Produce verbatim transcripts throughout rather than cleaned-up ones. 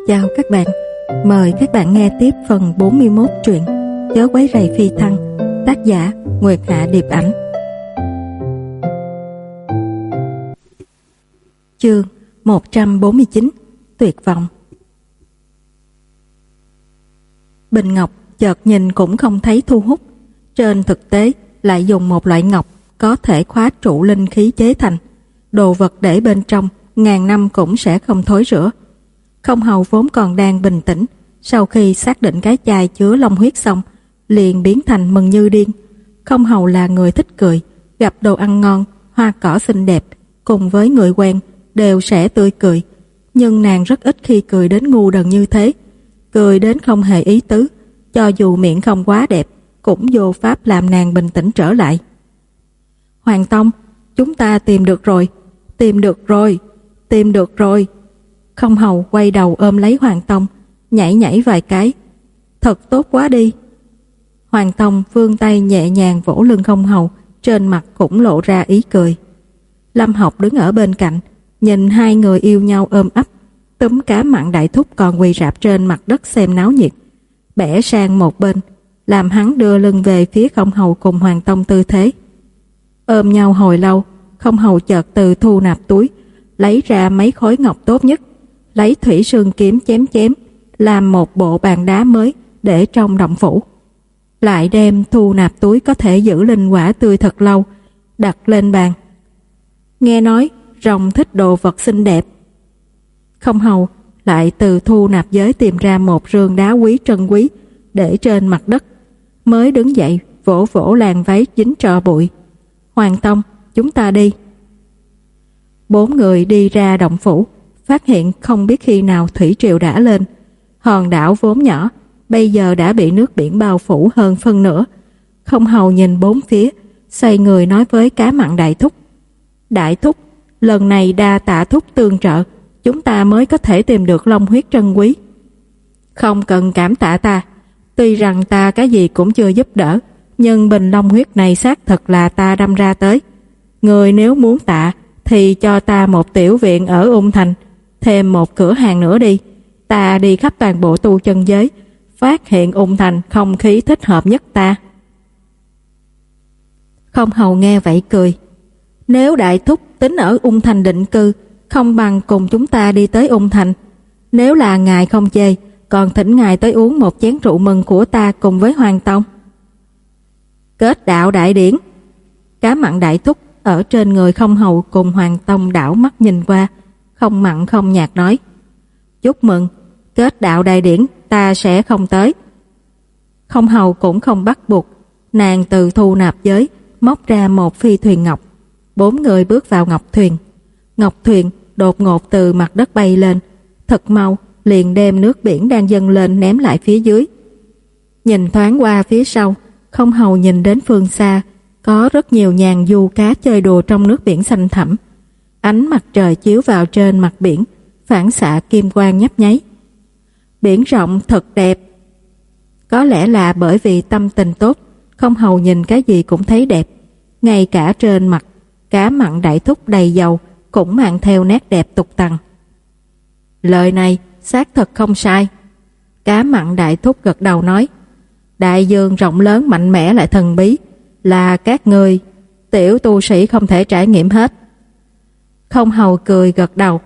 Chào các bạn, mời các bạn nghe tiếp phần bốn mươi mốt truyện Chớ quấy rầy phi thăng, tác giả Nguyệt Hạ Điệp Ảnh. Chương một trăm bốn mươi chín, Tuyệt vọng. Bình ngọc chợt nhìn cũng không thấy thu hút, trên thực tế lại dùng một loại ngọc có thể khóa trụ linh khí chế thành. Đồ vật để bên trong ngàn năm cũng sẽ không thối rữa. Không Hầu vốn còn đang bình tĩnh, sau khi xác định cái chai chứa long huyết xong, liền biến thành mừng như điên. Không Hầu là người thích cười, gặp đồ ăn ngon, hoa cỏ xinh đẹp, cùng với người quen đều sẽ tươi cười, nhưng nàng rất ít khi cười đến ngu đần như thế, cười đến không hề ý tứ, cho dù miệng không quá đẹp, cũng vô pháp làm nàng bình tĩnh trở lại. Hoàng Tông, chúng ta tìm được rồi, tìm được rồi, tìm được rồi. Không Hầu quay đầu ôm lấy Hoàng Tông, nhảy nhảy vài cái. Thật tốt quá đi. Hoàng Tông vươn tay nhẹ nhàng vỗ lưng Không Hầu, trên mặt cũng lộ ra ý cười. Lâm Học đứng ở bên cạnh, nhìn hai người yêu nhau ôm ấp, túm Cá Mặn đại thúc còn quỳ rạp trên mặt đất xem náo nhiệt, bẻ sang một bên, làm hắn đưa lưng về phía Không Hầu cùng Hoàng Tông tư thế. Ôm nhau hồi lâu, Không Hầu chợt từ thu nạp túi lấy ra mấy khối ngọc tốt nhất, lấy thủy sương kiếm chém chém, làm một bộ bàn đá mới để trong động phủ. Lại đem thu nạp túi có thể giữ linh quả tươi thật lâu, đặt lên bàn. Nghe nói rồng thích đồ vật xinh đẹp. Không Hầu lại từ thu nạp giới tìm ra một rương đá quý trân quý để trên mặt đất, mới đứng dậy vỗ vỗ làn váy dính tro bụi. Hoàng Tông, chúng ta đi. Bốn người đi ra động phủ, phát hiện không biết khi nào thủy triều đã lên. Hòn đảo vốn nhỏ, bây giờ đã bị nước biển bao phủ hơn phân nửa. Không Hầu nhìn bốn phía, xoay người nói với Cá Mặn đại thúc. Đại thúc, lần này đa tạ thúc tương trợ, chúng ta mới có thể tìm được long huyết trân quý. Không cần cảm tạ ta, tuy rằng ta cái gì cũng chưa giúp đỡ, nhưng bình long huyết này xác thật là ta đâm ra tới. Người nếu muốn tạ thì cho ta một tiểu viện ở Ung Thành, thêm một cửa hàng nữa đi. Ta đi khắp toàn bộ tu chân giới, phát hiện Ung Thành không khí thích hợp nhất ta. Không Hầu nghe vậy cười. Nếu đại thúc tính ở Ung Thành định cư, không bằng cùng chúng ta đi tới Ung Thành. Nếu là ngài không chê, còn thỉnh ngài tới uống một chén rượu mừng của ta cùng với Hoàng Tông. Kết đạo đại điển. Cá Mặn đại thúc ở trên người Không Hầu cùng Hoàng Tông đảo mắt nhìn qua, không mặn không nhạt nói. Chúc mừng, kết đạo đại điển ta sẽ không tới. Không Hầu cũng không bắt buộc, nàng từ thu nạp giới móc ra một phi thuyền ngọc. Bốn người bước vào ngọc thuyền. Ngọc thuyền đột ngột từ mặt đất bay lên, thật mau liền đem nước biển đang dâng lên ném lại phía dưới. Nhìn thoáng qua phía sau, Không Hầu nhìn đến phương xa, có rất nhiều nhàn du cá chơi đùa trong nước biển xanh thẳm. Ánh mặt trời chiếu vào trên mặt biển, phản xạ kim quang nhấp nháy. Biển rộng thật đẹp. Có lẽ là bởi vì tâm tình tốt, Không Hầu nhìn cái gì cũng thấy đẹp. Ngay cả trên mặt Cá Mặn đại thúc đầy dầu cũng mang theo nét đẹp tục tằng. Lời này xác thật không sai. Cá Mặn đại thúc gật đầu nói. Đại dương rộng lớn mạnh mẽ lại thần bí, là các người tiểu tu sĩ không thể trải nghiệm hết. Không Hầu cười gật đầu.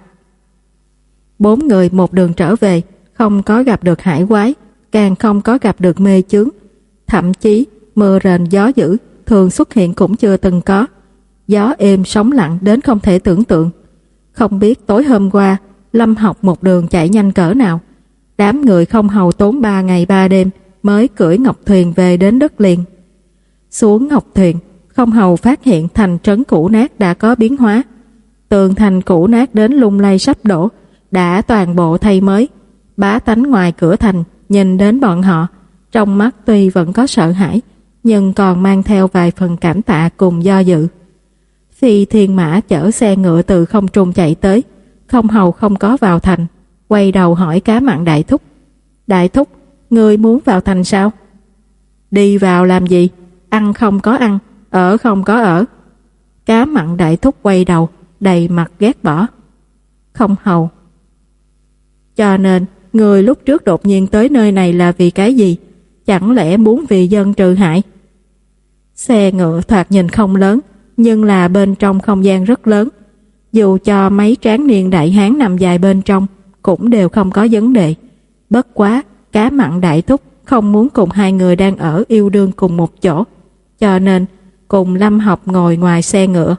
Bốn người một đường trở về, không có gặp được hải quái, càng không có gặp được mê chướng. Thậm chí mưa rền gió dữ thường xuất hiện cũng chưa từng có. Gió êm sóng lặng đến không thể tưởng tượng. Không biết tối hôm qua Lâm Học một đường chạy nhanh cỡ nào. Đám người Không Hầu tốn ba ngày ba đêm mới cưỡi ngọc thuyền về đến đất liền. Xuống ngọc thuyền, Không Hầu phát hiện thành trấn cũ nát đã có biến hóa. Tường thành cũ nát đến lung lay sắp đổ đã toàn bộ thay mới. Bá tánh ngoài cửa thành nhìn đến bọn họ, trong mắt tuy vẫn có sợ hãi, nhưng còn mang theo vài phần cảm tạ cùng do dự. Phi thiên mã chở xe ngựa từ không trung chạy tới. Không Hầu không có vào thành, quay đầu hỏi Cá Mặn đại thúc. Đại thúc, ngươi muốn vào thành sao? Đi vào làm gì? Ăn không có ăn, ở không có ở. Cá Mặn đại thúc quay đầu, đầy mặt ghét bỏ. Không Hầu. Cho nên người lúc trước đột nhiên tới nơi này là vì cái gì? Chẳng lẽ muốn vì dân trừ hại? Xe ngựa thoạt nhìn không lớn, nhưng là bên trong không gian rất lớn. Dù cho mấy tráng niên đại hán nằm dài bên trong, cũng đều không có vấn đề. Bất quá, Cá Mặn đại thúc không muốn cùng hai người đang ở yêu đương cùng một chỗ, cho nên cùng Lâm Học ngồi ngoài xe ngựa.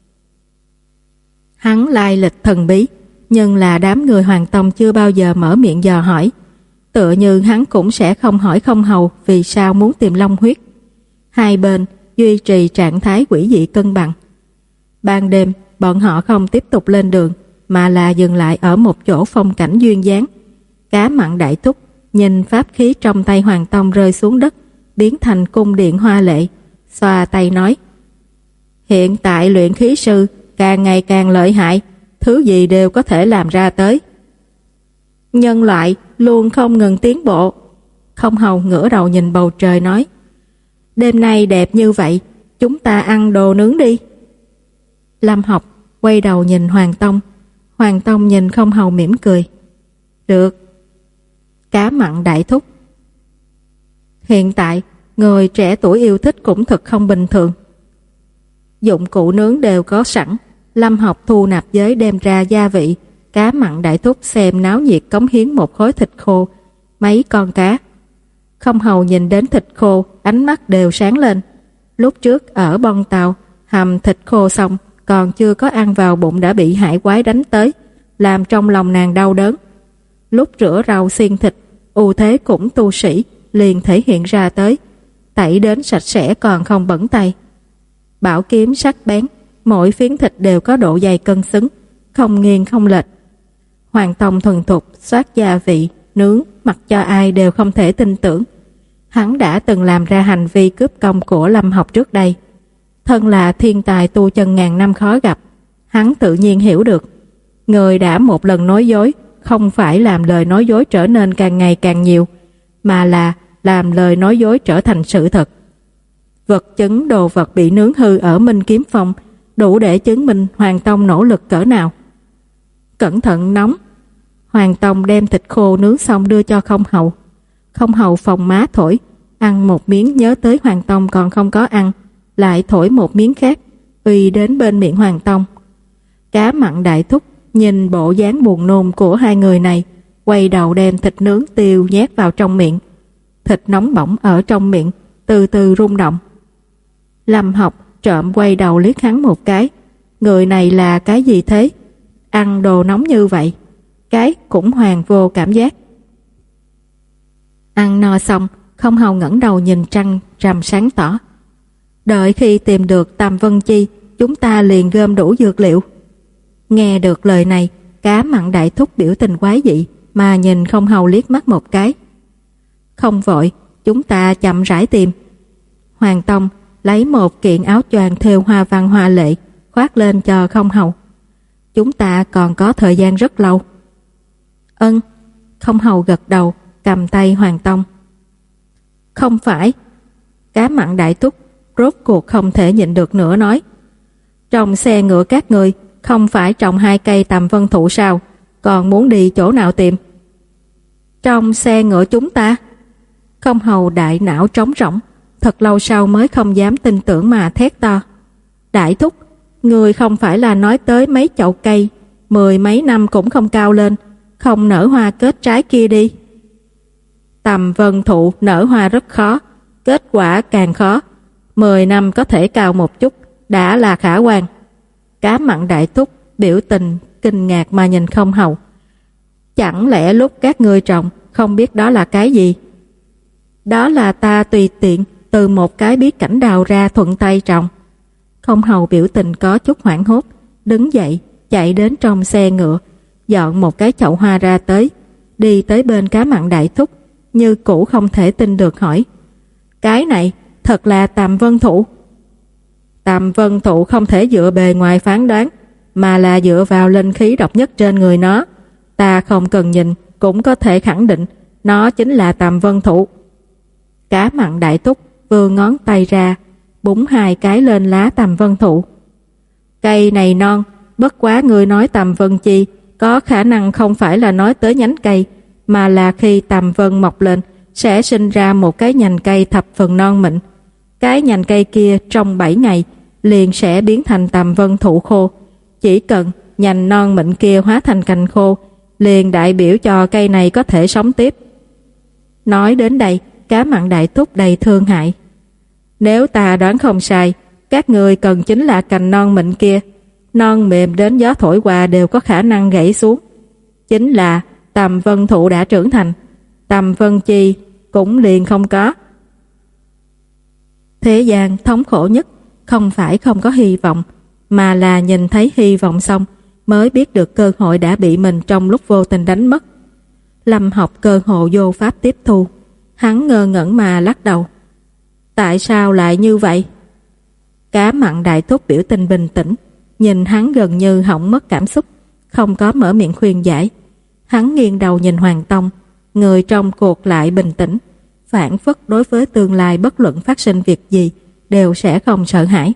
Hắn lai lịch thần bí, nhưng là đám người Hoàng Tông chưa bao giờ mở miệng dò hỏi. Tựa như hắn cũng sẽ không hỏi Không Hầu vì sao muốn tìm long huyết. Hai bên duy trì trạng thái quỷ dị cân bằng. Ban đêm, bọn họ không tiếp tục lên đường, mà là dừng lại ở một chỗ phong cảnh duyên dáng. Cá Mặn đại thúc nhìn pháp khí trong tay Hoàng Tông rơi xuống đất, biến thành cung điện hoa lệ, xoa tay nói: hiện tại luyện khí sư càng ngày càng lợi hại, thứ gì đều có thể làm ra tới. Nhân loại luôn không ngừng tiến bộ. Không Hầu ngửa đầu nhìn bầu trời nói: đêm nay đẹp như vậy, chúng ta ăn đồ nướng đi. Lâm Học quay đầu nhìn Hoàng Tông. Hoàng Tông nhìn Không Hầu mỉm cười: được. Cá Mặn đại thúc, hiện tại người trẻ tuổi yêu thích cũng thật không bình thường. Dụng cụ nướng đều có sẵn. Lâm Học thu nạp giới đem ra gia vị. Cá Mặn đại thúc xem náo nhiệt cống hiến một khối thịt khô, mấy con cá. Không Hầu nhìn đến thịt khô, ánh mắt đều sáng lên. Lúc trước ở Bon Tàu hầm thịt khô xong, còn chưa có ăn vào bụng đã bị hải quái đánh tới, làm trong lòng nàng đau đớn. Lúc rửa rau xiên thịt, ưu thế cũng tu sĩ liền thể hiện ra tới, tẩy đến sạch sẽ còn không bẩn tay. Bảo kiếm sắc bén, mỗi phiến thịt đều có độ dày cân xứng, không nghiêng không lệch. Hoàng Tông thuần thục xoát gia vị, nướng, mặc cho ai đều không thể tin tưởng. Hắn đã từng làm ra hành vi cướp công của Lâm Học trước đây. Thân là thiên tài tu chân ngàn năm khó gặp, hắn tự nhiên hiểu được. Người đã một lần nói dối, không phải làm lời nói dối trở nên càng ngày càng nhiều, mà là làm lời nói dối trở thành sự thật. Vật chứng đồ vật bị nướng hư ở Minh Kiếm Phong đủ để chứng minh Hoàng Tông nỗ lực cỡ nào. Cẩn thận nóng. Hoàng Tông đem thịt khô nướng xong đưa cho Không Hầu. Không Hầu phồng má thổi, ăn một miếng nhớ tới Hoàng Tông còn không có ăn, lại thổi một miếng khác, uy đến bên miệng Hoàng Tông. Cá Mặn đại thúc nhìn bộ dáng buồn nôn của hai người này, quay đầu đem thịt nướng tiêu nhét vào trong miệng. Thịt nóng bỏng ở trong miệng từ từ rung động. Lâm Học trộm quay đầu liếc hắn một cái. Người này là cái gì thế? Ăn đồ nóng như vậy, cái cũng hoàn vô cảm giác. Ăn no xong, Không Hầu ngẩng đầu nhìn trăng rằm sáng tỏ. Đợi khi tìm được Tam Vân Chi, chúng ta liền gom đủ dược liệu. Nghe được lời này, Cá Mặn đại thúc biểu tình quái dị mà nhìn Không Hầu liếc mắt một cái. Không vội, chúng ta chậm rãi tìm. Hoàng Tông lấy một kiện áo choàng thêu hoa văn hoa lệ khoác lên cho Không Hầu. Chúng ta còn có thời gian rất lâu. Ân. Không Hầu gật đầu, cầm tay Hoàng Tông. Không phải. Cá Mặn đại thúc rốt cuộc không thể nhịn được nữa nói: trong xe ngựa các người không phải trồng hai cây Tầm Vân thụ sao? Còn muốn đi chỗ nào tìm? Trong xe ngựa chúng ta. Không Hầu đại não trống rỗng, thật lâu sau mới không dám tin tưởng mà thét to: đại thúc, người không phải là nói tới mấy chậu cây mười mấy năm cũng không cao lên, không nở hoa kết trái kia đi? Tầm Vân thụ nở hoa rất khó, kết quả càng khó. Mười năm có thể cao một chút đã là khả quan. Cá Mặn đại thúc biểu tình kinh ngạc mà nhìn Không Hầu. Chẳng lẽ lúc các ngươi trồng không biết đó là cái gì? Đó là ta tùy tiện từ một cái bí cảnh đào ra thuận tay trồng. Không Hầu biểu tình có chút hoảng hốt, đứng dậy chạy đến trong xe ngựa, dọn một cái chậu hoa ra tới, đi tới bên Cá Mặn đại thúc, như cũ không thể tin được hỏi: cái này thật là Tầm Vân thụ? Tầm Vân thụ không thể dựa bề ngoài phán đoán, mà là dựa vào linh khí độc nhất trên người nó. Ta không cần nhìn cũng có thể khẳng định nó chính là Tầm Vân thụ. Cá Mặn đại thúc vừa ngón tay ra, búng hai cái lên lá Tầm Vân thụ. Cây này non, bất quá người nói Tầm Vân Chi có khả năng không phải là nói tới nhánh cây, mà là khi tằm vân mọc lên sẽ sinh ra một cái nhành cây thập phần non mịn. Cái nhành cây kia trong bảy ngày liền sẽ biến thành tằm vân thụ khô. Chỉ cần nhành non mịn kia hóa thành cành khô, liền đại biểu cho cây này có thể sống tiếp. Nói đến đây, Cá Mặn Đại Thúc đầy thương hại. Nếu ta đoán không sai, các người cần chính là cành non mịn kia. Non mềm đến gió thổi qua đều có khả năng gãy xuống. Chính là tằm vân thụ đã trưởng thành, tằm vân chi cũng liền không có. Thế gian thống khổ nhất không phải không có hy vọng, mà là nhìn thấy hy vọng xong mới biết được cơ hội đã bị mình trong lúc vô tình đánh mất. Lâm Học cơ hồ vô pháp tiếp thu, hắn ngơ ngẩn mà lắc đầu. Tại sao lại như vậy? Cá Mặn Đại Thúc biểu tình bình tĩnh, nhìn hắn gần như hỏng mất cảm xúc, không có mở miệng khuyên giải. Hắn nghiêng đầu nhìn Hoàng Tông, người trong cuộc lại bình tĩnh, phản phất đối với tương lai bất luận phát sinh việc gì đều sẽ không sợ hãi.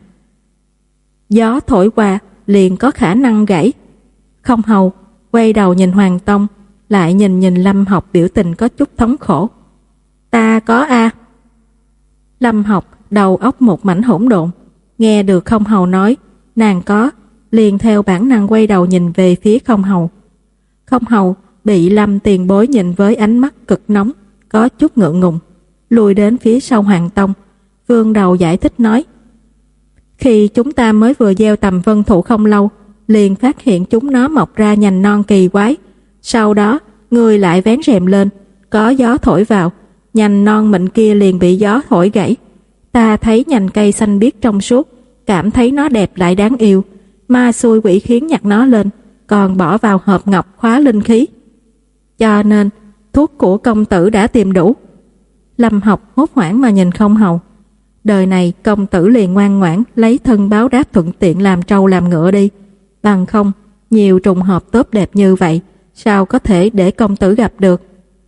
Gió thổi qua liền có khả năng gãy. Không Hầu quay đầu nhìn Hoàng Tông, lại nhìn nhìn Lâm Học biểu tình có chút thống khổ. Ta có a. Lâm Học đầu óc một mảnh hỗn độn, nghe được Không Hầu nói nàng có, liền theo bản năng quay đầu nhìn về phía Không Hầu. Không Hầu bị Lâm tiền bối nhìn với ánh mắt cực nóng, có chút ngượng ngùng, lùi đến phía sau Hoàng Tông, vươn đầu giải thích nói: Khi chúng ta mới vừa gieo tằm vân thụ không lâu, liền phát hiện chúng nó mọc ra nhành non kỳ quái. Sau đó, người lại vén rèm lên, có gió thổi vào, nhành non mịn kia liền bị gió thổi gãy. Ta thấy nhành cây xanh biếc trong suốt, cảm thấy nó đẹp lại đáng yêu, ma xui quỷ khiến nhặt nó lên, còn bỏ vào hộp ngọc khóa linh khí. Cho nên, thuốc của công tử đã tìm đủ. Lâm Học hốt hoảng mà nhìn Không Hầu. Đời này công tử liền ngoan ngoãn lấy thân báo đáp, thuận tiện làm trâu làm ngựa đi. Bằng không, nhiều trùng hợp tốt đẹp như vậy, sao có thể để công tử gặp được?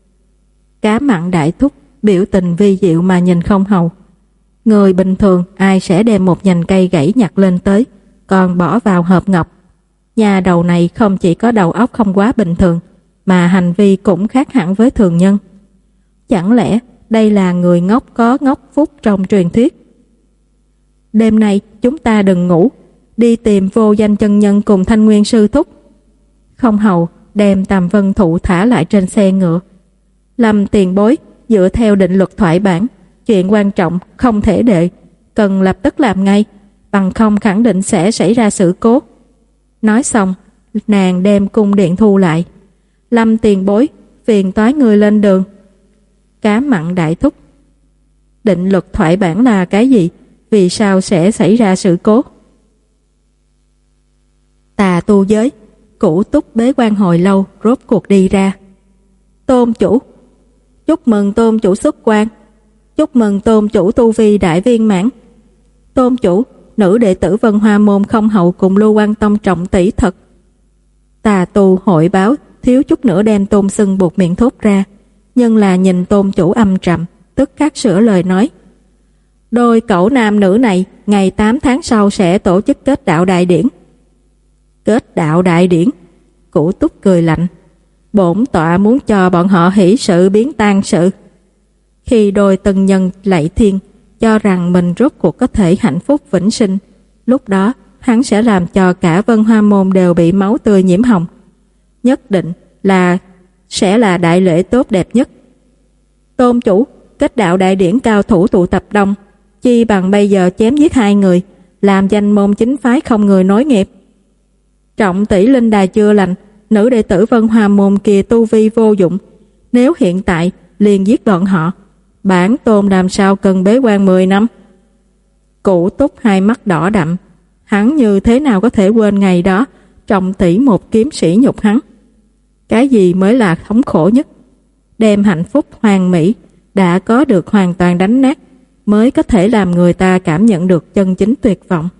Cá Mặn Đại Thúc biểu tình vi diệu mà nhìn Không Hầu. Người bình thường ai sẽ đem một nhành cây gãy nhặt lên tới, còn bỏ vào hộp ngọc. Nhà đầu này không chỉ có đầu óc không quá bình thường, mà hành vi cũng khác hẳn với thường nhân. Chẳng lẽ đây là người ngốc có ngốc phúc trong truyền thuyết? Đêm nay chúng ta đừng ngủ, đi tìm Vô Danh chân nhân cùng Thanh Nguyên sư thúc. Không Hầu đem tằm vân thụ thả lại trên xe ngựa. Lâm tiền bối, dựa theo định luật thoại bản, chuyện quan trọng không thể đợi, cần lập tức làm ngay, bằng không khẳng định sẽ xảy ra sự cố. Nói xong, nàng đem cung điện thu lại. Lâm tiền bối, phiền toái người lên đường. Cá Mặn Đại Thúc: Định luật thoại bản là cái gì? Vì sao sẽ xảy ra sự cố? Tà tu giới, Cửu Túc bế quan hồi lâu rốt cuộc đi ra. Tôn chủ, chúc mừng tôn chủ xuất quan. Chúc mừng tôn chủ tu vi đại viên mãn. Tôn chủ, nữ đệ tử Vân Hoa môn Không Hậu cùng Lưu Quan Tông trọng tỷ thật. Tà tu hội báo thiếu chút nữa đem Tôn xưng buộc miệng thốt ra, nhưng là nhìn tôn chủ âm trầm, tức khắc sửa lời nói: Đôi cẩu nam nữ này ngày tám tháng sau sẽ tổ chức kết đạo đại điển. Kết đạo đại điển? Cửu Túc cười lạnh: Bổn tọa muốn cho bọn họ hỷ sự biến tan sự. Khi đôi tân nhân lạy thiên, cho rằng mình rốt cuộc có thể hạnh phúc vĩnh sinh, lúc đó hắn sẽ làm cho cả Vân Hoa môn đều bị máu tươi nhiễm hồng. Nhất định là sẽ là đại lễ tốt đẹp nhất. Tôn chủ, kết đạo đại điển cao thủ tụ tập đông, chi bằng bây giờ chém giết hai người, làm danh môn chính phái không người nối nghiệp. Trọng tỷ linh đài chưa lành, nữ đệ tử Vân Hoa môn kia tu vi vô dụng, nếu hiện tại liền giết bọn họ, bản tôn làm sao cần bế quan mười năm. Cửu Túc hai mắt đỏ đậm, hắn như thế nào có thể quên ngày đó Trọng tỷ một kiếm sỉ nhục hắn. Cái gì mới là thống khổ nhất? Đem hạnh phúc hoàn mỹ đã có được hoàn toàn đánh nát, mới có thể làm người ta cảm nhận được chân chính tuyệt vọng.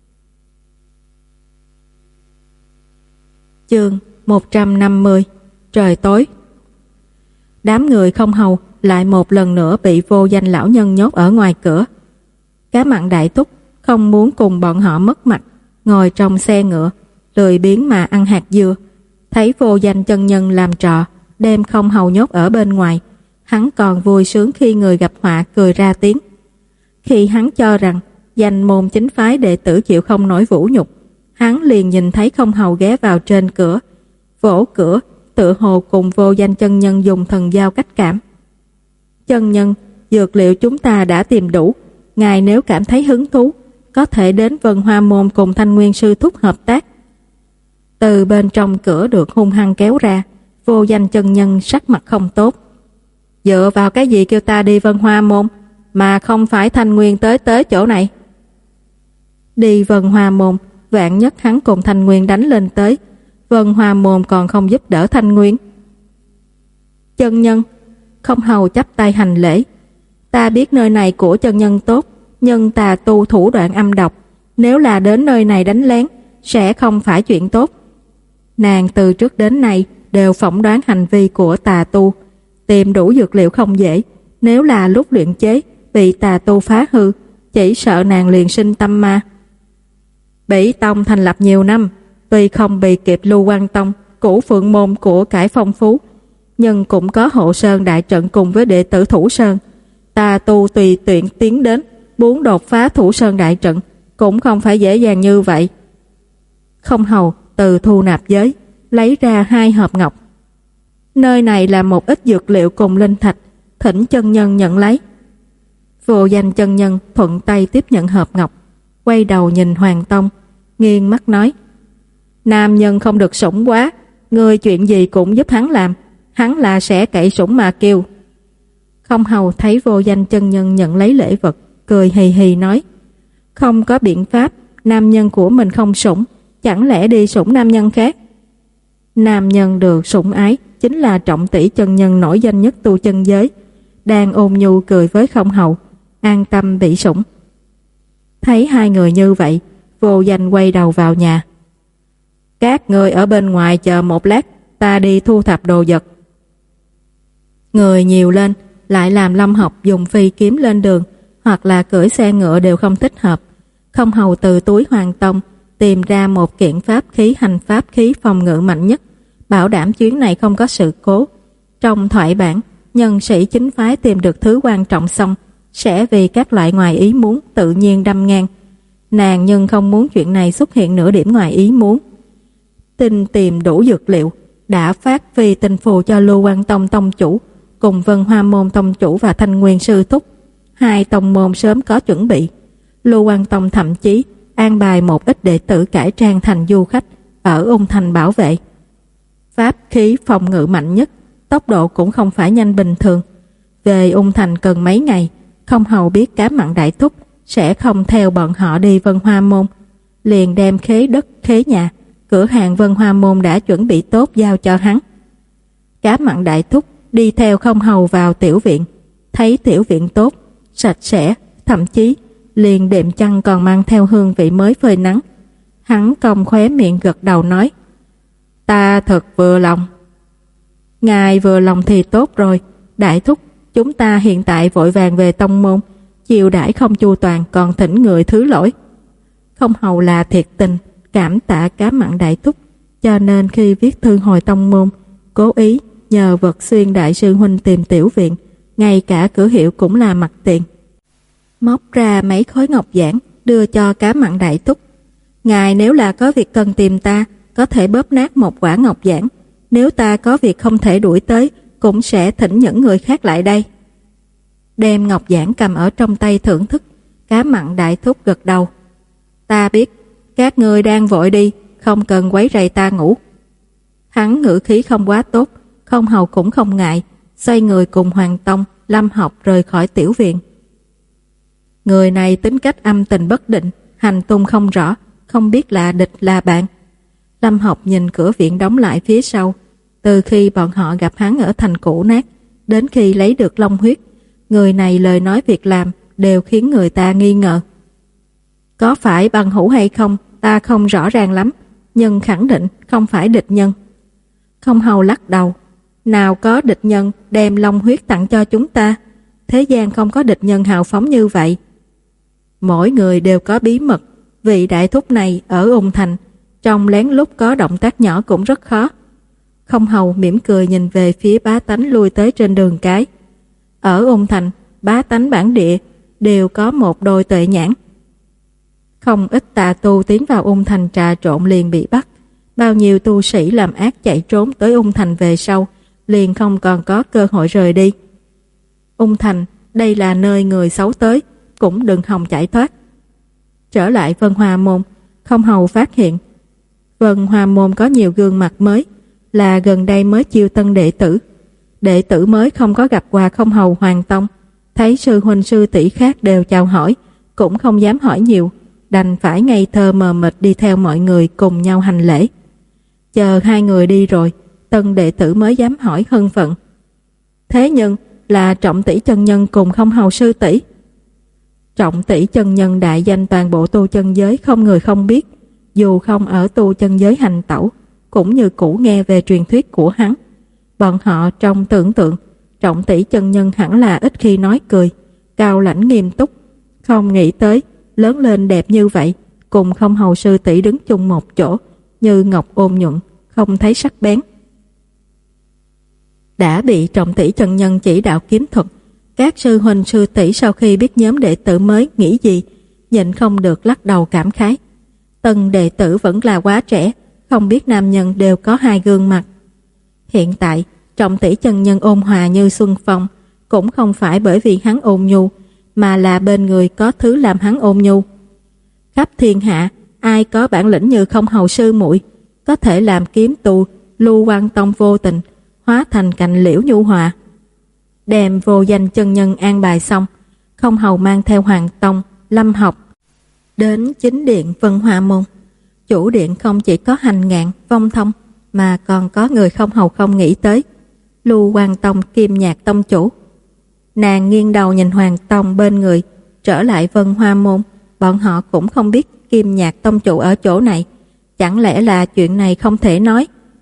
Chương một trăm năm mươi. Trời tối. Đám người Không Hầu lại một lần nữa bị Vô Danh lão nhân nhốt ở ngoài cửa. Cá Mặn Đại Thúc không muốn cùng bọn họ mất mặt, ngồi trong xe ngựa lười biếng mà ăn hạt dưa. Thấy Vô Danh chân nhân làm trò, đem Không Hầu nhốt ở bên ngoài, hắn còn vui sướng khi người gặp họa cười ra tiếng. Khi hắn cho rằng danh môn chính phái đệ tử chịu không nổi vũ nhục, hắn liền nhìn thấy Không Hầu ghé vào trên cửa, vỗ cửa, tựa hồ cùng Vô Danh chân nhân dùng thần giao cách cảm. Chân nhân, dược liệu chúng ta đã tìm đủ, ngài nếu cảm thấy hứng thú, có thể đến Vân Hoa Môn cùng Thanh Nguyên sư thúc hợp tác. Từ bên trong cửa được hung hăng kéo ra, Vô Danh chân nhân sắc mặt không tốt. Dựa vào cái gì kêu ta đi Vân Hoa Môn, mà không phải Thanh Nguyên tới tới chỗ này? Đi Vân Hoa Môn, vạn nhất hắn cùng Thanh Nguyên đánh lên tới, Vân Hoa Môn còn không giúp đỡ Thanh Nguyên. Chân nhân, Không Hầu chắp tay hành lễ. Ta biết nơi này của chân nhân tốt, nhưng tà tu thủ đoạn âm độc, nếu là đến nơi này đánh lén, sẽ không phải chuyện tốt. Nàng từ trước đến nay đều phỏng đoán hành vi của tà tu, tìm đủ dược liệu không dễ, nếu là lúc luyện chế bị tà tu phá hư, chỉ sợ nàng liền sinh tâm ma. Bỉ Tông thành lập nhiều năm, tuy không bị kịp Lưu Quang Tông, cửu Phượng Môn của cải phong phú, nhưng cũng có Hộ Sơn đại trận cùng với đệ tử Thủ Sơn. Tà tu tùy tiện tiến đến, muốn đột phá Thủ Sơn đại trận cũng không phải dễ dàng như vậy. Không Hầu từ thu nạp giới lấy ra hai hộp ngọc. Nơi này là một ít dược liệu cùng linh thạch, thỉnh chân nhân nhận lấy. Vô Danh chân nhân thuận tay tiếp nhận hộp ngọc, quay đầu nhìn Hoàng Tông, nghiêng mắt nói: Nam nhân không được sủng quá, người chuyện gì cũng giúp hắn làm, hắn là sẽ cậy sủng mà kêu. Không Hầu thấy Vô Danh chân nhân nhận lấy lễ vật, cười hì hì nói: Không có biện pháp, nam nhân của mình không sủng, chẳng lẽ đi sủng nam nhân khác? Nam nhân được sủng ái chính là Trọng Tỷ chân nhân nổi danh nhất tu chân giới, đang ôn nhu cười với Không Hầu, an tâm bị sủng. Thấy hai người như vậy, Vô Danh quay đầu vào nhà. Các người ở bên ngoài chờ một lát, ta đi thu thập đồ vật. Người nhiều lên, lại làm Lâm Học dùng phi kiếm lên đường, hoặc là cưỡi xe ngựa đều không thích hợp. Không Hầu từ túi Hoàng Tông tìm ra một kiện pháp khí hành pháp khí phòng ngự mạnh nhất, bảo đảm chuyến này không có sự cố. Trong thoại bản, nhân sĩ chính phái tìm được thứ quan trọng xong, sẽ vì các loại ngoài ý muốn tự nhiên đâm ngang. Nàng nhưng không muốn chuyện này xuất hiện nửa điểm ngoài ý muốn. Tin tìm đủ dược liệu, đã phát vì tình phù cho Lưu Quang Tông tông chủ, cùng Vân Hoa Môn tông chủ và Thanh Nguyên sư thúc. Hai tông môn sớm có chuẩn bị. Lưu Quang Tông thậm chí an bài một ít đệ tử cải trang thành du khách ở Ung Thành bảo vệ. Pháp khí phòng ngự mạnh nhất, tốc độ cũng không phải nhanh bình thường. Về Ung Thành cần mấy ngày, Không Hầu biết Cá Mặn đại thúc sẽ không theo bọn họ đi Vân Hoa Môn, liền đem khế đất khế nhà, cửa hàng Vân Hoa Môn đã chuẩn bị tốt giao cho hắn. Cá Mặn đại thúc đi theo Không Hầu vào tiểu viện, thấy tiểu viện tốt, sạch sẽ, thậm chí liền đệm chăn còn mang theo hương vị mới phơi nắng. Hắn cong khóe miệng gật đầu nói: Ta thật vừa lòng. Ngài vừa lòng thì tốt rồi, đại thúc, chúng ta hiện tại vội vàng về tông môn, chiều đãi không chu toàn, còn thỉnh người thứ lỗi. Không Hầu là thiệt tình cảm tạ Cá Mặn đại thúc, cho nên khi viết thư hồi tông môn, cố ý nhờ Vật Xuyên đại sư huynh tìm tiểu viện, ngay cả cửa hiệu cũng là mặt tiền. Móc ra mấy khối ngọc giản đưa cho Cá Mặn đại thúc. Ngài nếu là có việc cần tìm ta, có thể bóp nát một quả ngọc giản, nếu ta có việc không thể đuổi tới, cũng sẽ thỉnh những người khác lại đây. Đem ngọc giản cầm ở trong tay thưởng thức, Cá Mặn đại thúc gật đầu. Ta biết, các ngươi đang vội đi, không cần quấy rầy ta ngủ. Hắn ngữ khí không quá tốt, Không Hầu cũng không ngại, xoay người cùng Hoàng Tông, Lâm Học rời khỏi tiểu viện. Người này tính cách âm tình bất định, hành tung không rõ, không biết là địch là bạn. Lâm Học nhìn cửa viện đóng lại phía sau. Từ khi bọn họ gặp hắn ở thành cũ nát, đến khi lấy được long huyết, người này lời nói việc làm đều khiến người ta nghi ngờ. Có phải bằng hữu hay không, ta không rõ ràng lắm, nhưng khẳng định không phải địch nhân. Không Hầu lắc đầu. Nào có địch nhân đem long huyết tặng cho chúng ta, thế gian không có địch nhân hào phóng như vậy. Mỗi người đều có bí mật, vị đại thúc này ở Ung Thành, trong lén lút có động tác nhỏ cũng rất khó. Không hầu mỉm cười nhìn về phía bá tánh lui tới trên đường cái. Ở Ung Thành, bá tánh bản địa đều có một đôi tuệ nhãn. Không ít tà tu tiến vào Ung Thành trà trộn liền bị bắt. Bao nhiêu tu sĩ làm ác chạy trốn tới Ung Thành về sau liền không còn có cơ hội rời đi. Ung Thành, đây là nơi người xấu tới, cũng đừng hòng chạy thoát. Trở lại Vân Hoa Môn, Không hầu phát hiện Vân Hoa Môn có nhiều gương mặt mới, là gần đây mới chiêu tân đệ tử. Đệ tử mới không có gặp qua Không hầu Hoàng Tông, thấy sư huynh sư tỷ khác đều chào hỏi, cũng không dám hỏi nhiều, đành phải ngây thơ mờ mịt đi theo mọi người cùng nhau hành lễ. Chờ hai người đi rồi, tân đệ tử mới dám hỏi thân phận. Thế nhưng là Trọng tỷ chân nhân cùng Không hầu sư tỷ. Trọng tỷ chân nhân đại danh toàn bộ tu chân giới không người không biết, dù không ở tu chân giới hành tẩu, cũng như cũ nghe về truyền thuyết của hắn. Bọn họ trong tưởng tượng, Trọng tỷ chân nhân hẳn là ít khi nói cười, cao lãnh nghiêm túc, không nghĩ tới lớn lên đẹp như vậy, cùng Không hầu sư tỷ đứng chung một chỗ, như ngọc ôn nhuận, không thấy sắc bén. Đã bị Trọng tỷ chân nhân chỉ đạo kiếm thuật, các sư huynh sư tỷ sau khi biết nhóm đệ tử mới nghĩ gì, nhịn không được lắc đầu cảm khái. Tân đệ tử vẫn là quá trẻ, không biết nam nhân đều có hai gương mặt. Hiện tại, Trọng tỷ chân nhân ôn hòa như xuân phong, cũng không phải bởi vì hắn ôn nhu, mà là bên người có thứ làm hắn ôn nhu. Khắp thiên hạ, ai có bản lĩnh như Không hầu sư muội, có thể làm kiếm tu, Lưu Quan Tông vô tình, hóa thành cành liễu nhu hòa. Đem vô danh chân nhân an bài xong, Không hầu mang theo Hoàng Tông, Lâm học đến chính điện Vân Hoa Môn. Chủ điện không chỉ có Hành Ngạn, Vong Thông, mà còn có người Không hầu không nghĩ tới, Lưu Quan Tông Kim Nhạc tông chủ. Nàng nghiêng đầu nhìn Hoàng Tông bên người, trở lại Vân Hoa Môn, bọn họ cũng không biết Kim Nhạc tông chủ ở chỗ này, chẳng lẽ là chuyện này không thể nói.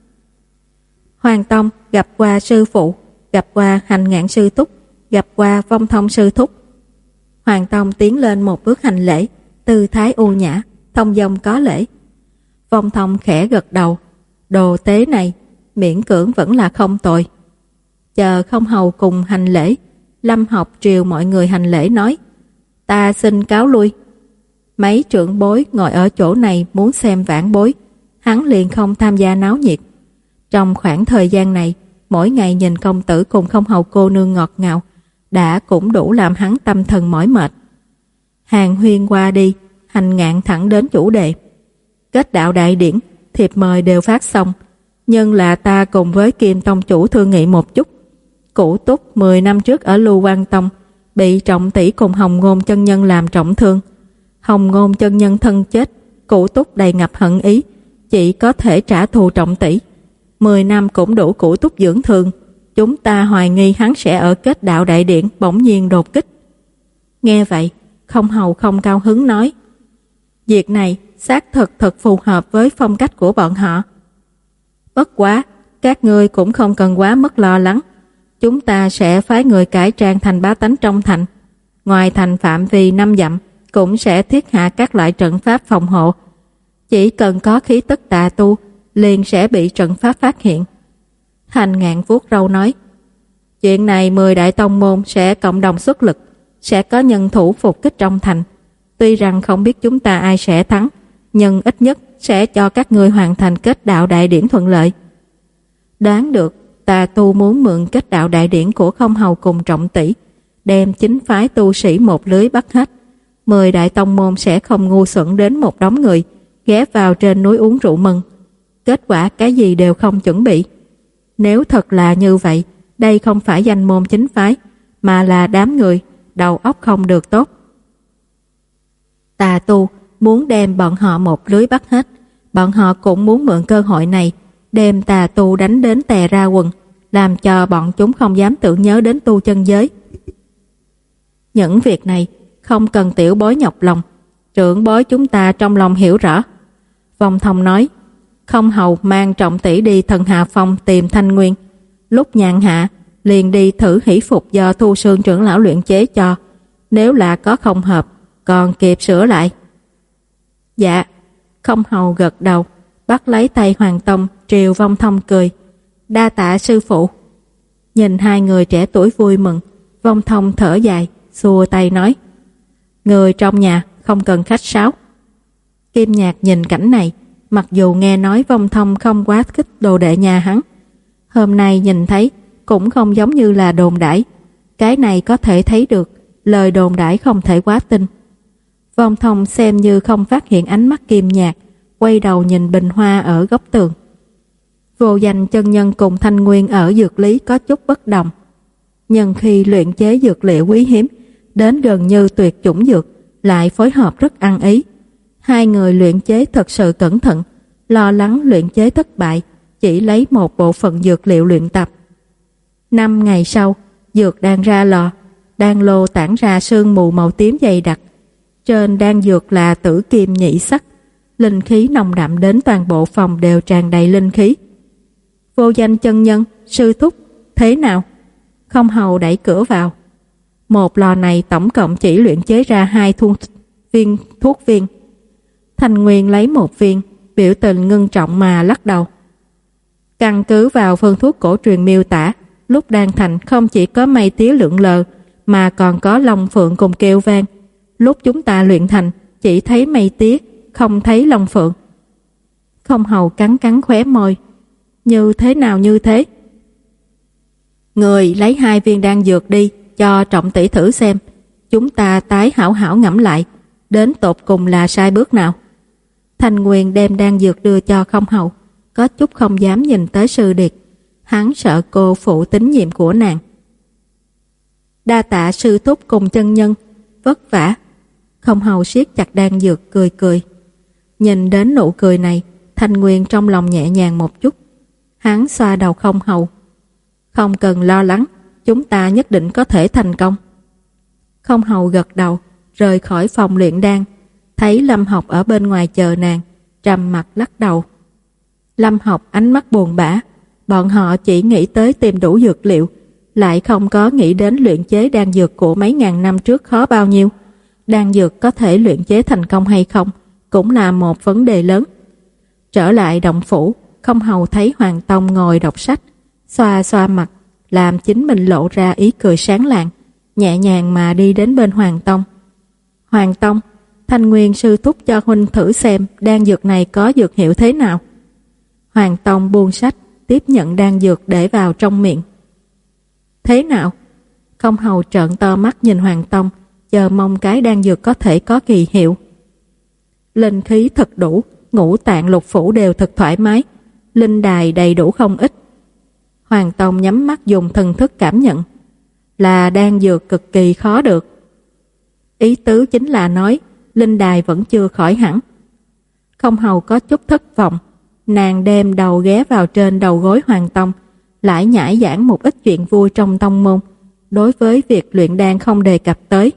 Hoàng Tông gặp qua sư phụ, gặp qua Hành Ngạn sư thúc, gặp qua Vong Thông sư thúc. Hoàng Tông tiến lên một bước hành lễ, tư thái u nhã, thông dong có lễ. Vong Thông khẽ gật đầu, đồ tế này miễn cưỡng vẫn là không tồi. Chờ Không hầu cùng hành lễ, Lâm học triều mọi người hành lễ nói, ta xin cáo lui. Mấy trưởng bối ngồi ở chỗ này muốn xem vãn bối, hắn liền không tham gia náo nhiệt. Trong khoảng thời gian này, mỗi ngày nhìn công tử cùng Không hầu cô nương ngọt ngào, đã cũng đủ làm hắn tâm thần mỏi mệt. Hàng huyên qua đi, Hành Ngạn thẳng đến chủ đề. Kết đạo đại điển, thiệp mời đều phát xong, nhưng là ta cùng với Kim tông chủ thương nghị một chút. Cũ Túc mười năm trước ở Lưu Quan Tông bị Trọng tỷ cùng Hồng Ngôn chân nhân làm trọng thương. Hồng Ngôn chân nhân thân chết, Cũ Túc đầy ngập hận ý, chỉ có thể trả thù Trọng tỷ. Mười năm cũng đủ Cũ Túc dưỡng thương, chúng ta hoài nghi hắn sẽ ở kết đạo đại điện bỗng nhiên đột kích. Nghe vậy, Không hầu không cao hứng nói, việc này xác thực thật phù hợp với phong cách của bọn họ. Bất quá, các ngươi cũng không cần quá mất lo lắng, chúng ta sẽ phái người cải trang thành bá tánh trong thành. Ngoài thành phạm vi năm dặm cũng sẽ thiết hạ các loại trận pháp phòng hộ. Chỉ cần có khí tức tà tu, liền sẽ bị trận pháp phát hiện. Hành Ngạn vuốt râu nói, chuyện này mười đại tông môn sẽ cộng đồng xuất lực, sẽ có nhân thủ phục kích trong thành. Tuy rằng không biết chúng ta ai sẽ thắng, nhưng ít nhất sẽ cho các ngươi hoàn thành kết đạo đại điển thuận lợi. Đoán được tà tu muốn mượn kết đạo đại điển của Không hầu cùng Trọng tỷ, đem chính phái tu sĩ một lưới bắt hết. Mười đại tông môn sẽ không ngu xuẩn đến một đống người ghé vào trên núi uống rượu mừng, kết quả cái gì đều không chuẩn bị. Nếu thật là như vậy, đây không phải danh môn chính phái, mà là đám người đầu óc không được tốt. Tà tu muốn đem bọn họ một lưới bắt hết, bọn họ cũng muốn mượn cơ hội này đem tà tu đánh đến tè ra quần, làm cho bọn chúng không dám tưởng nhớ đến tu chân giới. Những việc này không cần tiểu bối nhọc lòng, trưởng bối chúng ta trong lòng hiểu rõ. Vong Thông nói, Không hầu mang Trọng tỷ đi Thần Hà Phong tìm Thanh Nguyên, lúc nhàn hạ liền đi thử hỷ phục do Thu Sương trưởng lão luyện chế cho, nếu là có không hợp còn kịp sửa lại. Dạ. Không hầu gật đầu, bắt lấy tay Hoàng Tông triều Vong Thông cười, Đa tạ sư phụ. Nhìn hai người trẻ tuổi vui mừng, Vong Thông thở dài, xua tay nói: Người trong nhà không cần khách sáo. Kim Nhạc nhìn cảnh này, mặc dù nghe nói Vong Thông không quá thích đồ đệ nhà hắn, hôm nay nhìn thấy cũng không giống như là đồn đãi. Cái này có thể thấy được lời đồn đãi không thể quá tin. Vong Thông xem như không phát hiện ánh mắt Kim Nhạc, quay đầu nhìn bình hoa ở góc tường. Vô Danh chân nhân cùng Thanh Nguyên ở dược lý có chút bất đồng. Nhưng khi luyện chế dược liệu quý hiếm đến gần như tuyệt chủng dược, lại phối hợp rất ăn ý. Hai người luyện chế thật sự cẩn thận, lo lắng luyện chế thất bại, chỉ lấy một bộ phận dược liệu luyện tập. Năm ngày sau, dược đang ra lò, đan lô tản ra sương mù màu tím dày đặc. Trên đan dược là tử kim nhị sắc, linh khí nồng đậm đến toàn bộ phòng đều tràn đầy linh khí. Vô Danh chân nhân, sư thúc, thế nào? Không hầu đẩy cửa vào. Một lò này tổng cộng chỉ luyện chế ra hai thuốc viên thuốc viên. Thanh Nguyên lấy một viên, biểu tình ngưng trọng mà lắc đầu. Căn cứ vào phương thuốc cổ truyền miêu tả, lúc đang thành không chỉ có mây tía lượn lờ, mà còn có long phượng cùng kêu vang. Lúc chúng ta luyện thành, chỉ thấy mây tía, không thấy long phượng. Không hầu cắn cắn khóe môi. Như thế nào như thế? Người lấy hai viên đan dược đi, cho Trọng tỷ thử xem. Chúng ta tái hảo hảo ngẫm lại, đến tột cùng là sai bước nào. Thanh Nguyên đem đan dược đưa cho Không hầu, có chút không dám nhìn tới Sư Điệt. Hắn sợ cô phụ tín nhiệm của nàng. Đa tạ sư thúc cùng chân nhân, vất vả. Không hầu siết chặt đan dược cười cười. Nhìn đến nụ cười này, Thanh Nguyên trong lòng nhẹ nhàng một chút. Hắn xoa đầu Không hầu. Không cần lo lắng, chúng ta nhất định có thể thành công. Không hầu gật đầu, rời khỏi phòng luyện đan, thấy Lâm Học ở bên ngoài chờ nàng, trầm mặt lắc đầu. Lâm Học ánh mắt buồn bã, bọn họ chỉ nghĩ tới tìm đủ dược liệu, lại không có nghĩ đến luyện chế đan dược của mấy ngàn năm trước khó bao nhiêu. Đan dược có thể luyện chế thành công hay không cũng là một vấn đề lớn. Trở lại động phủ, Không hầu thấy Hoàng Tông ngồi đọc sách, xoa xoa mặt, làm chính mình lộ ra ý cười sáng lạng, nhẹ nhàng mà đi đến bên Hoàng Tông. Hoàng Tông, Thanh Nguyên sư thúc cho huynh thử xem đan dược này có dược hiệu thế nào. Hoàng Tông buông sách, tiếp nhận đan dược để vào trong miệng. Thế nào? Không hầu trợn to mắt nhìn Hoàng Tông, chờ mong cái đan dược có thể có kỳ hiệu. Linh khí thật đủ, ngũ tạng lục phủ đều thật thoải mái, linh đài đầy đủ không ít. Hoàng Tông nhắm mắt dùng thần thức cảm nhận. Là đan dược cực kỳ khó được. Ý tứ chính là nói linh đài vẫn chưa khỏi hẳn. Không hầu có chút thất vọng, nàng đem đầu ghé vào trên đầu gối Hoàng Tông, lại nhải giảng một ít chuyện vui trong tông môn, đối với việc luyện đan không đề cập tới.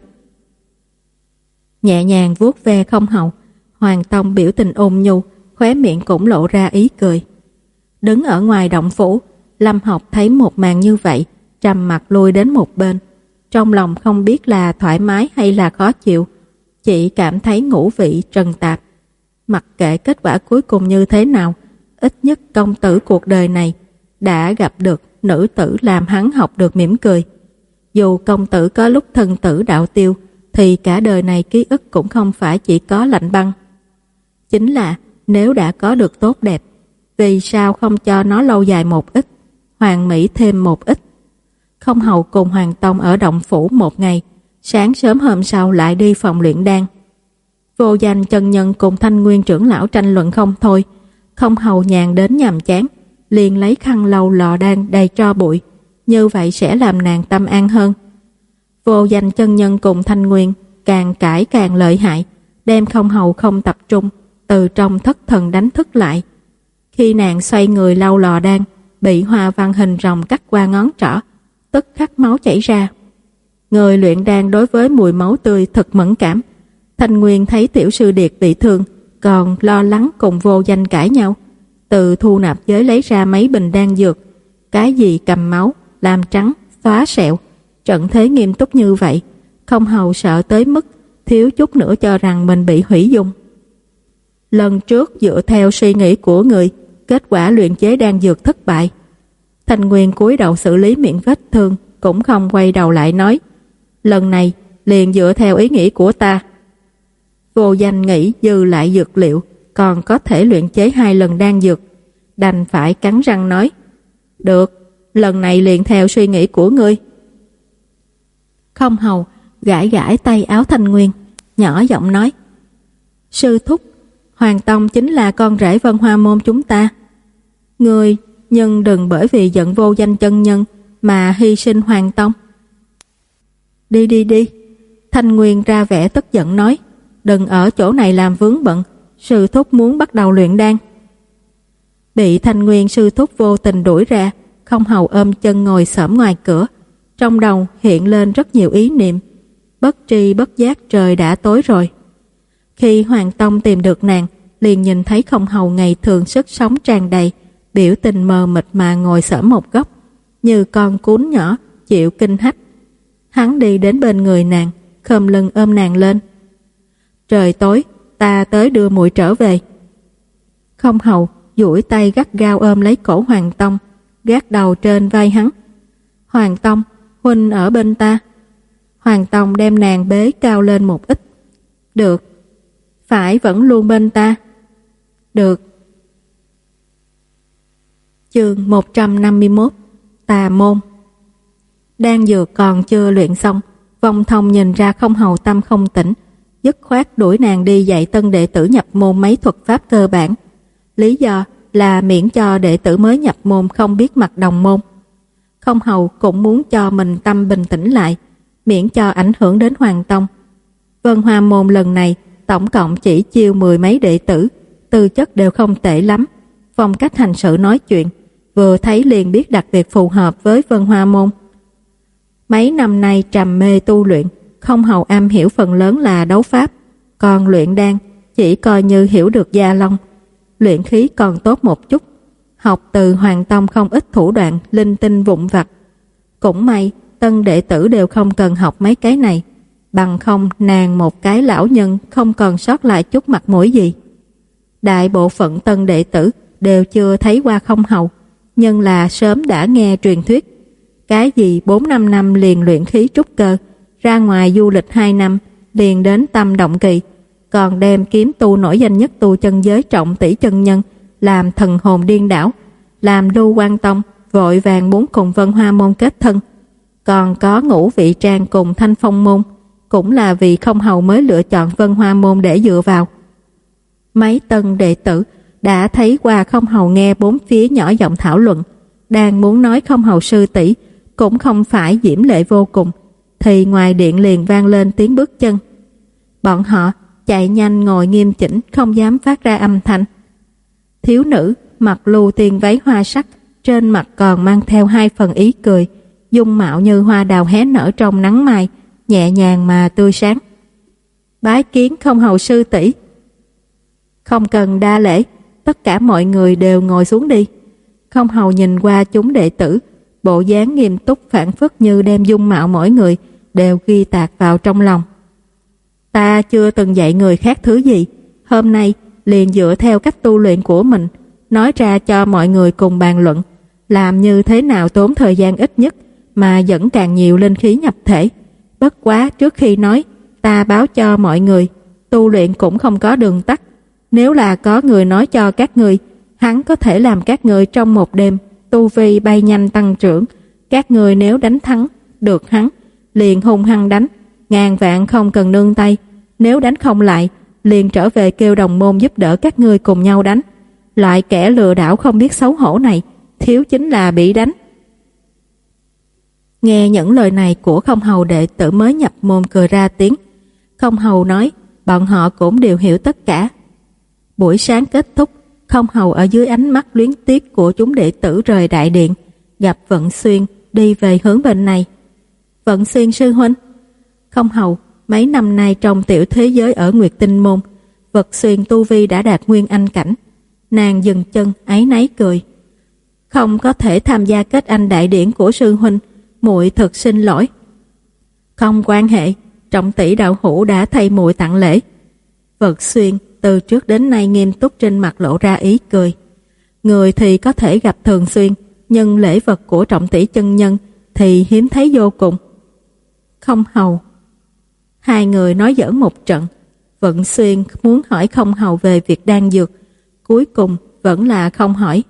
Nhẹ nhàng vuốt ve Không hầu, Hoàng Tông biểu tình ôn nhu, khóe miệng cũng lộ ra ý cười. Đứng ở ngoài động phủ, Lâm Học thấy một màn như vậy, trầm mặt lùi đến một bên, trong lòng không biết là thoải mái hay là khó chịu, chỉ cảm thấy ngũ vị trần tạp. Mặc kệ kết quả cuối cùng như thế nào, ít nhất công tử cuộc đời này đã gặp được nữ tử làm hắn học được mỉm cười. Dù công tử có lúc thân tử đạo tiêu, thì cả đời này ký ức cũng không phải chỉ có lạnh băng. Chính là nếu đã có được tốt đẹp, vì sao không cho nó lâu dài một ít, hoàn mỹ thêm một ít. Không hầu cùng Hoàng Tông ở động phủ một ngày, sáng sớm hôm sau lại đi phòng luyện đan. Vô Danh chân nhân cùng Thanh Nguyên trưởng lão tranh luận không thôi. Không hầu nhàn đến nhàm chán, liền lấy khăn lau lò đan đầy tro bụi, như vậy sẽ làm nàng tâm an hơn. Vô Danh chân nhân cùng Thanh Nguyên càng cãi càng lợi hại, đem Không hầu không tập trung, từ trong thất thần đánh thức lại. Khi nàng xoay người lau lò đan, bị hoa văn hình rồng cắt qua ngón trỏ, tức khắc máu chảy ra. Người luyện đan đối với mùi máu tươi thật mẫn cảm. Thanh Nguyên thấy tiểu sư điệt bị thương, còn lo lắng cùng Vô Danh cãi nhau, từ thu nạp giới lấy ra mấy bình đan dược, cái gì cầm máu, làm trắng, xóa sẹo. Trận thế nghiêm túc như vậy, Không hầu sợ tới mức thiếu chút nữa cho rằng mình bị hủy dung. Lần trước dựa theo suy nghĩ của người, kết quả luyện chế đan dược thất bại. Thanh Nguyên cúi đầu xử lý miệng vết thương, cũng không quay đầu lại nói: lần này liền dựa theo ý nghĩ của ta. Vô Danh nghĩ dư lại dược liệu, còn có thể luyện chế hai lần đan dược, đành phải cắn răng nói: được, lần này liền theo suy nghĩ của ngươi. Không Hầu gãi gãi tay áo Thanh Nguyên, nhỏ giọng nói: sư thúc, Hoàng Tông chính là con rể Vân Hoa môn chúng ta. Ngươi nhưng đừng bởi vì giận Vô Danh chân nhân mà hy sinh Hoàng Tông. Đi đi đi. Thanh Nguyên ra vẻ tức giận nói: đừng ở chỗ này làm vướng bận, sư thúc muốn bắt đầu luyện đan. Bị Thanh Nguyên sư thúc vô tình đuổi ra, Không Hầu ôm chân ngồi xổm ngoài cửa, trong đầu hiện lên rất nhiều ý niệm. Bất tri bất giác trời đã tối rồi. Khi Hoàng Tông tìm được nàng, liền nhìn thấy Không Hầu ngày thường sức sống tràn đầy, biểu tình mờ mịt mà ngồi xổm một góc, như con cún nhỏ chịu kinh hách. Hắn đi đến bên người nàng, khom lưng ôm nàng lên. Trời tối, ta tới đưa muội trở về. Không Hầu duỗi tay gắt gao ôm lấy cổ Hoàng Tông, gác đầu trên vai hắn. Hoàng Tông, huynh ở bên ta. Hoàng Tông đem nàng bế cao lên một ít. Được. Phải vẫn luôn bên ta. Được. Chương một trăm năm mươi mốt. Tà môn. Đan dược còn chưa luyện xong, Vong Thông nhìn ra Không Hầu tâm không tỉnh, dứt khoát đuổi nàng đi dạy tân đệ tử nhập môn mấy thuật pháp cơ bản. Lý do là miễn cho đệ tử mới nhập môn không biết mặt đồng môn. Không Hầu cũng muốn cho mình tâm bình tĩnh lại, miễn cho ảnh hưởng đến Hoàng Tông. Vân Hoa môn lần này tổng cộng chỉ chiêu mười mấy đệ tử, tư chất đều không tệ lắm, phong cách hành sự nói chuyện vừa thấy liền biết đặc biệt phù hợp với Vân Hoa môn. Mấy năm nay trầm mê tu luyện, Không Hầu am hiểu phần lớn là đấu pháp, còn luyện đan chỉ coi như hiểu được gia lông, luyện khí còn tốt một chút. Học từ Hoàng Tông không ít thủ đoạn linh tinh vụn vặt. Cũng may tân đệ tử đều không cần học mấy cái này, bằng không nàng một cái lão nhân không còn sót lại chút mặt mũi gì. Đại bộ phận tân đệ tử đều chưa thấy qua Không Hầu, nhưng là sớm đã nghe truyền thuyết. Cái gì bốn năm năm liền luyện khí trúc cơ, ra ngoài du lịch hai năm liền đến tâm động kỳ, còn đem kiếm tu nổi danh nhất tu chân giới Trọng Tỷ chân nhân làm thần hồn điên đảo, làm Lưu Quan Tông vội vàng muốn cùng Vân Hoa môn kết thân. Còn có Ngũ Vị Trang cùng Thanh Phong môn, cũng là vì Không Hầu mới lựa chọn Vân Hoa môn để dựa vào. Mấy tân đệ tử đã thấy qua Không Hầu nghe bốn phía nhỏ giọng thảo luận, đang muốn nói Không Hầu sư tỷ cũng không phải diễm lệ vô cùng, thì ngoài điện liền vang lên tiếng bước chân. Bọn họ chạy nhanh ngồi nghiêm chỉnh, không dám phát ra âm thanh. Thiếu nữ mặc lưu tiên váy hoa sắc, trên mặt còn mang theo hai phần ý cười, dung mạo như hoa đào hé nở trong nắng mai, nhẹ nhàng mà tươi sáng. Bái kiến Không Hầu sư tỷ. Không cần đa lễ, tất cả mọi người đều ngồi xuống đi. Không Hầu nhìn qua chúng đệ tử, bộ dáng nghiêm túc phảng phất như đem dung mạo mỗi người đều ghi tạc vào trong lòng. Ta chưa từng dạy người khác thứ gì, hôm nay liền dựa theo cách tu luyện của mình nói ra cho mọi người cùng bàn luận, làm như thế nào tốn thời gian ít nhất mà dẫn càng nhiều linh khí nhập thể. Bất quá trước khi nói, ta báo cho mọi người, tu luyện cũng không có đường tắt. Nếu là có người nói cho các người, hắn có thể làm các người trong một đêm tu vi bay nhanh tăng trưởng. Các người nếu đánh thắng được hắn, liền hung hăng đánh, ngàn vạn không cần nương tay. Nếu đánh không lại, liền trở về kêu đồng môn giúp đỡ các ngươi cùng nhau đánh. Loại kẻ lừa đảo không biết xấu hổ này, thiếu chính là bị đánh. Nghe những lời này của Không Hầu, đệ tử mới nhập môn cười ra tiếng. Không Hầu nói, bọn họ cũng đều hiểu tất cả. Buổi sáng kết thúc, Không Hầu ở dưới ánh mắt luyến tiếc của chúng đệ tử rời đại điện, gặp Vận Xuyên đi về hướng bên này. Vận Xuyên sư huynh. Không Hầu mấy năm nay trong tiểu thế giới ở Nguyệt Tinh môn, Vận Xuyên tu vi đã đạt nguyên anh cảnh. Nàng dừng chân áy náy cười. Không có thể tham gia kết anh đại điển của sư huynh, muội thật xin lỗi. Không quan hệ, Trọng Tỷ đạo hữu đã thay muội tặng lễ. Vận Xuyên từ trước đến nay nghiêm túc, trên mặt lộ ra ý cười. Người thì có thể gặp thường xuyên, nhưng lễ vật của Trọng Tỷ chân nhân thì hiếm thấy vô cùng. Không Hầu. Hai người nói giỡn một trận. Vận Xuyên muốn hỏi Không Hầu về việc đan dược, cuối cùng vẫn là không hỏi.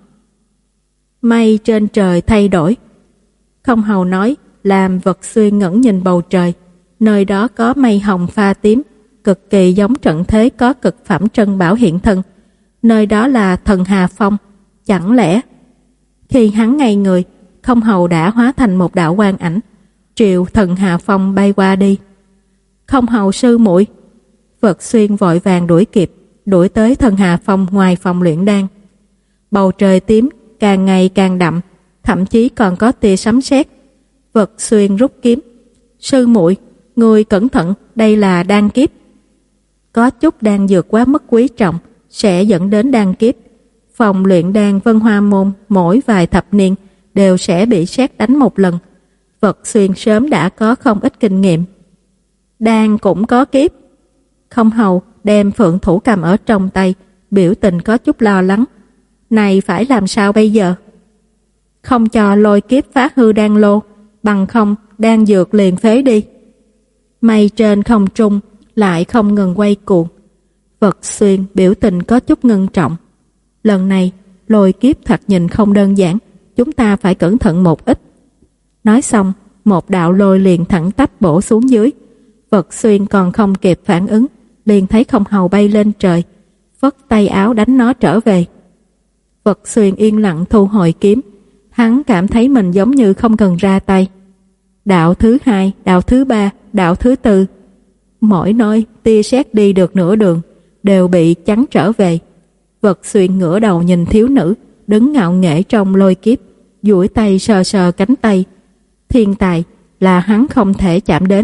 Mây trên trời thay đổi. Không Hầu nói, làm Vật Xuyên ngẩng nhìn bầu trời. Nơi đó có mây hồng pha tím, cực kỳ giống trận thế có cực phẩm Trân Bảo hiện thân. Nơi đó là Thần Hà Phong. Chẳng lẽ... Khi hắn ngây người, Không Hầu đã hóa thành một đạo quang ảnh, triệu Thần Hà Phong bay qua đi. Không Hầu sư muội. Vật Xuyên vội vàng đuổi kịp, đuổi tới Thần Hà Phong ngoài phòng luyện đan. Bầu trời tím càng ngày càng đậm, thậm chí còn có tia sấm sét. Vật Xuyên rút kiếm. Sư muội, người cẩn thận, đây là đan kiếp. Có chút đan dược quá mức quý trọng sẽ dẫn đến đan kiếp. Phòng luyện đan Vân Hoa Môn mỗi vài thập niên đều sẽ bị sét đánh một lần. Vật Xuyên sớm đã có không ít kinh nghiệm. Đan cũng có kiếp. Không Hầu đem Phượng Thủ cầm ở trong tay, biểu tình có chút lo lắng. Này phải làm sao bây giờ? Không cho lôi kiếp phá hư đan lô, bằng không đan dược liền phế đi. Mây trên không trung lại không ngừng quay cuồng. Vật Xuyên biểu tình có chút ngưng trọng. Lần này lôi kiếp thoạt nhìn không đơn giản, chúng ta phải cẩn thận một ít. Nói xong, một đạo lôi liền thẳng tắp bổ xuống dưới. Vật Xuyên còn không kịp phản ứng, liền thấy Không Hầu bay lên trời, phất tay áo đánh nó trở về. Vật Xuyên yên lặng thu hồi kiếm, hắn cảm thấy mình giống như không cần ra tay. Đạo thứ hai, đạo thứ ba, đạo thứ tư, mỗi nơi tia sét đi được nửa đường đều bị chắn trở về. Vật Xuyên ngửa đầu nhìn thiếu nữ đứng ngạo nghễ trong lôi kiếp, duỗi tay sờ sờ cánh tay. Thiên tài là hắn không thể chạm đến.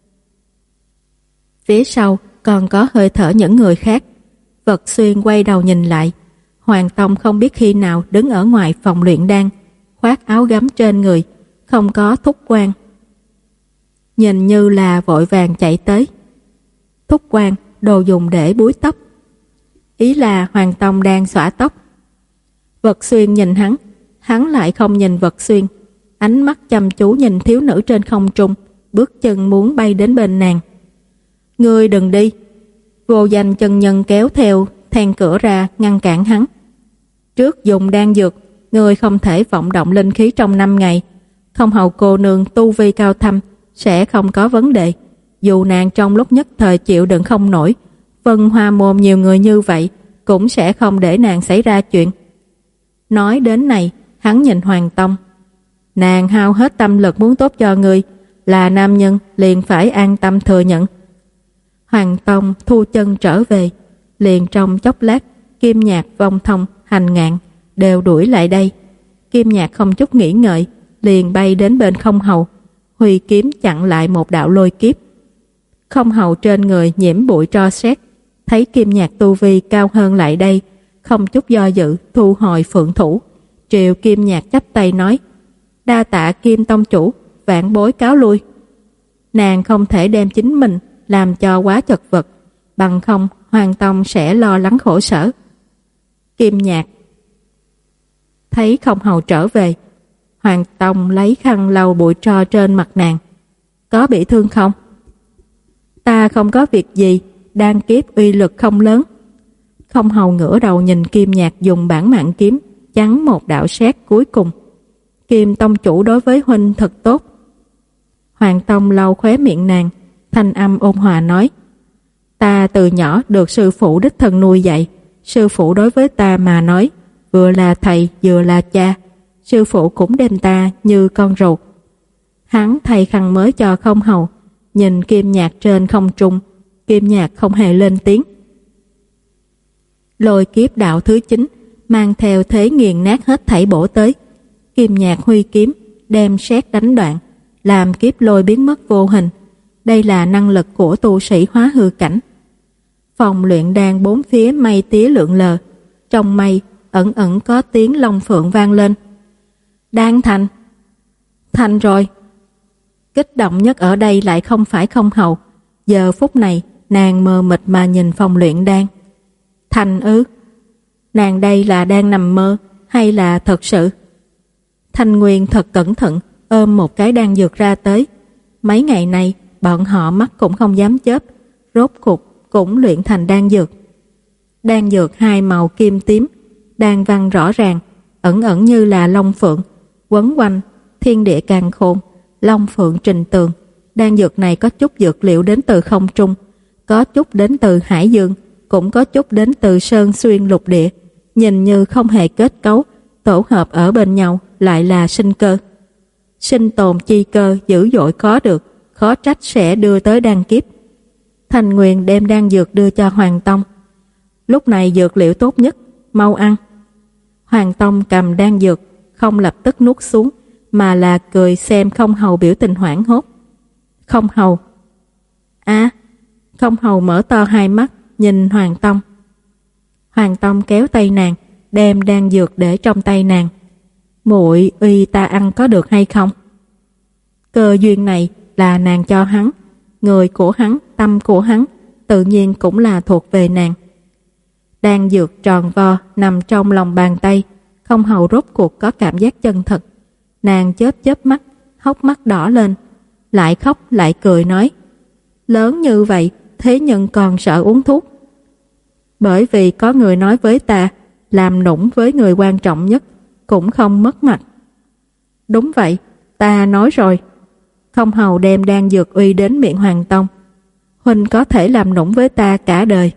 Phía sau còn có hơi thở những người khác. Vật Xuyên quay đầu nhìn lại, Hoàng Tông không biết khi nào đứng ở ngoài phòng luyện đan, khoác áo gấm trên người, không có thúc quan. Nhìn như là vội vàng chạy tới. Thúc quan, đồ dùng để búi tóc. Ý là Hoàng Tông đang xõa tóc. Vật Xuyên nhìn hắn, hắn lại không nhìn Vật Xuyên, ánh mắt chăm chú nhìn thiếu nữ trên không trung, bước chân muốn bay đến bên nàng. Ngươi đừng đi. Vô Danh chân nhân kéo theo then cửa ra ngăn cản hắn. Trước dùng đan dược, ngươi không thể vọng động linh khí trong năm ngày. Không Hầu cô nương tu vi cao thâm sẽ không có vấn đề. Dù nàng trong lúc nhất thời chịu đựng không nổi, Vân Hoa Môn nhiều người như vậy cũng sẽ không để nàng xảy ra chuyện. Nói đến này, hắn nhìn Hoàng Tông. Nàng hao hết tâm lực muốn tốt cho ngươi, là nam nhân liền phải an tâm thừa nhận. Hoàng Tông thu chân trở về, liền trong chốc lát, Kim Nhạc, Vong Thông, Hành Ngạn đều đuổi lại đây. Kim Nhạc không chút nghĩ ngợi, liền bay đến bên Không Hầu, huy kiếm chặn lại một đạo lôi kiếp. Không Hầu trên người nhiễm bụi tro sét, thấy Kim Nhạc tu vi cao hơn lại đây, không chút do dự thu hồi Phượng Thủ, triệu Kim Nhạc chắp tay nói: đa tạ Kim tông chủ, vạn bối cáo lui. Nàng không thể đem chính mình làm cho quá chật vật, bằng không Hoàng Tông sẽ lo lắng khổ sở. Kim Nhạc thấy Không Hầu trở về, Hoàng Tông lấy khăn lau bụi tro trên mặt nàng. Có bị thương không? Ta không có việc gì, đan kiếp uy lực không lớn. Không Hầu ngửa đầu nhìn Kim Nhạc dùng bản mạng kiếm chắn một đạo sét cuối cùng. Kim tông chủ đối với huynh thật tốt. Hoàng Tông lau khóe miệng nàng, thanh âm ôn hòa nói: ta từ nhỏ được sư phụ đích thân nuôi dạy. Sư phụ đối với ta mà nói, vừa là thầy vừa là cha. Sư phụ cũng đem ta như con ruột. Hắn thay khăn mới cho Không Hầu, nhìn Kim Nhạc trên không trung. Kim Nhạc không hề lên tiếng. Lôi kiếp đạo thứ chín mang theo thế nghiền nát hết thảy bổ tới. Kim Nhạc huy kiếm đem sét đánh đoạn, làm kiếp lôi biến mất vô hình. Đây là năng lực của tu sĩ hóa hư cảnh. Phòng luyện đan bốn phía mây tía lượn lờ, trong mây ẩn ẩn có tiếng long phượng vang lên. Đan thành. Thành rồi. Kích động nhất ở đây lại không phải Không Hầu. Giờ phút này nàng mờ mịt mà nhìn phòng luyện đan. Thành ư? Nàng đây là đang nằm mơ hay là thật sự? Thanh Nguyên thật cẩn thận ôm một cái đan dược ra tới. Mấy ngày nay bọn họ mắt cũng không dám chớp, rốt cuộc cũng luyện thành đan dược. Đan dược hai màu kim tím, đan văn rõ ràng, ẩn ẩn như là long phượng, quấn quanh thiên địa càn khôn, long phượng trình tường. Đan dược này có chút dược liệu đến từ không trung, có chút đến từ hải dương, cũng có chút đến từ sơn xuyên lục địa, nhìn như không hề kết cấu, tổ hợp ở bên nhau lại là sinh cơ. Sinh tồn chi cơ dữ dội có được, khó trách sẽ đưa tới đan kiếp. Thanh Nguyên đem đan dược đưa cho Hoàng Tông. Lúc này dược liệu tốt nhất, mau ăn. Hoàng Tông cầm đan dược, không lập tức nuốt xuống, mà là cười xem Không Hầu biểu tình hoảng hốt. Không Hầu. À, Không Hầu mở to hai mắt, nhìn Hoàng Tông. Hoàng Tông kéo tay nàng, đem đan dược để trong tay nàng. Muội uy ta ăn có được hay không? Cơ duyên này là nàng cho hắn, người của hắn, tâm của hắn, tự nhiên cũng là thuộc về nàng. Đan dược tròn vo nằm trong lòng bàn tay, Không Hầu rốt cuộc có cảm giác chân thật. Nàng chớp chớp mắt, hốc mắt đỏ lên, lại khóc lại cười nói: lớn như vậy, thế nhưng còn sợ uống thuốc. Bởi vì có người nói với ta, làm nũng với người quan trọng nhất cũng không mất mặt. Đúng vậy, ta nói rồi. Không Hầu đem đan dược uy đến miệng Hoàng Tông. Huynh có thể làm nũng với ta cả đời.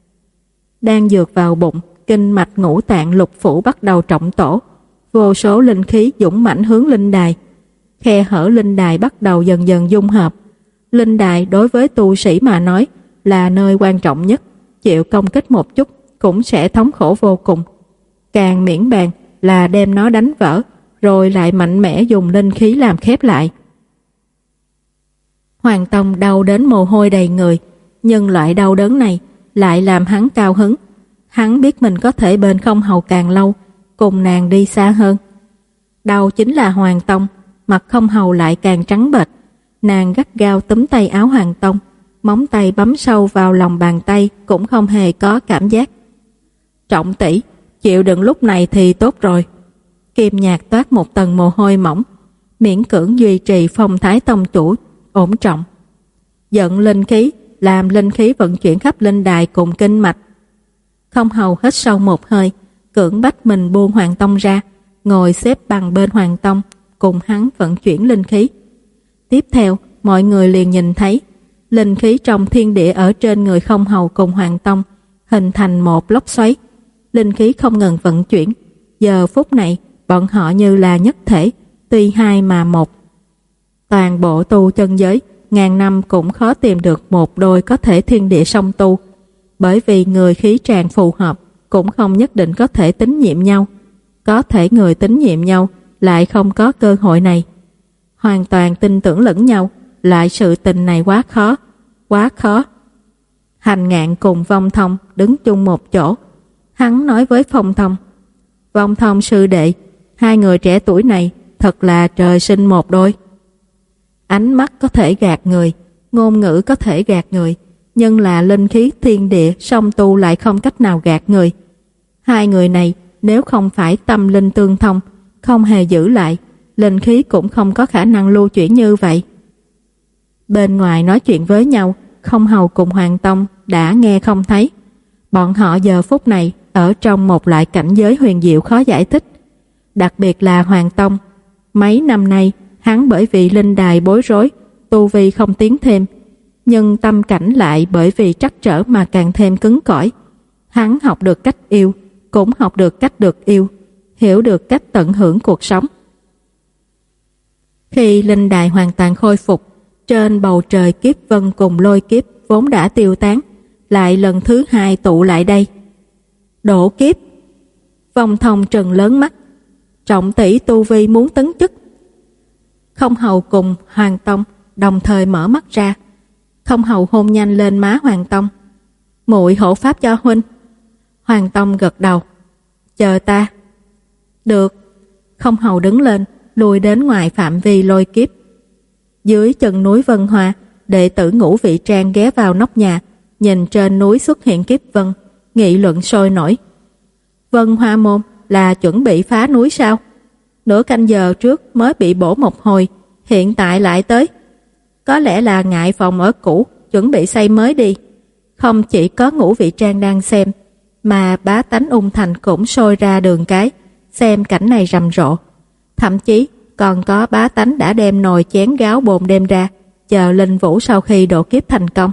Đan dược vào bụng, kinh mạch ngũ tạng lục phủ bắt đầu trọng tổ, vô số linh khí dũng mãnh hướng linh đài. Khe hở linh đài bắt đầu dần dần dung hợp. Linh đài đối với tu sĩ mà nói là nơi quan trọng nhất, chịu công kích một chút cũng sẽ thống khổ vô cùng. Càng miễn bàn là đem nó đánh vỡ, rồi lại mạnh mẽ dùng linh khí làm khép lại. Hoàng Tông đau đến mồ hôi đầy người, nhưng loại đau đớn này lại làm hắn cao hứng. Hắn biết mình có thể bên Không Hầu càng lâu, cùng nàng đi xa hơn. Đau chính là Hoàng Tông, mặt Không Hầu lại càng trắng bệch. Nàng gắt gao túm tay áo Hoàng Tông, móng tay bấm sâu vào lòng bàn tay cũng không hề có cảm giác. Trọng tỷ, chịu đựng lúc này thì tốt rồi. Kim Nhạc toát một tầng mồ hôi mỏng, miễn cưỡng duy trì phong thái tông chủ ổn trọng. Giận linh khí, làm linh khí vận chuyển khắp linh đài cùng kinh mạch. Không Hầu hít sâu một hơi, cưỡng bách mình buông Hoàng Tông ra, ngồi xếp bằng bên Hoàng Tông, cùng hắn vận chuyển linh khí. Tiếp theo, mọi người liền nhìn thấy linh khí trong thiên địa ở trên người Không Hầu cùng Hoàng Tông hình thành một lốc xoáy. Linh khí không ngừng vận chuyển. Giờ phút này, bọn họ như là nhất thể, tuy hai mà một. Toàn bộ tu chân giới, ngàn năm cũng khó tìm được một đôi có thể thiên địa song tu. Bởi vì người khí tràng phù hợp, cũng không nhất định có thể tín nhiệm nhau. Có thể người tín nhiệm nhau, lại không có cơ hội này. Hoàn toàn tin tưởng lẫn nhau, lại sự tình này quá khó, quá khó. Hành Ngạn cùng Vong Thông đứng chung một chỗ. Hắn nói với Phong Thông: Vong Thông sư đệ, hai người trẻ tuổi này thật là trời sinh một đôi. Ánh mắt có thể gạt người, ngôn ngữ có thể gạt người, nhưng là linh khí thiên địa song tu lại không cách nào gạt người. Hai người này nếu không phải tâm linh tương thông, không hề giữ lại, linh khí cũng không có khả năng lưu chuyển như vậy. Bên ngoài nói chuyện với nhau, Không Hầu cùng Hoàng Tông đã nghe không thấy. Bọn họ giờ phút này ở trong một loại cảnh giới huyền diệu khó giải thích. Đặc biệt là Hoàng Tông. Mấy năm nay, hắn bởi vì linh đài bối rối, tu vi không tiến thêm, nhưng tâm cảnh lại bởi vì trắc trở mà càng thêm cứng cỏi. Hắn học được cách yêu, cũng học được cách được yêu, hiểu được cách tận hưởng cuộc sống. Khi linh đài hoàn toàn khôi phục, trên bầu trời kiếp vân cùng lôi kiếp vốn đã tiêu tán, lại lần thứ hai tụ lại đây. Đổ kiếp. Vong Thông trừng lớn mắt. Trọng tỷ tu vi muốn tấn chức. Không Hầu cùng Hoàng Tông đồng thời mở mắt ra. Không Hầu hôn nhanh lên má Hoàng Tông. Muội hộ pháp cho huynh. Hoàng Tông gật đầu. Chờ ta. Được. Không Hầu đứng lên, lùi đến ngoài phạm vi lôi kiếp. Dưới chân núi Vân Hoa, đệ tử Ngũ Vị Trang ghé vào nóc nhà, nhìn trên núi xuất hiện kiếp vân, nghị luận sôi nổi. Vân Hoa môn là chuẩn bị phá núi sao? nửa canh giờ trước mới bị bổ một hồi, hiện tại lại tới. Có lẽ là ngại phòng ở cũ, chuẩn bị xây mới đi. Không chỉ có Ngũ Vị Trang đang xem, mà bá tánh Ung Thành cũng sôi ra đường cái, xem cảnh này rầm rộ. Thậm chí còn có bá tánh đã đem nồi chén gáo bồn đem ra, chờ Linh Vũ sau khi độ kiếp thành công.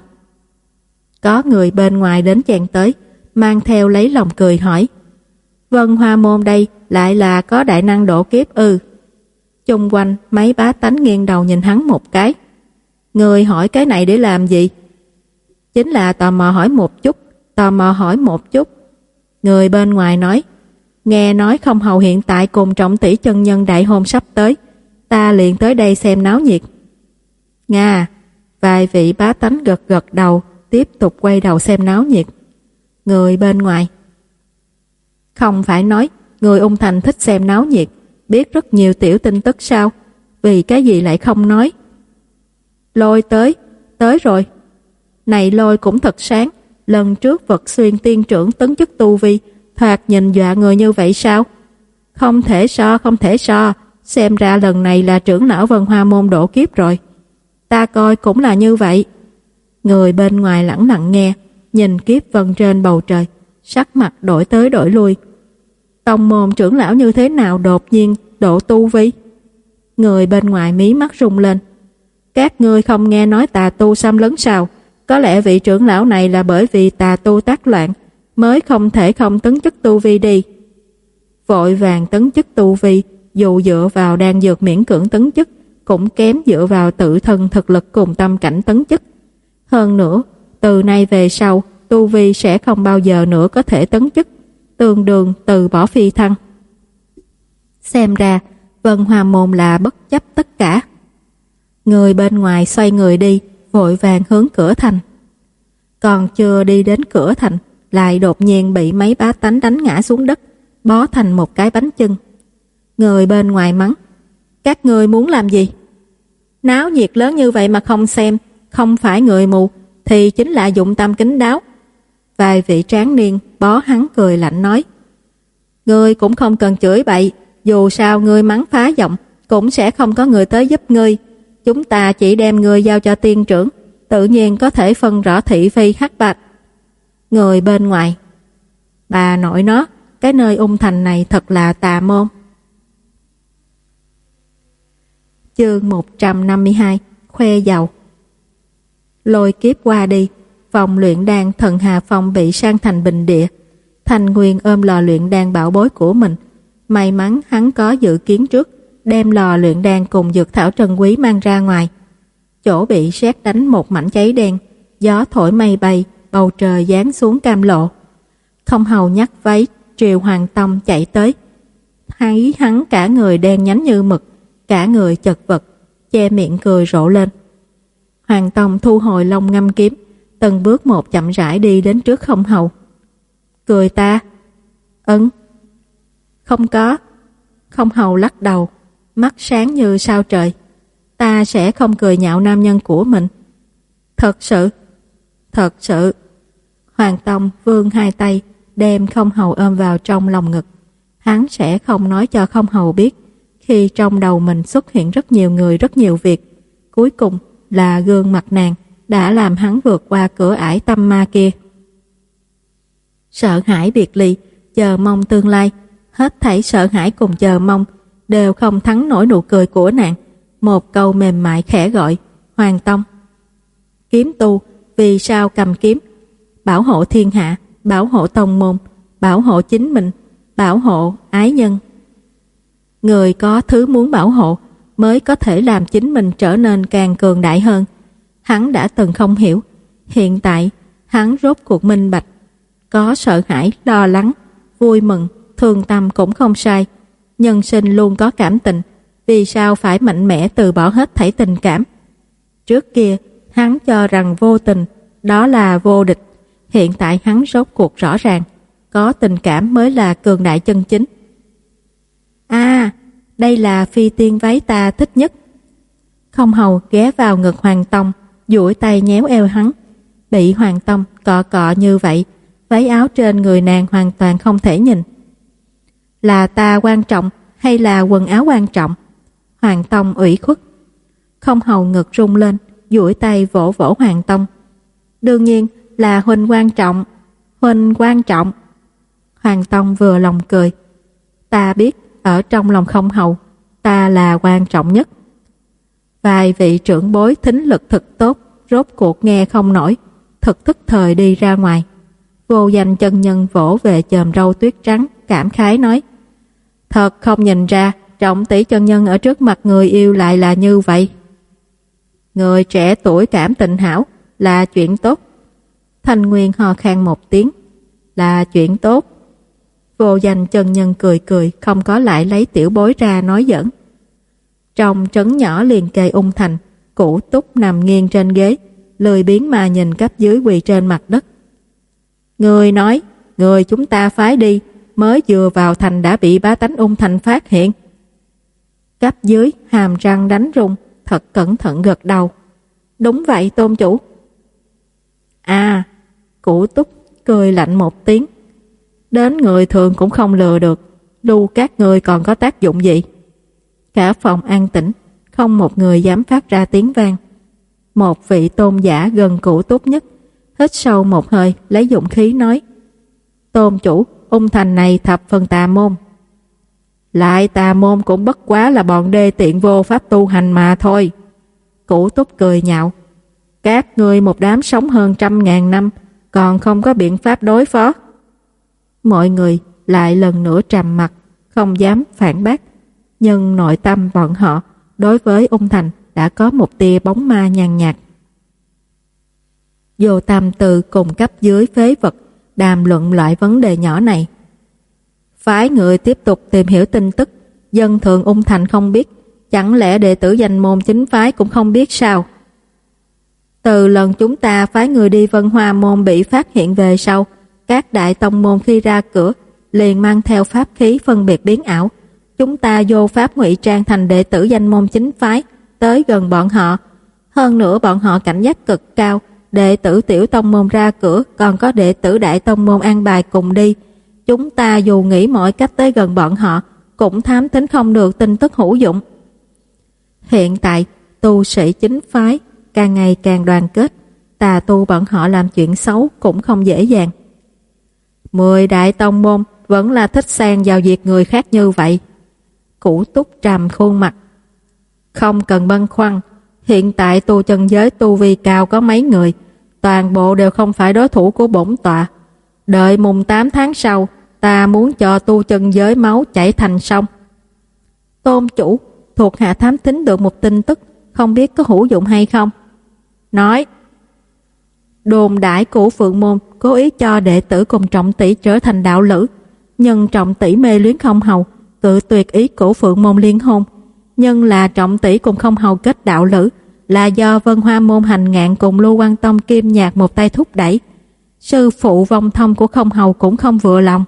Có người bên ngoài đến chen tới, mang theo lấy lòng cười hỏi: Vân Hoa Môn đây lại là có đại năng độ kiếp ư? Chung quanh mấy bá tánh nghiêng đầu nhìn hắn một cái. Người hỏi cái này để làm gì? Chính là tò mò hỏi một chút, tò mò hỏi một chút. Người bên ngoài nói: Nghe nói Không Hầu hiện tại cùng Trọng Tỷ chân nhân đại hôn sắp tới, ta liền tới đây xem náo nhiệt. Nga, vài vị bá tánh gật gật đầu, tiếp tục quay đầu xem náo nhiệt. Người bên ngoài: Không phải nói người Ung Thành thích xem náo nhiệt, biết rất nhiều tiểu tin tức sao? Vì cái gì lại không nói? Lôi tới, tới rồi. Này Lôi cũng thật sáng, lần trước Vật Xuyên tiên trưởng tấn chức tu vi, thoạt nhìn dọa người như vậy sao? Không thể so, không thể so, xem ra lần này là trưởng lão Vân Hoa Môn độ kiếp rồi. Ta coi cũng là như vậy. Người bên ngoài lẳng lặng nghe, nhìn kiếp vân trên bầu trời, sắc mặt đổi tới đổi lui. Tông môn trưởng lão như thế nào đột nhiên độ tu vi? Người bên ngoài mí mắt rung lên. Các ngươi không nghe nói tà tu xâm lấn sao? Có lẽ vị trưởng lão này là bởi vì tà tu tác loạn mới không thể không tấn chức tu vi đi. Vội vàng tấn chức tu vi, dù dựa vào đan dược miễn cưỡng tấn chức, cũng kém dựa vào tự thân thực lực cùng tâm cảnh tấn chức. Hơn nữa, từ nay về sau, tu vi sẽ không bao giờ nữa có thể tấn chức, tương đương từ bỏ phi thăng. Xem ra, Vân Hoa Môn là bất chấp tất cả. Người bên ngoài xoay người đi, vội vàng hướng cửa thành. Còn chưa đi đến cửa thành, lại đột nhiên bị mấy bá tánh đánh ngã xuống đất, bó thành một cái bánh chưng. Người bên ngoài mắng: Các ngươi muốn làm gì? Náo nhiệt lớn như vậy mà không xem, không phải người mù thì chính là dụng tâm kín đáo. Vài vị tráng niên bó hắn cười lạnh nói: Ngươi cũng không cần chửi bậy, dù sao ngươi mắng phá giọng cũng sẽ không có người tới giúp ngươi. Chúng ta chỉ đem ngươi giao cho tiên trưởng, tự nhiên có thể phân rõ thị phi hắc bạch. Người bên ngoài: Bà nội nó, cái nơi Ung Thành này thật là tà môn. Chương một trăm năm mươi hai: Khoe giàu. Lôi kiếp qua đi, phòng luyện đan Thần Hà Phong bị sang thành bình địa. Thành Nguyên ôm lò luyện đan bảo bối của mình. May mắn hắn có dự kiến trước, đem lò luyện đan cùng dược thảo trân quý mang ra ngoài. Chỗ bị sét đánh một mảnh cháy đen, gió thổi mây bay, bầu trời giáng xuống cam lộ. Không Hầu nhắc váy, Triều Hoàng Tông chạy tới. Thấy hắn cả người đen nhánh như mực, cả người chật vật, che miệng cười rộ lên. Hoàng Tông thu hồi lông ngâm kiếm, từng bước một chậm rãi đi đến trước Không Hầu. Cười ta? Ấn. Không có. Không Hầu lắc đầu, mắt sáng như sao trời. Ta sẽ không cười nhạo nam nhân của mình. Thật sự. Thật sự. Hoàng Tông vươn hai tay, đem Không Hầu ôm vào trong lòng ngực. Hắn sẽ không nói cho Không Hầu biết, khi trong đầu mình xuất hiện rất nhiều người, rất nhiều việc, cuối cùng là gương mặt nàng đã làm hắn vượt qua cửa ải tâm ma kia. Sợ hãi biệt ly, chờ mong tương lai, hết thảy sợ hãi cùng chờ mong đều không thắng nổi nụ cười của nàng. Một câu mềm mại khẽ gọi: Hoàng Tông. Kiếm tu, vì sao cầm kiếm? Bảo hộ thiên hạ, bảo hộ tông môn, bảo hộ chính mình, bảo hộ ái nhân. Người có thứ muốn bảo hộ mới có thể làm chính mình trở nên càng cường đại hơn. Hắn đã từng không hiểu, hiện tại hắn rốt cuộc minh bạch. Có sợ hãi, lo lắng, vui mừng, thương tâm cũng không sai. Nhân sinh luôn có cảm tình, vì sao phải mạnh mẽ từ bỏ hết thảy tình cảm? Trước kia hắn cho rằng vô tình đó là vô địch, hiện tại hắn rốt cuộc rõ ràng, có tình cảm mới là cường đại chân chính. À, đây là phi tiên váy ta thích nhất. Không Hầu ghé vào ngực Hoàng Tông, duỗi tay nhéo eo hắn. Bị Hoàng Tông cọ cọ như vậy, váy áo trên người nàng hoàn toàn không thể nhìn. Là ta quan trọng hay là quần áo quan trọng? Hoàng Tông ủy khuất. Không hầu ngực rung lên, duỗi tay vỗ vỗ Hoàng Tông. Đương nhiên là huynh quan trọng, huynh quan trọng. Hoàng Tông vừa lòng cười. Ta biết ở trong lòng không hầu, ta là quan trọng nhất. Vài vị trưởng bối thính lực thực tốt, rốt cuộc nghe không nổi, thực thức thời đi ra ngoài. Vô Danh chân nhân vỗ về chòm râu tuyết trắng, cảm khái nói: thật không nhìn ra Trọng tỷ chân nhân ở trước mặt người yêu lại là như vậy. Người trẻ tuổi cảm tình hảo là chuyện tốt. Thanh Nguyên ho khan một tiếng. Là chuyện tốt. Vô Danh chân nhân cười cười, không có lại lấy tiểu bối ra nói giỡn. Trong trấn nhỏ liền kề Ung Thành, Củ Túc nằm nghiêng trên ghế, lười biếng mà nhìn cấp dưới quỳ trên mặt đất. Người nói, người chúng ta phái đi, mới vừa vào thành đã bị bá tánh Ung Thành phát hiện. Cấp dưới hàm răng đánh rung, thật cẩn thận gật đầu. Đúng vậy tôn chủ. À, Củ Túc cười lạnh một tiếng. Đến người thường cũng không lừa được, lưu các người còn có tác dụng gì? Cả phòng an tĩnh, không một người dám phát ra tiếng vang. Một vị tôn giả gần Củ Túc nhất hít sâu một hơi, lấy dũng khí nói: Tôn chủ, Ung Thành này thập phần tà môn. Lại tà môn cũng bất quá là bọn đê tiện vô pháp tu hành mà thôi. Củ Túc cười nhạo: các người một đám sống hơn trăm ngàn năm, còn không có biện pháp đối phó. Mọi người lại lần nữa trầm mặc, không dám phản bác. Nhưng nội tâm bọn họ đối với Ung Thành đã có một tia bóng ma nhàn nhạt. Vô Tam Từ cùng cấp dưới phế vật đàm luận loại vấn đề nhỏ này. Phái người tiếp tục tìm hiểu tin tức. Dân thường Ung Thành không biết, chẳng lẽ đệ tử danh môn chính phái cũng không biết sao? Từ lần chúng ta phái người đi Vân Hoa môn bị phát hiện về sau, các đại tông môn khi ra cửa liền mang theo pháp khí phân biệt biến ảo. Chúng ta vô pháp ngụy trang thành đệ tử danh môn chính phái, tới gần bọn họ. Hơn nữa bọn họ cảnh giác cực cao, đệ tử tiểu tông môn ra cửa còn có đệ tử đại tông môn an bài cùng đi. Chúng ta dù nghĩ mọi cách tới gần bọn họ, cũng thám thính không được tin tức hữu dụng. Hiện tại, tu sĩ chính phái càng ngày càng đoàn kết, tà tu bọn họ làm chuyện xấu cũng không dễ dàng. Mười đại tông môn vẫn là thích xen vào việc người khác như vậy. Củ Túc trầm khuôn mặt. Không cần băn khoăn, hiện tại tu chân giới tu vi cao có mấy người, toàn bộ đều không phải đối thủ của bổn tọa. Đợi mùng tám tháng sau, ta muốn cho tu chân giới máu chảy thành sông. Tôn chủ, thuộc hạ thám thính được một tin tức, không biết có hữu dụng hay không? Nói. Đồn đãi của Phượng môn cố ý cho đệ tử cùng Trọng tỷ trở thành đạo lữ, nhưng Trọng tỷ mê luyến không hầu, tự tuyệt ý của Phượng môn liên hôn. Nhưng là Trọng tỷ cùng không hầu kết đạo lữ là do Vân Hoa môn Hành Ngạn cùng Lưu Quan Tông Kim Nhạc một tay thúc đẩy. Sư phụ vong thông của không hầu cũng không vừa lòng.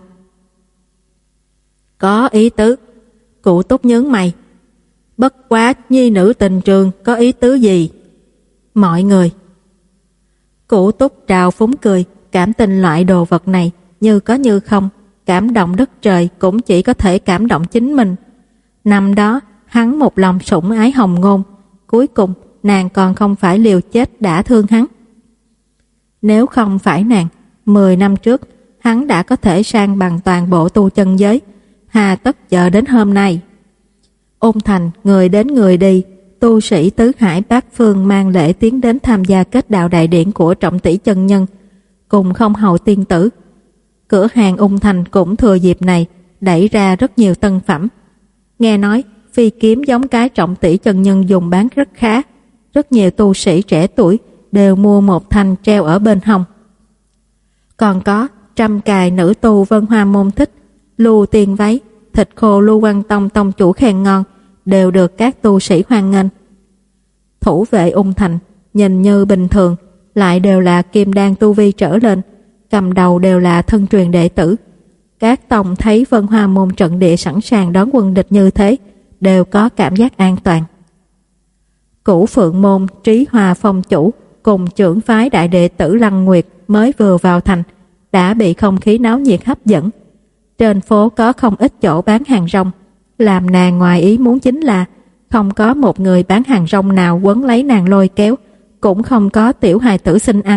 Có ý tứ. Cụ Túc nhướng mày. Bất quá nhi nữ tình trường có ý tứ gì? Mọi người. Cụ Túc trào phúng cười, cảm tình loại đồ vật này như có như không, cảm động đất trời cũng chỉ có thể cảm động chính mình. Năm đó hắn một lòng sủng ái Hồng Ngôn, cuối cùng nàng còn không phải liều chết đã thương hắn. Nếu không phải nàng, mười năm trước hắn đã có thể sang bằng toàn bộ tu chân giới, hà tất chờ đến hôm nay. Ung Thành người đến người đi, tu sĩ tứ hải bát phương mang lễ tiến đến tham gia kết đạo đại điển của Trọng tỷ chân nhân, cùng không hầu tiên tử. Cửa hàng Ung Thành cũng thừa dịp này đẩy ra rất nhiều tân phẩm. Nghe nói phi kiếm giống cái Trọng tỷ chân nhân dùng bán rất khá, rất nhiều tu sĩ trẻ tuổi đều mua một thanh treo ở bên hông. Còn có trăm cài nữ tu Vân Hoa môn thích, lưu tiền váy, thịt khô Lưu Quan Tông tông chủ khen ngon, đều được các tu sĩ hoan nghênh. Thủ vệ Ung Thành nhìn như bình thường, lại đều là kim đan tu vi trở lên, cầm đầu đều là thân truyền đệ tử. Các tông thấy Vân Hoa môn trận địa sẵn sàng đón quân địch như thế, đều có cảm giác an toàn. Cửu Phượng môn Trí Hòa phong chủ cùng trưởng phái đại đệ tử Lăng Nguyệt mới vừa vào thành, đã bị không khí náo nhiệt hấp dẫn. Trên phố có không ít chỗ bán hàng rong, Làm nàng ngoài ý muốn chính là không có một người bán hàng rong nào quấn lấy nàng lôi kéo, cũng không có tiểu hài tử xin ăn.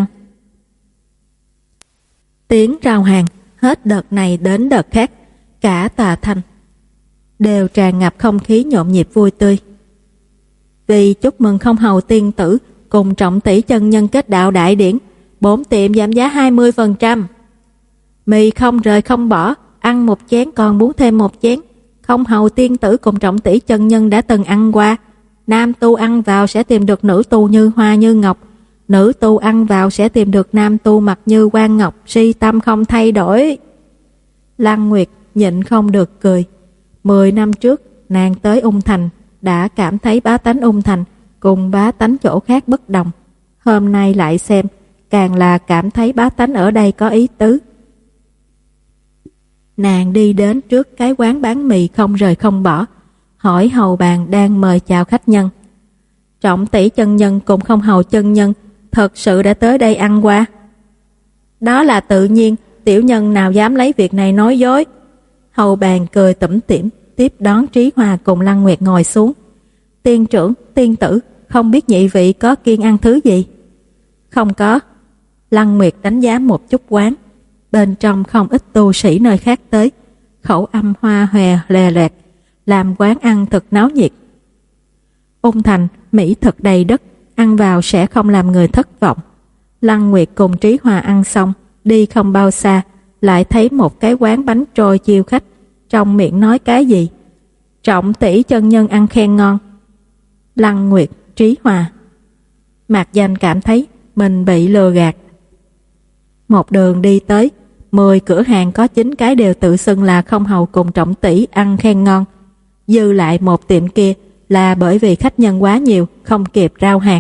Tiếng rao hàng hết đợt này đến đợt khác, cả tòa thành đều tràn ngập không khí nhộn nhịp vui tươi. Vì chúc mừng Không Hầu tiên tử cùng Trọng tỷ chân nhân kết đạo đại điển, bốn tiệm giảm giá hai mươi phần trăm. Mì không rời không bỏ, ăn một chén còn muốn thêm một chén. Không Hầu tiên tử cùng Trọng tỷ chân nhân đã từng ăn qua. Nam tu ăn vào sẽ tìm được nữ tu như hoa như ngọc, nữ tu ăn vào sẽ tìm được nam tu mặt như quan ngọc, si tâm không thay đổi. Lăng Nguyệt nhịn không được cười. Mười năm trước nàng tới Ung Thành đã cảm thấy bá tánh Ung Thành cùng bá tánh chỗ khác bất đồng. Hôm nay lại xem, càng là cảm thấy bá tánh ở đây có ý tứ. Nàng đi đến trước cái quán bán mì không rời không bỏ, hỏi hầu bàn đang mời chào khách nhân. Trọng tỷ chân nhân cùng Không Hầu chân nhân thật sự đã tới đây ăn qua? Đó là tự nhiên, tiểu nhân nào dám lấy việc này nói dối. Hầu bàn cười tủm tỉm tiếp đón Trí Hòa cùng Lăng Nguyệt ngồi xuống. Tiên trưởng, tiên tử, không biết nhị vị có kiêng ăn thứ gì? Không có. Lăng Nguyệt đánh giá một chút quán. Bên trong không ít tu sĩ nơi khác tới, khẩu âm hoa hòe lè lẹt, làm quán ăn thật náo nhiệt. Ung Thành mỹ thực đầy đất, ăn vào sẽ không làm người thất vọng. Lăng Nguyệt cùng Trí Hòa ăn xong, đi không bao xa, lại thấy một cái quán bánh trôi chiêu khách, trong miệng nói cái gì? Trọng tỷ chân nhân ăn khen ngon. Lăng Nguyệt, Trí Hòa. Mạc Danh cảm thấy mình bị lừa gạt. Một đường đi tới, mười cửa hàng có chín cái đều tự xưng là Không Hầu cùng Trọng tỷ ăn khen ngon. Dư lại một tiệm kia là bởi vì khách nhân quá nhiều, không kịp rao hàng.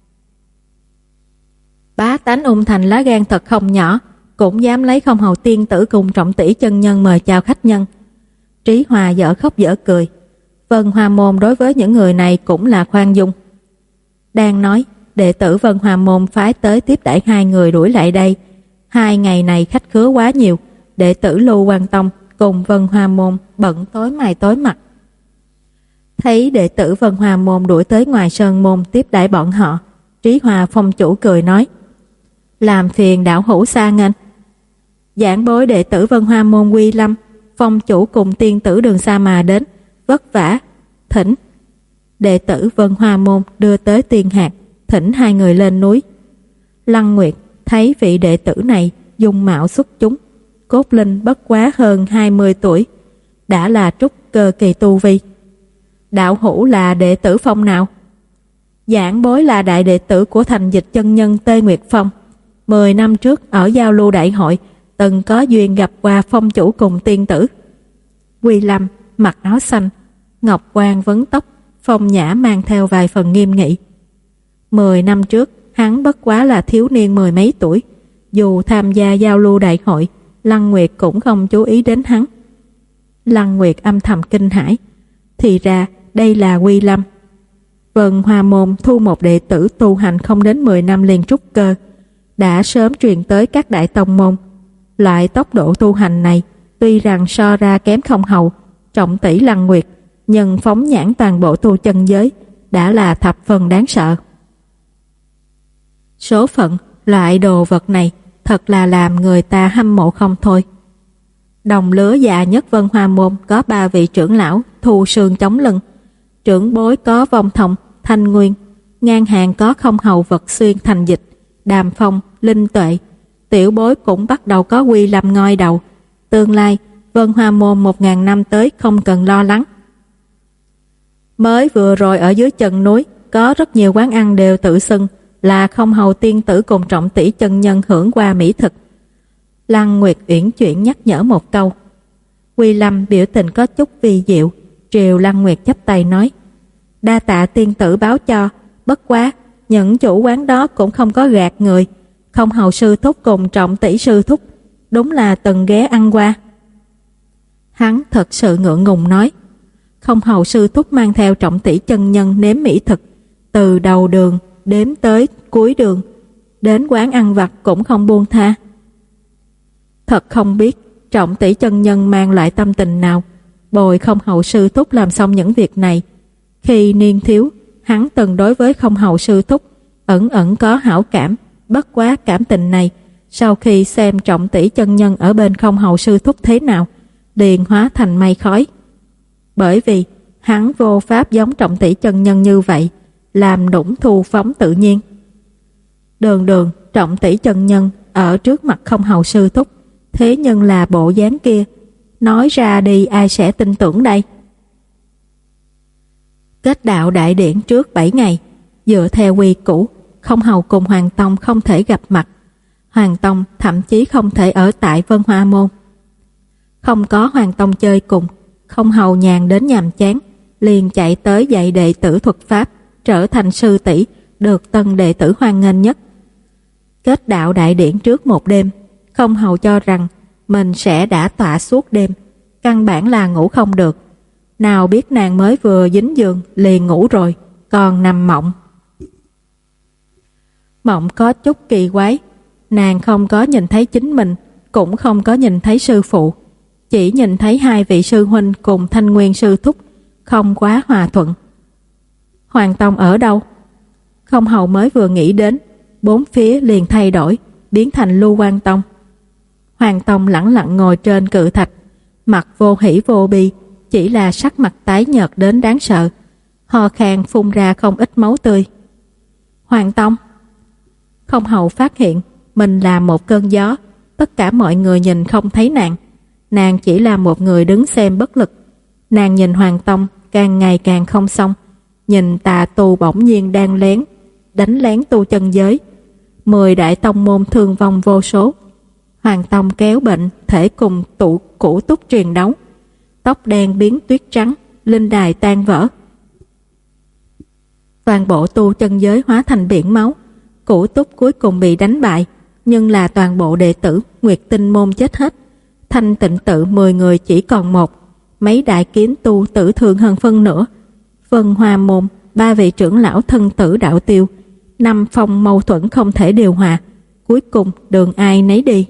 Bá tánh Ung Thành lá gan thật không nhỏ, cũng dám lấy Không Hầu tiên tử cùng Trọng tỷ chân nhân mời chào khách nhân. Trí Hòa dở khóc dở cười. Vân Hoa Môn đối với những người này cũng là khoan dung. Đang nói, đệ tử Vân Hoa Môn phái tới tiếp đãi hai người đuổi lại đây. Hai ngày này khách khứa quá nhiều, đệ tử Lưu Quan Tông cùng Vân Hoa Môn bận tối mày tối mặt. Thấy đệ tử Vân Hoa Môn đuổi tới ngoài sơn môn tiếp đãi bọn họ, Trí Hòa phong chủ cười nói: làm phiền đạo hữu xa nghênh. Giảng bối đệ tử Vân Hoa Môn Quy Lâm, phong chủ cùng tiên tử đường xa mà đến, vất vả, thỉnh. Đệ tử Vân Hoa Môn đưa tới tiền hạt, thỉnh hai người lên núi. Lăng Nguyệt thấy vị đệ tử này dung mạo xuất chúng, cốt linh bất quá hơn hai mươi tuổi, đã là trúc cơ kỳ tu vi. Đạo hữu là đệ tử phong nào? Giảng bối là đại đệ tử của thành dịch chân nhân Tê Nguyệt Phong. Mười năm trước ở giao lưu đại hội từng có duyên gặp qua phong chủ cùng tiên tử. Quy Lâm mặc áo xanh, ngọc quan vấn tóc, phong nhã mang theo vài phần nghiêm nghị. Mười năm trước hắn bất quá là thiếu niên mười mấy tuổi, dù tham gia giao lưu đại hội, Lăng Nguyệt cũng không chú ý đến hắn. Lăng Nguyệt âm thầm kinh hãi, thì ra đây là Quy Lâm. Vân Hoa Môn thu một đệ tử tu hành không đến mười năm liền trúc cơ, đã sớm truyền tới các đại tông môn. Lại tốc độ tu hành này tuy rằng so ra kém Không Hầu, Trọng tỷ Lăng Nguyệt, nhưng phóng nhãn toàn bộ tu chân giới đã là thập phần đáng sợ. Số phận, loại đồ vật này thật là làm người ta hâm mộ không thôi. Đồng lứa già nhất Vân Hoa Môn có ba vị trưởng lão thu sương chống lưng. Trưởng bối có Vong Thông, Thanh Nguyên, ngang hàng có Không Hầu Vật Xuyên Thành Dịch, Đàm Phong, Linh Tuệ. Tiểu bối cũng bắt đầu có Quy Lâm ngoi đầu. Tương lai Vân Hoa Môn một ngàn năm tới không cần lo lắng. Mới vừa rồi ở dưới chân núi có rất nhiều quán ăn đều tự xưng là Không Hầu tiên tử cùng Trọng tỷ chân nhân hưởng qua mỹ thực. Lăng Nguyệt uyển chuyển nhắc nhở một câu. Quy Lâm biểu tình có chút vi diệu, triều Lăng Nguyệt chắp tay nói: đa tạ tiên tử báo cho, bất quá những chủ quán đó cũng không có gạt người. Không Hầu sư thúc cùng Trọng tỷ sư thúc đúng là từng ghé ăn qua. Hắn thật sự ngượng ngùng nói: Không Hầu sư thúc mang theo Trọng tỷ chân nhân nếm mỹ thực, từ đầu đường đếm tới cuối đường, đến quán ăn vặt cũng không buông tha. Thật không biết Trọng tỷ chân nhân mang lại tâm tình nào, bồi Không Hầu sư thúc làm xong những việc này. Khi niên thiếu, hắn từng đối với Không Hầu sư thúc ẩn ẩn có hảo cảm, bất quá cảm tình này sau khi xem Trọng Tỷ chân nhân ở bên Không Hầu sư thúc thế nào, liền hóa thành mây khói. Bởi vì hắn vô pháp giống Trọng Tỷ chân nhân như vậy, làm nũng thu phóng tự nhiên. Đường đường Trọng Tỷ chân nhân ở trước mặt Không Hầu sư thúc, thế nhưng là bộ dáng kia, nói ra đi ai sẽ tin tưởng đây? Kết đạo đại điển trước bảy ngày, dựa theo quy củ, Không Hầu cùng Hoàng Tông không thể gặp mặt. Hoàng Tông thậm chí không thể ở tại Vân Hoa Môn. Không có Hoàng Tông chơi cùng, Không Hầu nhàn đến nhàm chán, liền chạy tới dạy đệ tử thuật pháp, trở thành sư tỷ, được tân đệ tử hoan nghênh nhất. Kết đạo đại điển trước một đêm, Không Hầu cho rằng mình sẽ đã tọa suốt đêm, căn bản là ngủ không được. Nào biết nàng mới vừa dính giường liền ngủ rồi, còn nằm mộng. Mộng có chút kỳ quái, nàng không có nhìn thấy chính mình, cũng không có nhìn thấy sư phụ, chỉ nhìn thấy hai vị sư huynh cùng Thanh Nguyên sư thúc, không quá hòa thuận. Hoàng Tông ở đâu? Không Hầu mới vừa nghĩ đến, bốn phía liền thay đổi, biến thành Lưu Quan Tông. Hoàng Tông lẳng lặng ngồi trên cự thạch, mặt vô hỉ vô bi, chỉ là sắc mặt tái nhợt đến đáng sợ, ho khan phun ra không ít máu tươi. Hoàng Tông. Không Hầu phát hiện mình là một cơn gió, tất cả mọi người nhìn không thấy nàng, nàng chỉ là một người đứng xem bất lực. Nàng nhìn Hoàng Tông càng ngày càng không xong, nhìn tà tu bỗng nhiên đang lén đánh lén tu chân giới, mười đại tông môn thương vong vô số. Hoàng Tông kéo bệnh thể cùng tụ cũ túc truyền đấu, tóc đen biến tuyết trắng, linh đài tan vỡ, toàn bộ tu chân giới hóa thành biển máu. Cũ túc cuối cùng bị đánh bại, nhưng là toàn bộ đệ tử Nguyệt Tinh môn chết hết. Thanh Tịnh tự mười người chỉ còn một, mấy đại kiếm tu tử thương hơn phân nửa. Vân Hoa môn ba vị trưởng lão thân tử đạo tiêu, năm phong mâu thuẫn không thể điều hòa, cuối cùng đường ai nấy đi.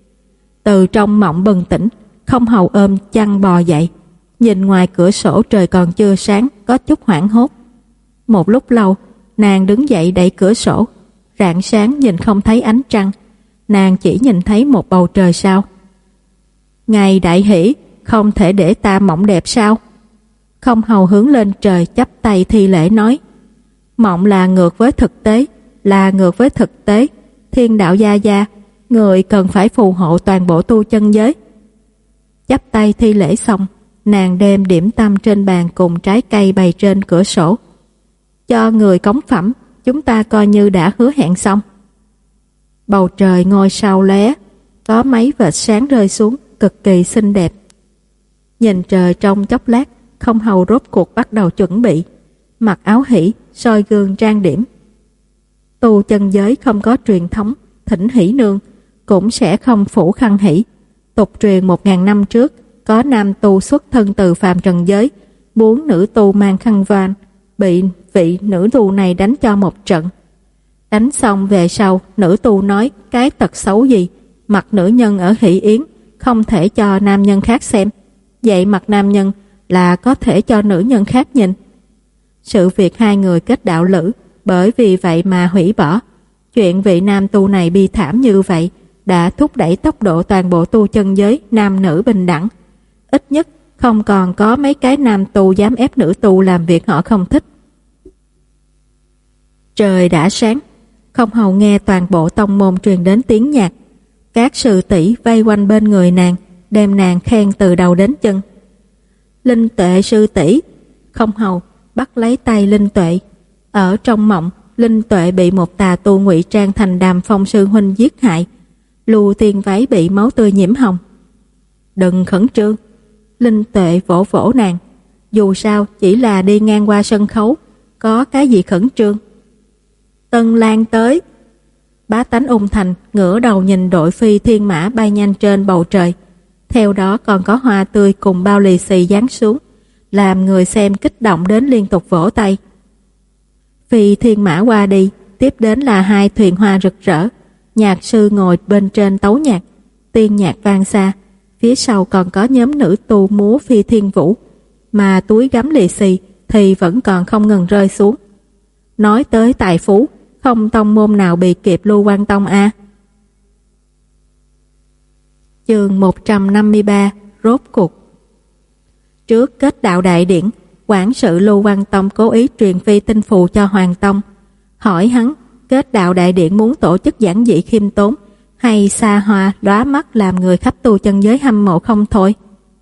Từ trong mộng bừng tỉnh, Không Hầu ôm chăn bò dậy, nhìn ngoài cửa sổ trời còn chưa sáng, có chút hoảng hốt. Một lúc lâu, nàng đứng dậy đẩy cửa sổ, rạng sáng nhìn không thấy ánh trăng, nàng chỉ nhìn thấy một bầu trời sao. Ngày đại hỷ, không thể để ta mộng đẹp sao? Không Hầu hướng lên trời chắp tay thi lễ nói, mộng là ngược với thực tế, là ngược với thực tế. Thiên đạo gia gia, người cần phải phù hộ toàn bộ tu chân giới. Chắp tay thi lễ xong, nàng đem điểm tâm trên bàn cùng trái cây bày trên cửa sổ. Cho người cống phẩm, chúng ta coi như đã hứa hẹn xong. Bầu trời ngôi sao lóe, có mấy vệt sáng rơi xuống, cực kỳ xinh đẹp. Nhìn trời trong chốc lát, Không Hầu rốt cuộc bắt đầu chuẩn bị, mặc áo hỷ, soi gương trang điểm. Tu chân giới không có truyền thống thỉnh hỷ nương, cũng sẽ không phủ khăn hỷ. Tục truyền một ngàn năm trước, có nam tu xuất thân từ phàm trần giới, muốn nữ tu mang khăn voan, bị vị nữ tu này đánh cho một trận. Đánh xong về sau, nữ tu nói cái tật xấu gì, mặt nữ nhân ở hỷ yến không thể cho nam nhân khác xem, vậy mặt nam nhân là có thể cho nữ nhân khác nhìn. Sự việc hai người kết đạo lữ bởi vì vậy mà hủy bỏ. Chuyện vị nam tu này bi thảm như vậy đã thúc đẩy tốc độ toàn bộ tu chân giới nam nữ bình đẳng. Ít nhất không còn có mấy cái nam tu dám ép nữ tu làm việc họ không thích. Trời đã sáng, Không Hầu nghe toàn bộ tông môn truyền đến tiếng nhạc. Các sư tỷ vây quanh bên người nàng, đem nàng khen từ đầu đến chân. Linh Tuệ sư tỷ. Không Hầu bắt lấy tay Linh Tuệ. Ở trong mộng, Linh Tuệ bị một tà tu ngụy trang thành Đàm Phong sư huynh giết hại. Lưu Tiên váy bị máu tươi nhiễm hồng. Đừng khẩn trương. Linh Tuệ vỗ vỗ nàng. Dù sao chỉ là đi ngang qua sân khấu, có cái gì khẩn trương. Tân Lan tới. Bá tánh ung thành ngửa đầu nhìn đội phi thiên mã bay nhanh trên bầu trời. Theo đó còn có hoa tươi cùng bao lì xì giáng xuống, làm người xem kích động đến liên tục vỗ tay. Phi thiên mã qua đi, tiếp đến là hai thuyền hoa rực rỡ. Nhạc sư ngồi bên trên tấu nhạc, tiên nhạc vang xa. phía sau còn có nhóm nữ tu múa phi thiên vũ, mà túi gắm lì xì thì vẫn còn không ngừng rơi xuống. Nói tới tài phú, không tông môn nào bị kịp Lưu Quang Tông a. À. Chương một trăm năm mươi ba, rốt cuộc. Trước kết đạo đại điển, quản sự Lưu Quang Tông cố ý truyền phi tinh phù cho Hoàng Tông, hỏi hắn kết đạo đại điển muốn tổ chức giản dị khiêm tốn hay xa hoa đóa mắt làm người khách tu chân giới hâm mộ không thôi.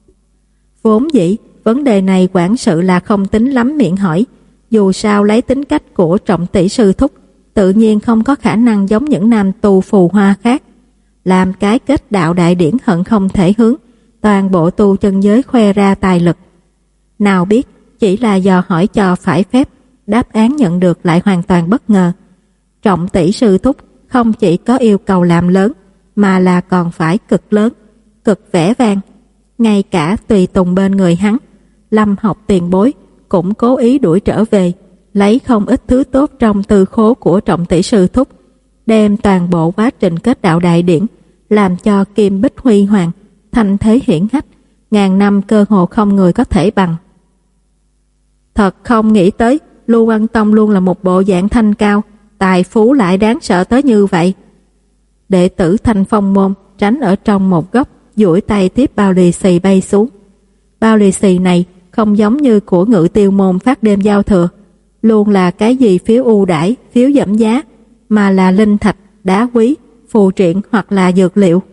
Vốn dĩ vấn đề này quản sự là không tính lắm miệng hỏi, dù sao lấy tính cách của Trọng tỷ sư thúc, tự nhiên không có khả năng giống những nam tu phù hoa khác, làm cái kết đạo đại điển hận không thể hướng toàn bộ tu chân giới khoe ra tài lực. Nào biết chỉ là dò hỏi cho phải phép, đáp án nhận được lại hoàn toàn bất ngờ. Trọng tỷ sư thúc không chỉ có yêu cầu làm lớn, mà là còn phải cực lớn, cực vẻ vang. Ngay cả tùy tùng bên người hắn, Lâm Học tiền bối cũng cố ý đuổi trở về, lấy không ít thứ tốt trong tư khố của Trọng tỷ sư thúc, đem toàn bộ quá trình kết đạo đại điển làm cho kim bích huy hoàng, thành thế hiển hách, ngàn năm cơ hồ không người có thể bằng. Thật không nghĩ tới Lưu Quang Tông luôn là một bộ dạng thanh cao, tài phú lại đáng sợ tới như vậy. Đệ tử Thanh Phong môn tránh ở trong một góc, duỗi tay tiếp bao lì xì bay xuống. Bao lì xì này không giống như của Ngự Tiêu môn phát đêm giao thừa, luôn là cái gì phiếu ưu đãi, phiếu giảm giá, mà là linh thạch, đá quý, phù triện hoặc là dược liệu.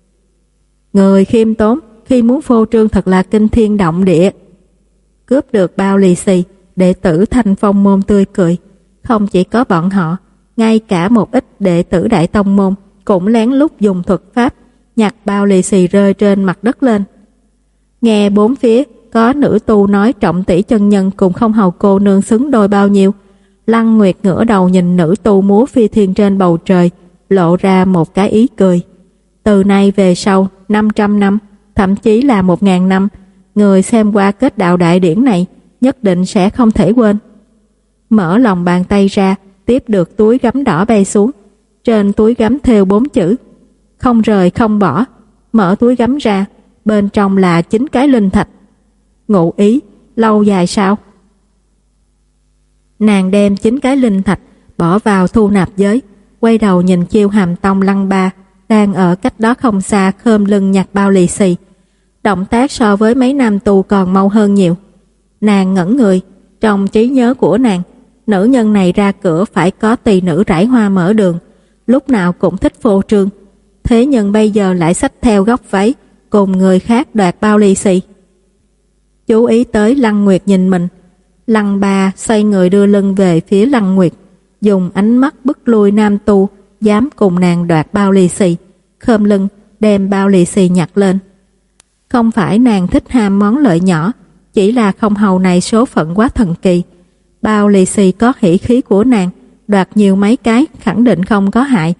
Người khiêm tốn khi muốn phô trương thật là kinh thiên động địa. Cướp được bao lì xì, đệ tử Thanh Phong môn tươi cười. Không chỉ có bọn họ, ngay cả một ít đệ tử Đại Tông môn cũng lén lút dùng thuật pháp nhặt bao lì xì rơi trên mặt đất lên. Nghe bốn phía có nữ tu nói Trọng tỷ chân nhân cùng Không Hầu cô nương xứng đôi bao nhiêu, Lăng Nguyệt ngửa đầu nhìn nữ tu múa phi thiên trên bầu trời, lộ ra một cái ý cười. Từ nay về sau năm trăm năm, thậm chí là một ngàn năm, người xem qua kết đạo đại điển này nhất định sẽ không thể quên. Mở lòng bàn tay ra, tiếp được túi gấm đỏ bay xuống. Trên túi gấm thêu bốn chữ không rời không bỏ. Mở túi gấm ra, bên trong là chín cái linh thạch. Ngụ ý lâu dài sao? Nàng đem chín cái linh thạch bỏ vào thu nạp giới, quay đầu nhìn Chiêu Hàm Tông Lăng Ba đang ở cách đó không xa khom lưng nhặt bao lì xì. Động tác so với mấy nam tu còn mau hơn nhiều. Nàng ngẩn người, trong trí nhớ của nàng, nữ nhân này ra cửa phải có tỳ nữ rải hoa mở đường, lúc nào cũng thích phô trương. Thế nhưng bây giờ lại xách theo góc váy cùng người khác đoạt bao lì xì. Chú ý tới Lăng Nguyệt nhìn mình, Lăng Ba xoay người đưa lưng về phía Lăng Nguyệt, dùng ánh mắt bức lui nam tu dám cùng nàng đoạt bao lì xì, khom lưng đem bao lì xì nhặt lên. Không phải nàng thích ham món lợi nhỏ, chỉ là Không Hầu này số phận quá thần kỳ. Bao lì xì có hỉ khí của nàng, đoạt nhiều mấy cái khẳng định không có hại.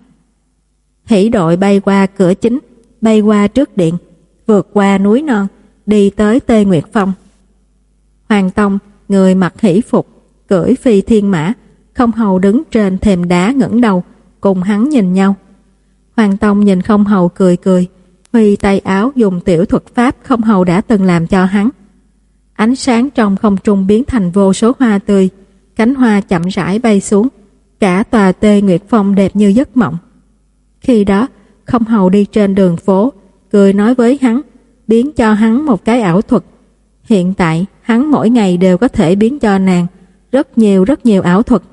Hỉ đội bay qua cửa chính, bay qua trước điện, vượt qua núi non, đi tới Tê Nguyệt Phong. Hoàng Tông, người mặc hỷ phục, cưỡi phi thiên mã, Không Hầu đứng trên thềm đá ngẩng đầu, cùng hắn nhìn nhau. Hoàng Tông nhìn Không Hầu cười cười, huy tay áo dùng tiểu thuật pháp Không Hầu đã từng làm cho hắn. Ánh sáng trong không trung biến thành vô số hoa tươi, cánh hoa chậm rãi bay xuống, cả tòa Tê Nguyệt Phong đẹp như giấc mộng. Khi đó, Không Hầu đi trên đường phố, cười nói với hắn, biến cho hắn một cái ảo thuật. Hiện tại, hắn mỗi ngày đều có thể biến cho nàng rất nhiều rất nhiều ảo thuật.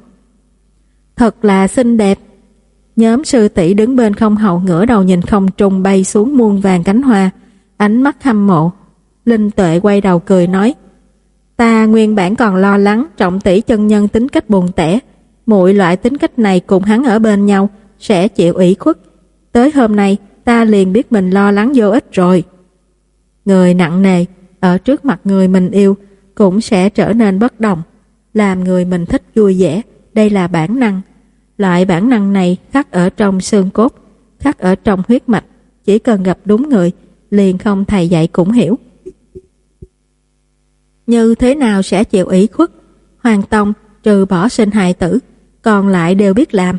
Thật là xinh đẹp. Nhóm sư tỷ đứng bên Không Hầu ngửa đầu nhìn không trung bay xuống muôn vàng cánh hoa, ánh mắt hâm mộ. Linh Tuệ quay đầu cười nói, ta nguyên bản còn lo lắng Trọng tỷ chân nhân tính cách buồn tẻ, muội loại tính cách này cùng hắn ở bên nhau sẽ chịu ủy khuất. Tới hôm nay ta liền biết mình lo lắng vô ích rồi. Người nặng nề ở trước mặt người mình yêu cũng sẽ trở nên bất đồng, làm người mình thích vui vẻ, đây là bản năng. Loại bản năng này khắc ở trong xương cốt, khắc ở trong huyết mạch, chỉ cần gặp đúng người liền không thầy dạy cũng hiểu. Như thế nào sẽ chịu ủy khuất? Hoàng Tông trừ bỏ sinh hài tử, còn lại đều biết làm.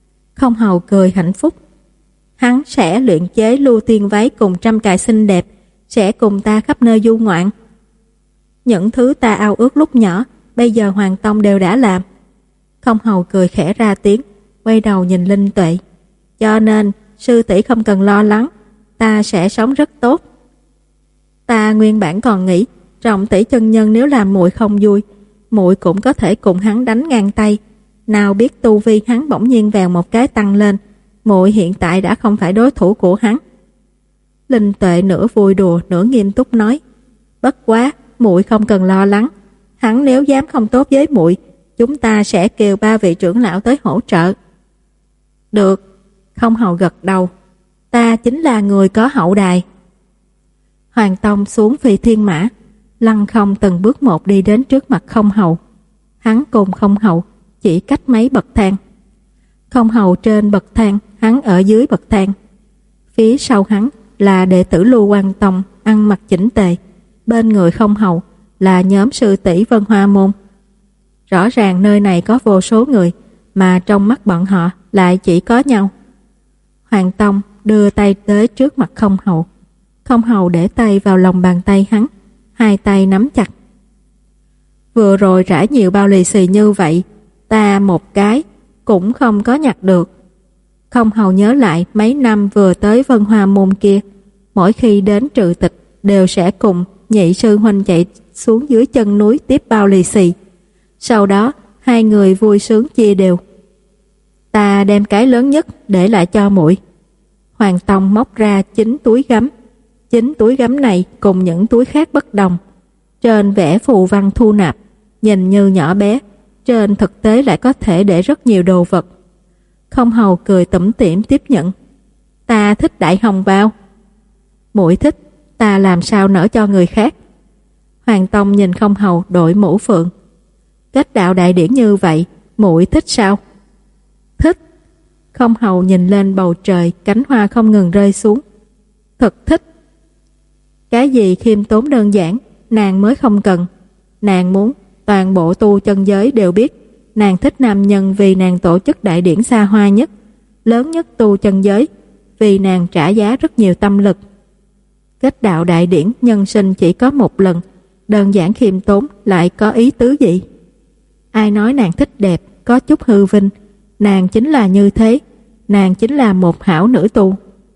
Không Hầu cười hạnh phúc. Hắn sẽ luyện chế lưu tiên váy cùng trăm cài xinh đẹp, sẽ cùng ta khắp nơi du ngoạn. Những thứ ta ao ước lúc nhỏ, bây giờ Hoàng Tông đều đã làm. Không Hầu cười khẽ ra tiếng, quay đầu nhìn Linh Tuệ. Cho nên, sư tỷ không cần lo lắng, ta sẽ sống rất tốt. Ta nguyên bản còn nghĩ, Trọng tỷ chân nhân nếu làm muội không vui, muội cũng có thể cùng hắn đánh ngang tay. Nào biết tu vi hắn bỗng nhiên vèo một cái tăng lên, muội hiện tại đã không phải đối thủ của hắn. Linh Tuệ nửa vui đùa nửa nghiêm túc nói, bất quá, muội không cần lo lắng, hắn nếu dám không tốt với muội, chúng ta sẽ kêu ba vị trưởng lão tới hỗ trợ. Được, Không Hầu gật đầu, ta chính là người có hậu đài. Hoàng Tông xuống phi thiên mã, lăng không từng bước một đi đến trước mặt Không Hầu. Hắn cùng Không Hầu chỉ cách mấy bậc thang. Không Hầu trên bậc thang, hắn ở dưới bậc thang. Phía sau hắn là đệ tử Lưu Quan Tông ăn mặc chỉnh tề, bên người Không Hầu là nhóm sư tỷ Vân Hoa Môn. Rõ ràng nơi này có vô số người, mà trong mắt bọn họ lại chỉ có nhau. Hoàng Tông đưa tay tới trước mặt Không Hầu. Không Hầu để tay vào lòng bàn tay hắn, hai tay nắm chặt. Vừa rồi rải nhiều bao lì xì như vậy, ta một cái cũng không có nhặt được. Không Hầu nhớ lại mấy năm vừa tới Vân Hoa Môn kia, mỗi khi đến trừ tịch đều sẽ cùng nhị sư huynh chạy xuống dưới chân núi tiếp bao lì xì. Sau đó hai người vui sướng chia đều. Ta đem cái lớn nhất để lại cho muội. Hoàng Tông móc ra chín túi gấm. Chín túi gấm này cùng những túi khác bất đồng. Trên vẽ phù văn thu nạp, nhìn như nhỏ bé, trên thực tế lại có thể để rất nhiều đồ vật. Không Hầu cười tủm tỉm tiếp nhận. Ta thích đại hồng bao. Muội thích, ta làm sao nỡ cho người khác. Hoàng Tông nhìn Không Hầu đội mũ phượng. Kết đạo đại điển như vậy, muội thích sao? Thích. Không Hầu nhìn lên bầu trời, cánh hoa không ngừng rơi xuống. Thật thích. Cái gì khiêm tốn đơn giản, nàng mới không cần. Nàng muốn toàn bộ tu chân giới đều biết nàng thích nam nhân vì nàng tổ chức đại điển xa hoa nhất, lớn nhất tu chân giới, vì nàng trả giá rất nhiều tâm lực. Kết đạo đại điển nhân sinh chỉ có một lần, đơn giản khiêm tốn lại có ý tứ gì? Ai nói nàng thích đẹp, có chút hư vinh, nàng chính là như thế, nàng chính là một hảo nữ tu.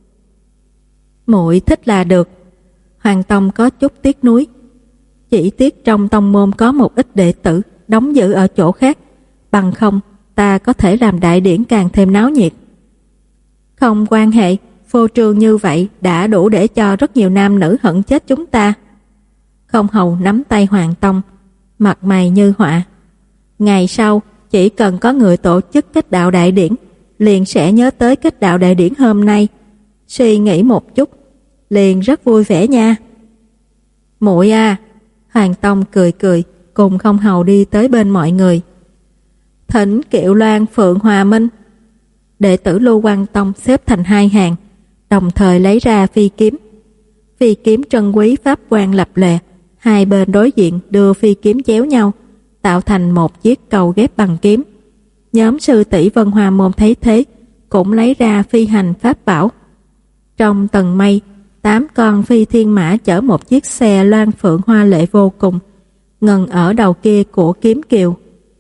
Muội thích là được. Hoàng Tông có chút tiếc nuối. Chỉ tiếc trong tông môn có một ít đệ tử đóng giữ ở chỗ khác, bằng không ta có thể làm đại điển càng thêm náo nhiệt. Không quan hệ, phô trương như vậy đã đủ để cho rất nhiều nam nữ hận chết chúng ta. Không Hầu nắm tay Hoàng Tông, mặt mày như họa. Ngày sau chỉ cần có người tổ chức kết đạo đại điển, liền sẽ nhớ tới kết đạo đại điển hôm nay, suy nghĩ một chút, liền rất vui vẻ nha. Muội à. Hoàng Tông cười cười, cùng Không Hầu đi tới bên mọi người. Thỉnh Kiệu Loan Phượng Hòa Minh. Đệ tử Lưu Quan Tông xếp thành hai hàng, đồng thời lấy ra phi kiếm. Phi kiếm trân quý pháp quan lập lè, hai bên đối diện đưa phi kiếm chéo nhau, tạo thành một chiếc cầu ghép bằng kiếm. Nhóm sư tỷ Vân Hoa Môn thấy thế, cũng lấy ra phi hành pháp bảo. Trong tầng mây, tám con phi thiên mã chở một chiếc xe loan phượng hoa lệ vô cùng, ngừng ở đầu kia của kiếm kiều.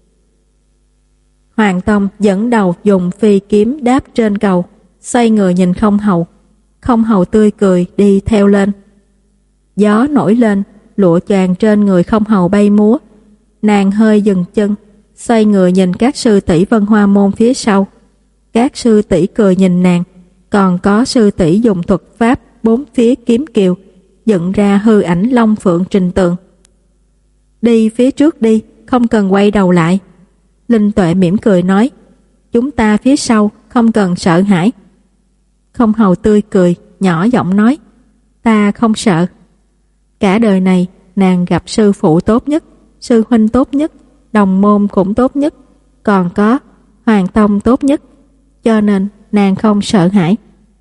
Hoàng Tông dẫn đầu dùng phi kiếm đáp trên cầu, xoay người nhìn Không Hầu. Không Hầu tươi cười đi theo lên. Gió nổi lên, lụa choàng trên người Không Hầu bay múa. Nàng hơi dừng chân, xoay người nhìn các sư tỷ Vân Hoa Môn phía sau. Các sư tỷ cười nhìn nàng, còn có sư tỷ dùng thuật pháp bốn phía kiếm kiều, dựng ra hư ảnh long phượng trình tường. Đi phía trước đi, không cần quay đầu lại. Linh Tuệ mỉm cười nói, chúng ta phía sau, không cần sợ hãi. Không Hầu tươi cười, nhỏ giọng nói, ta không sợ. Cả đời này, nàng gặp sư phụ tốt nhất, sư huynh tốt nhất, đồng môn cũng tốt nhất, còn có Hoàng Tông tốt nhất, cho nên nàng không sợ hãi.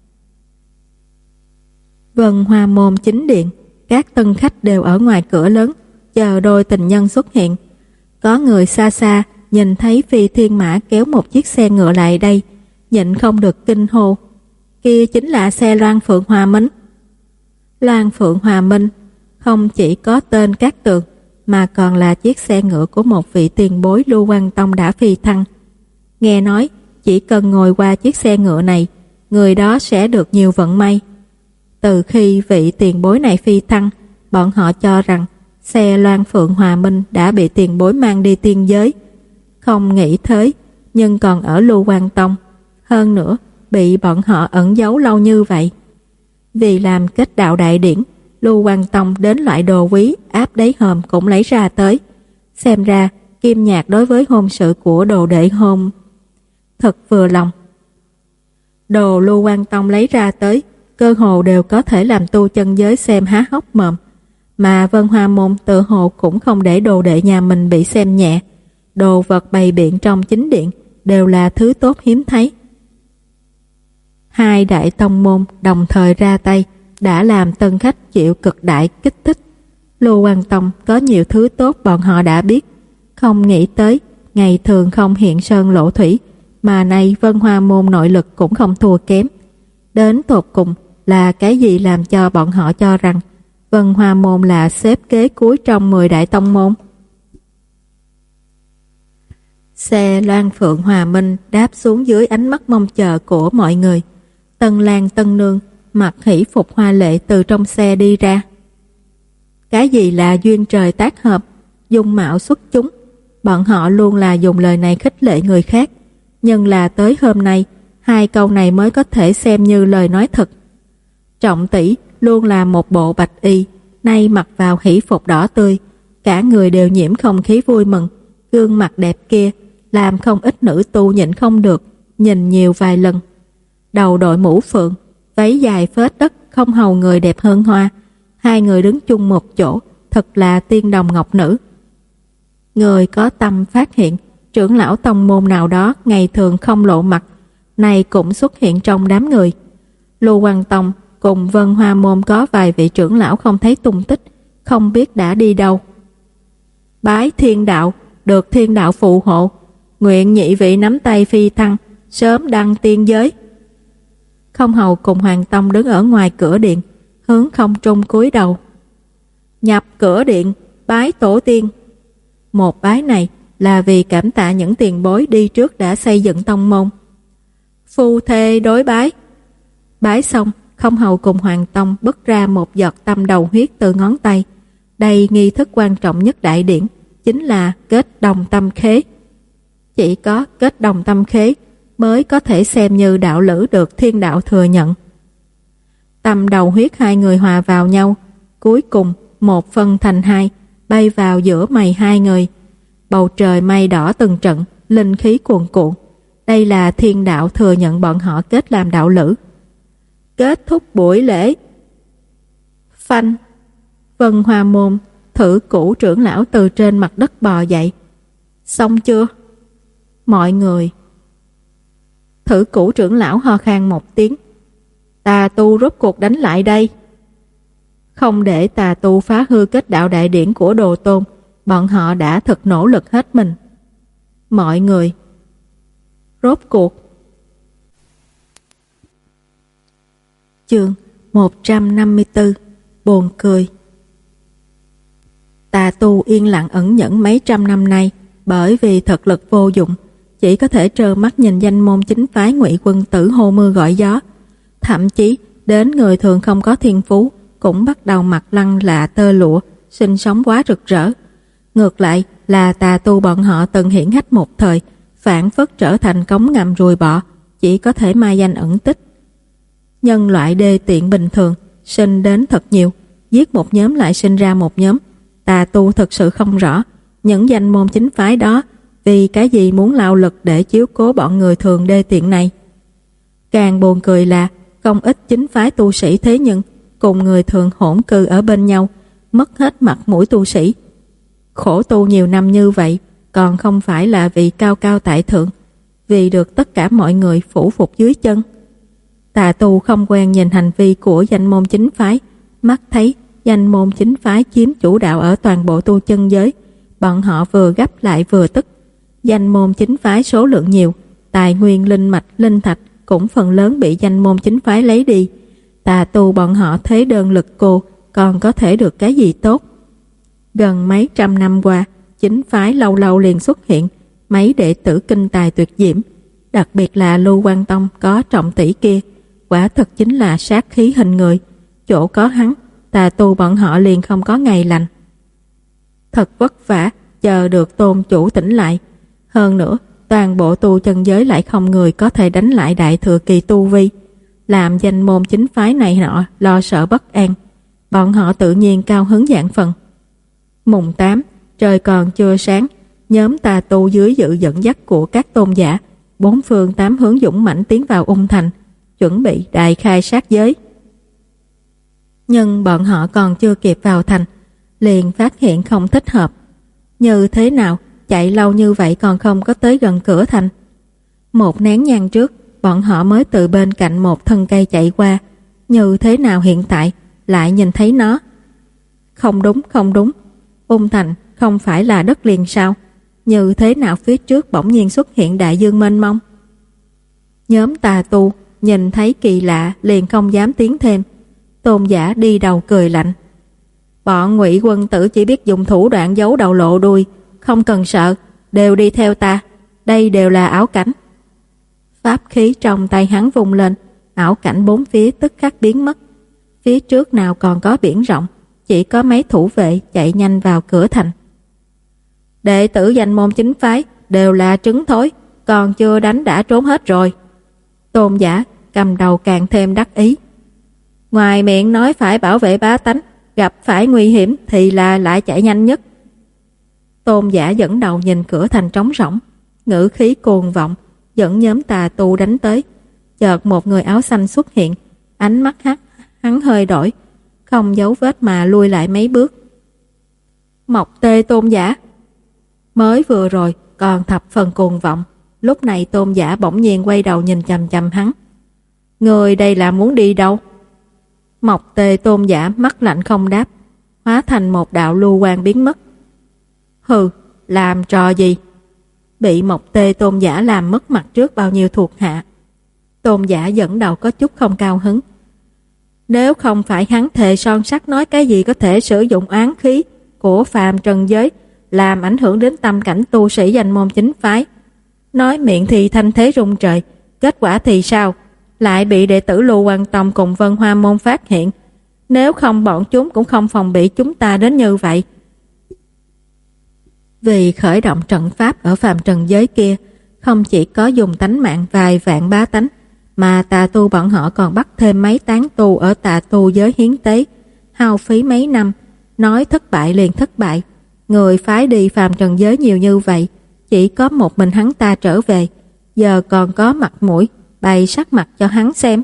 Vân Hoa Môn chính điện, các tân khách đều ở ngoài cửa lớn, chờ đôi tình nhân xuất hiện. Có người xa xa nhìn thấy phi thiên mã kéo một chiếc xe ngựa lại đây, nhịn không được kinh hô, kia chính là xe loan Phượng Hoa Minh. Loan Phượng Hòa Minh không chỉ có tên Cát Tường mà còn là chiếc xe ngựa của một vị tiền bối Lưu Quang Tông đã phi thăng. Nghe nói chỉ cần ngồi qua chiếc xe ngựa này, người đó sẽ được nhiều vận may. Từ khi vị tiền bối này phi thăng, bọn họ cho rằng xe Loan Phượng Hòa Minh đã bị tiền bối mang đi tiên giới. Không nghĩ thế, nhưng còn ở Lưu Quang Tông. Hơn nữa, bị bọn họ ẩn giấu lâu như vậy. Vì làm kết đạo đại điển, Lưu Quang Tông đến loại đồ quý áp đáy hòm cũng lấy ra tới. Xem ra, Kim Nhạc đối với hôn sự của đồ đệ hôn thật vừa lòng. Đồ Lưu Quang Tông lấy ra tới, cơ hồ đều có thể làm tu chân giới xem há hốc mồm. Mà Vân Hoa Môn tự hồ cũng không để đồ đệ nhà mình bị xem nhẹ. Đồ vật bày biện trong chính điện đều là thứ tốt hiếm thấy. Hai đại tông môn đồng thời ra tay đã làm tân khách chịu cực đại kích thích. Lưu Quang Tông có nhiều thứ tốt bọn họ đã biết, không nghĩ tới ngày thường không hiện sơn lộ thủy, mà nay Vân Hoa Môn nội lực cũng không thua kém. Đến tột cùng là cái gì làm cho bọn họ cho rằng Vân Hoa Môn là xếp kế cuối trong mười đại tông môn? Xe Loan Phượng Hòa Minh đáp xuống dưới ánh mắt mong chờ của mọi người. Tân Lan Tân Nương mặc hỷ phục hoa lệ từ trong xe đi ra. Cái gì là duyên trời tác hợp, dung mạo xuất chúng, bọn họ luôn là dùng lời này khích lệ người khác, nhưng là tới hôm nay hai câu này mới có thể xem như lời nói thật. Trọng tỷ luôn là một bộ bạch y, nay mặc vào hỷ phục đỏ tươi, cả người đều nhiễm không khí vui mừng. Gương mặt đẹp kia làm không ít nữ tu nhịn không được nhìn nhiều vài lần. Đầu đội mũ phượng, váy dài phết đất không hầu người đẹp hơn hoa. Hai người đứng chung một chỗ, thật là tiên đồng ngọc nữ. Người có tâm phát hiện trưởng lão tông môn nào đó ngày thường không lộ mặt, này cũng xuất hiện trong đám người. Lưu Quang Tông cùng Vân Hoa Môn có vài vị trưởng lão không thấy tung tích, không biết đã đi đâu. Bái thiên đạo, được thiên đạo phù hộ, nguyện nhị vị nắm tay phi thăng, sớm đăng tiên giới. Không hầu cùng Hoàng Tông đứng ở ngoài cửa điện, hướng không trung cúi đầu. Nhập cửa điện, bái tổ tiên. Một bái này là vì cảm tạ những tiền bối đi trước đã xây dựng tông môn. Phu thê đối bái. Bái xong, không hầu cùng Hoàng Tông bứt ra một giọt tâm đầu huyết từ ngón tay. Đây nghi thức quan trọng nhất đại điển, chính là kết đồng tâm khế. Chỉ có kết đồng tâm khế mới có thể xem như đạo lữ được thiên đạo thừa nhận. Tâm đầu huyết hai người hòa vào nhau, cuối cùng một phân thành hai, bay vào giữa mày hai người. Bầu trời mây đỏ từng trận, linh khí cuồn cuộn. Đây là thiên đạo thừa nhận bọn họ kết làm đạo lữ. Kết thúc buổi lễ. Phanh. Vân Hoa Môn Thử Cũ trưởng lão từ trên mặt đất bò dậy. Xong chưa? Mọi người. Thử Cũ trưởng lão ho khan một tiếng. Tà tu rốt cuộc đánh lại đây. Không để tà tu phá hư kết đạo đại điển của Đồ Tôn, bọn họ đã thật nỗ lực hết mình. Mọi người. Rốt cuộc. Chương một trăm năm mươi tư. Buồn cười. Tà tu yên lặng ẩn nhẫn mấy trăm năm nay, bởi vì thực lực vô dụng, chỉ có thể trơ mắt nhìn danh môn chính phái Ngụy Quân Tử hô mưa gọi gió. Thậm chí đến người thường không có thiên phú cũng bắt đầu mặc lăng lạ tơ lụa, sinh sống quá rực rỡ. Ngược lại là tà tu bọn họ từng hiển hách một thời, phản phất trở thành cống ngầm ruồi bọ, chỉ có thể mai danh ẩn tích. Nhân loại đê tiện bình thường sinh đến thật nhiều, giết một nhóm lại sinh ra một nhóm. Tà tu thực sự không rõ những danh môn chính phái đó vì cái gì muốn lao lực để chiếu cố bọn người thường đê tiện này. Càng buồn cười là không ít chính phái tu sĩ thế nhưng cùng người thường hỗn cư ở bên nhau, mất hết mặt mũi tu sĩ. Khổ tu nhiều năm như vậy còn không phải là vì cao cao tại thượng, vì được tất cả mọi người phủ phục dưới chân. Tà tu không quen nhìn hành vi của danh môn chính phái, mắt thấy danh môn chính phái chiếm chủ đạo ở toàn bộ tu chân giới, bọn họ vừa gấp lại vừa tức. Danh môn chính phái số lượng nhiều, tài nguyên linh mạch linh thạch cũng phần lớn bị danh môn chính phái lấy đi. tà tu bọn họ thế đơn lực cô còn có thể được cái gì tốt. Gần mấy trăm năm qua, chính phái lâu lâu liền xuất hiện mấy đệ tử kinh tài tuyệt diễm, đặc biệt là Lưu Quan Tông có trọng tỷ kia, quả thật chính là sát khí hình người. Chỗ có hắn, tà tu bọn họ liền không có ngày lành. Thật vất vả chờ được tôn chủ tỉnh lại. Hơn nữa, toàn bộ tu chân giới lại không người có thể đánh lại đại thừa kỳ tu vi, làm danh môn chính phái này nọ lo sợ bất an. Bọn họ tự nhiên cao hứng vạn phần. Mùng tám, trời còn chưa sáng, nhóm tà tu dưới sự dẫn dắt của các tôn giả, bốn phương tám hướng dũng mãnh tiến vào Ung Thành, chuẩn bị đại khai sát giới. Nhưng bọn họ còn chưa kịp vào thành, liền phát hiện không thích hợp. Như thế nào, chạy lâu như vậy còn không có tới gần cửa thành. Một nén nhang trước, bọn họ mới từ bên cạnh một thân cây chạy qua, như thế nào hiện tại lại nhìn thấy nó. Không đúng, không đúng, Ung Thành không phải là đất liền sao? Như thế nào phía trước bỗng nhiên xuất hiện đại dương mênh mông? Nhóm tà tu nhìn thấy kỳ lạ liền không dám tiến thêm. Tôn giả đi đầu cười lạnh. Bọn Ngụy quân tử chỉ biết dùng thủ đoạn giấu đầu lộ đuôi, không cần sợ, đều đi theo ta, đây đều là ảo cảnh. Pháp khí trong tay hắn vung lên, ảo cảnh bốn phía tức khắc biến mất. Phía trước nào còn có biển rộng, chỉ có mấy thủ vệ chạy nhanh vào cửa thành. Đệ tử danh môn chính phái đều là trứng thối, còn chưa đánh đã trốn hết rồi. Tôn giả cầm đầu càng thêm đắc ý. Ngoài miệng nói phải bảo vệ bá tánh, gặp phải nguy hiểm thì là lại chạy nhanh nhất. Tôn giả dẫn đầu nhìn cửa thành trống rỗng, ngữ khí cuồng vọng, dẫn nhóm tà tu đánh tới. Chợt một người áo xanh xuất hiện, ánh mắt hắn, hắn hơi đổi, không giấu vết mà lui lại mấy bước. Mộc Tê tôn giả. Mới vừa rồi còn thập phần cuồng vọng, lúc này tôn giả bỗng nhiên quay đầu nhìn chằm chằm hắn. Người đây là muốn đi đâu? Mộc Tê tôn giả mắt lạnh không đáp, hóa thành một đạo lưu quang biến mất. Hừ, làm trò gì? Bị Mộc Tê tôn giả làm mất mặt trước bao nhiêu thuộc hạ. Tôn giả dẫn đầu có chút không cao hứng. Nếu không phải hắn thề son sắt nói cái gì có thể sử dụng oán khí của phàm trần giới làm ảnh hưởng đến tâm cảnh tu sĩ danh môn chính phái, nói miệng thì thanh thế rung trời, kết quả thì sao? Lại bị đệ tử Lưu Quan Tông cùng Vân Hoa môn phát hiện. Nếu không bọn chúng cũng không phòng bị chúng ta đến như vậy. Vì khởi động trận pháp ở phàm trần giới kia, không chỉ có dùng tánh mạng vài vạn bá tánh, mà tà tu bọn họ còn bắt thêm mấy tán tu ở tà tu giới hiến tế, hao phí mấy năm, nói thất bại liền thất bại. Người phái đi phàm trần giới nhiều như vậy, chỉ có một mình hắn ta trở về, giờ còn có mặt mũi bày sắc mặt cho hắn xem.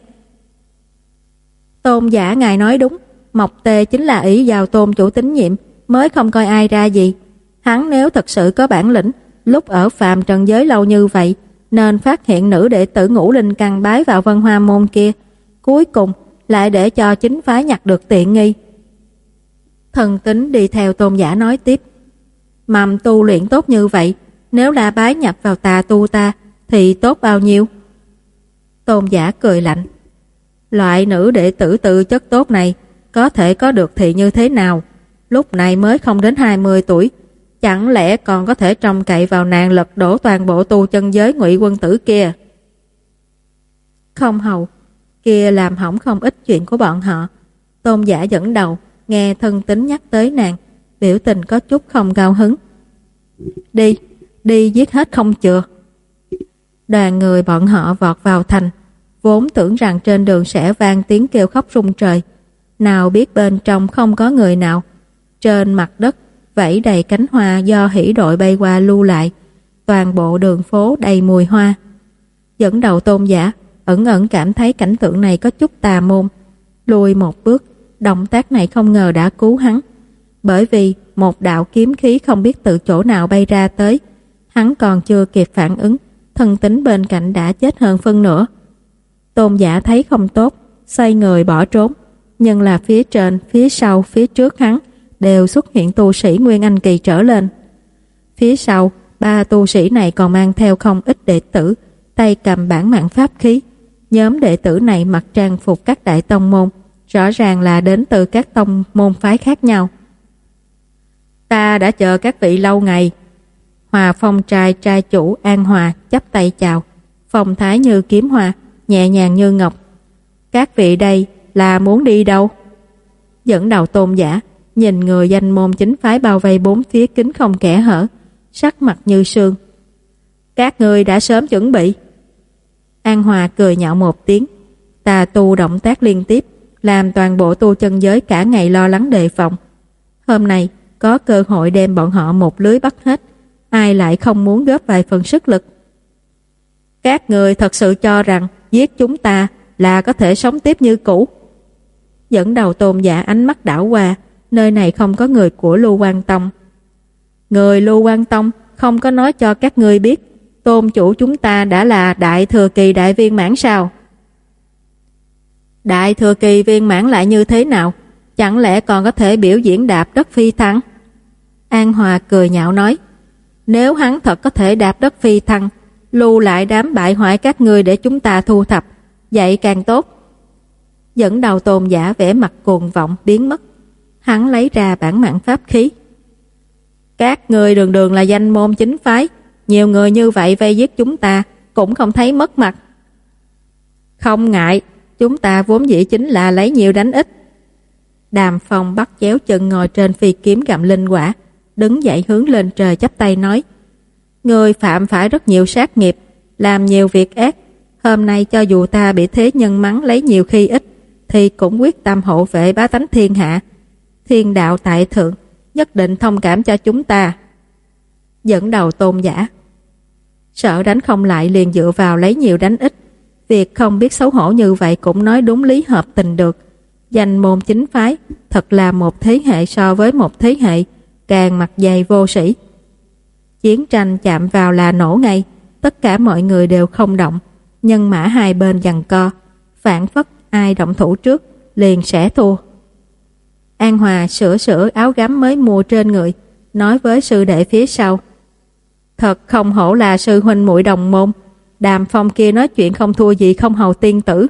Tôn giả ngài nói đúng, Mộc Tê chính là ỷ vào tôn chủ tín nhiệm mới không coi ai ra gì. Hắn nếu thật sự có bản lĩnh, lúc ở phàm trần giới lâu như vậy, nên phát hiện nữ đệ tử Ngũ Linh Căn bái vào Vân Hoa môn kia, cuối cùng lại để cho chính phái nhặt được tiện nghi. Thần Tính đi theo tôn giả nói tiếp. Mầm tu luyện tốt như vậy, nếu là bái nhập vào tà tu ta thì tốt bao nhiêu? Tôn giả cười lạnh. Loại nữ đệ tử tự chất tốt này có thể có được thì như thế nào? Lúc này mới không đến hai mươi tuổi, chẳng lẽ còn có thể trông cậy vào nàng lật đổ toàn bộ tu chân giới Ngụy quân tử kia? Không hầu, kia làm hỏng không ít chuyện của bọn họ. Tôn giả dẫn đầu, nghe Thân Tính nhắc tới nàng, biểu tình có chút không cao hứng. Đi, đi giết hết không chừa. Đoàn người bọn họ vọt vào thành, vốn tưởng rằng trên đường sẽ vang tiếng kêu khóc rung trời, nào biết bên trong không có người nào. Trên mặt đất vẫy đầy cánh hoa do hỉ đội bay qua lưu lại, toàn bộ đường phố đầy mùi hoa. Dẫn đầu tôn giả ẩn ẩn cảm thấy cảnh tượng này có chút tà môn, lùi một bước. Động tác này không ngờ đã cứu hắn, bởi vì một đạo kiếm khí không biết từ chỗ nào bay ra tới. Hắn còn chưa kịp phản ứng, Thân Tính bên cạnh đã chết hơn phân nửa. Tôn giả thấy không tốt, xoay người bỏ trốn, nhưng là phía trên, phía sau, phía trước hắn đều xuất hiện tu sĩ Nguyên Anh kỳ trở lên. Phía sau, ba tu sĩ này còn mang theo không ít đệ tử, tay cầm bản mạng pháp khí. Nhóm đệ tử này mặc trang phục các đại tông môn, rõ ràng là đến từ các tông môn phái khác nhau. Ta đã chờ các vị lâu ngày. Hòa Phong trai trai chủ An Hòa chắp tay chào, phong thái như kiếm hoa, nhẹ nhàng như ngọc. Các vị đây là muốn đi đâu? Dẫn đầu Tôn Giả nhìn người danh môn chính phái bao vây bốn phía kín không kẽ hở, sắc mặt như sương. Các ngươi đã sớm chuẩn bị. An Hòa cười nhạo một tiếng, tà tu động tác liên tiếp, làm toàn bộ tu chân giới cả ngày lo lắng đề phòng. Hôm nay có cơ hội đem bọn họ một lưới bắt hết, ai lại không muốn góp vài phần sức lực. Các người thật sự cho rằng giết chúng ta là có thể sống tiếp như cũ? Dẫn đầu Tôn Giả ánh mắt đảo qua, nơi này không có người của Lưu Quan Tông. Người Lưu Quan Tông không có nói cho các ngươi biết tôn chủ chúng ta đã là đại thừa kỳ đại viên mãn sao? Đại thừa kỳ viên mãn lại như thế nào? Chẳng lẽ còn có thể biểu diễn đạp đất phi thăng? An Hòa cười nhạo nói, nếu hắn thật có thể đạp đất phi thăng, lưu lại đám bại hoại các ngươi để chúng ta thu thập, vậy càng tốt. Dẫn đầu Tôn Giả vẻ mặt cuồng vọng biến mất. Hắn lấy ra bản mạng pháp khí. Các ngươi đường đường là danh môn chính phái, nhiều người như vậy vây giết chúng ta cũng không thấy mất mặt. Không ngại, chúng ta vốn dĩ chính là lấy nhiều đánh ít. Đàm Phong bắt chéo chân ngồi trên phi kiếm gặm linh quả, đứng dậy hướng lên trời chắp tay nói, ngươi phạm phải rất nhiều sát nghiệp, làm nhiều việc ác. Hôm nay cho dù ta bị thế nhân mắng lấy nhiều khi ít, thì cũng quyết tâm hộ vệ bá tánh thiên hạ. Thiên đạo tại thượng, nhất định thông cảm cho chúng ta. Dẫn đầu Tôn Giả, sợ đánh không lại liền dựa vào lấy nhiều đánh ít. Việc không biết xấu hổ như vậy cũng nói đúng lý hợp tình được. Danh môn chính phái thật là một thế hệ so với một thế hệ, càng mặt dày vô sĩ. Chiến tranh chạm vào là nổ ngay, tất cả mọi người đều không động, nhân mã hai bên giằng co, phản phất ai động thủ trước liền sẽ thua. An Hòa sửa sửa áo gấm mới mua trên người, nói với sư đệ phía sau, thật không hổ là sư huynh muội đồng môn, Đàm Phong kia nói chuyện không thua gì không hầu tiên tử.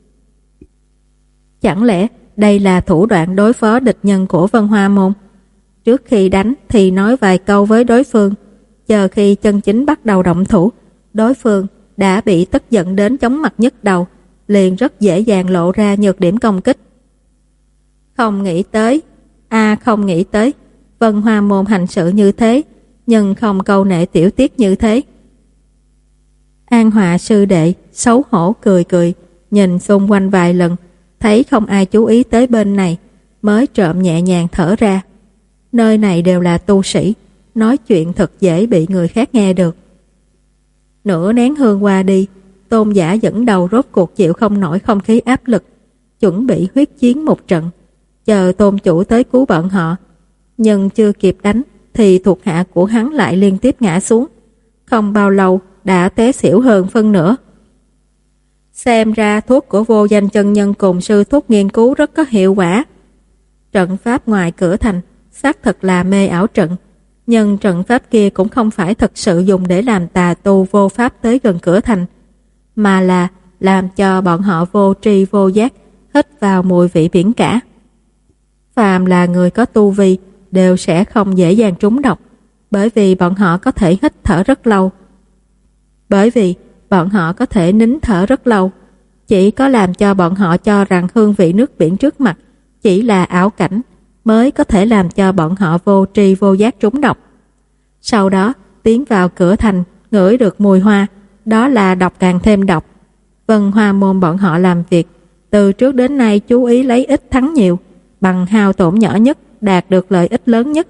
Chẳng lẽ đây là thủ đoạn đối phó địch nhân của Vân Hoa môn? Trước khi đánh thì nói vài câu với đối phương, chờ khi chân chính bắt đầu động thủ, đối phương đã bị tức giận đến chóng mặt nhức đầu, liền rất dễ dàng lộ ra nhược điểm công kích. Không nghĩ tới, a à, không nghĩ tới, Vân Hoa môn hành sự như thế, nhưng không câu nệ tiểu tiết như thế. An Hòa sư đệ xấu hổ cười cười, nhìn xung quanh vài lần, thấy không ai chú ý tới bên này, mới trộm nhẹ nhàng thở ra. Nơi này đều là tu sĩ, nói chuyện thật dễ bị người khác nghe được. Nửa nén hương qua đi, Tôn Giả dẫn đầu rốt cuộc chịu không nổi không khí áp lực, chuẩn bị huyết chiến một trận, chờ tôn chủ tới cứu bọn họ. Nhưng chưa kịp đánh thì thuộc hạ của hắn lại liên tiếp ngã xuống, không bao lâu đã té xỉu hơn phân nửa. Xem ra thuốc của Vô Danh chân nhân cùng sư thuốc nghiên cứu rất có hiệu quả. Trận pháp ngoài cửa thành xác thực là mê ảo trận, nhưng trận pháp kia cũng không phải thật sự dùng để làm tà tu vô pháp tới gần cửa thành, mà là làm cho bọn họ vô tri vô giác hít vào mùi vị biển cả. Phàm là người có tu vi đều sẽ không dễ dàng trúng độc, bởi vì bọn họ có thể hít thở rất lâu. Bởi vì bọn họ có thể nín thở rất lâu, chỉ có làm cho bọn họ cho rằng hương vị nước biển trước mặt chỉ là ảo cảnh, mới có thể làm cho bọn họ vô tri vô giác trúng độc. Sau đó tiến vào cửa thành, ngửi được mùi hoa, đó là độc càng thêm độc. Vân Hoa môn bọn họ làm việc từ trước đến nay chú ý lấy ít thắng nhiều, bằng hao tổn nhỏ nhất đạt được lợi ích lớn nhất.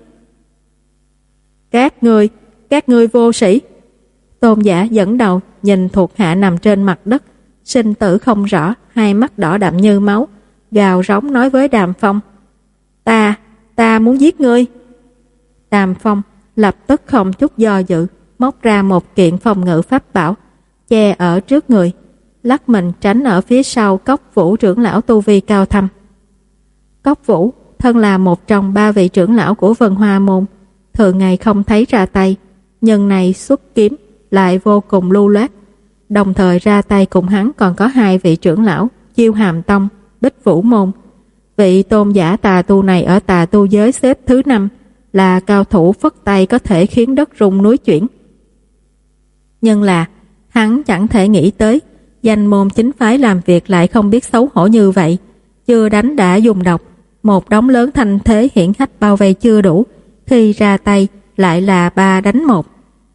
Các ngươi, các ngươi vô sĩ! Tôn Giả dẫn đầu nhìn thuộc hạ nằm trên mặt đất, sinh tử không rõ, hai mắt đỏ đậm như máu, gào rống nói với Đàm Phong, Ta, ta muốn giết ngươi. Đàm Phong lập tức không chút do dự, móc ra một kiện phòng ngự pháp bảo, che ở trước người, lắc mình tránh ở phía sau Cốc Vũ trưởng lão tu vi cao thâm. Cốc Vũ thân là một trong ba vị trưởng lão của Vân Hoa môn, thường ngày không thấy ra tay, nhưng này xuất kiếm lại vô cùng lưu loát, đồng thời ra tay cùng hắn còn có hai vị trưởng lão Chiêu Hàm Tông, Bích Vũ Môn. Vị tôn giả tà tu này ở tà tu giới xếp thứ năm, là cao thủ phất tay có thể khiến đất rung núi chuyển. Nhưng là hắn chẳng thể nghĩ tới danh môn chính phái làm việc lại không biết xấu hổ như vậy. Chưa đánh đã dùng độc, một đống lớn thanh thế hiển hách bao vây chưa đủ, khi ra tay lại là ba đánh một.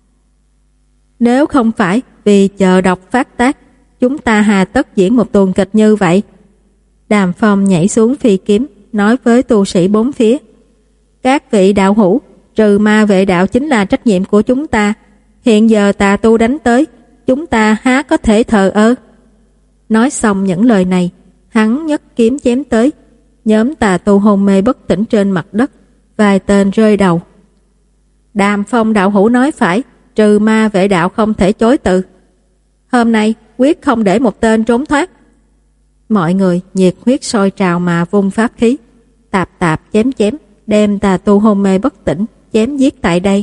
Nếu không phải vì chờ độc phát tác, chúng ta hà tất diễn một tuần kịch như vậy. Đàm Phong nhảy xuống phi kiếm, nói với tu sĩ bốn phía: các vị đạo hữu, trừ ma vệ đạo chính là trách nhiệm của chúng ta. Hiện giờ tà tu đánh tới, chúng ta há có thể thờ ơ. Nói xong những lời này, hắn nhấc kiếm chém tới. Nhóm tà tu hôn mê bất tỉnh trên mặt đất, vài tên rơi đầu. Đàm Phong đạo hữu nói phải, trừ ma vệ đạo không thể chối từ. Hôm nay quyết không để một tên trốn thoát. Mọi người nhiệt huyết sôi trào mà vung pháp khí, tạp tạp chém chém, đem tà tu hôn mê bất tỉnh chém giết tại đây.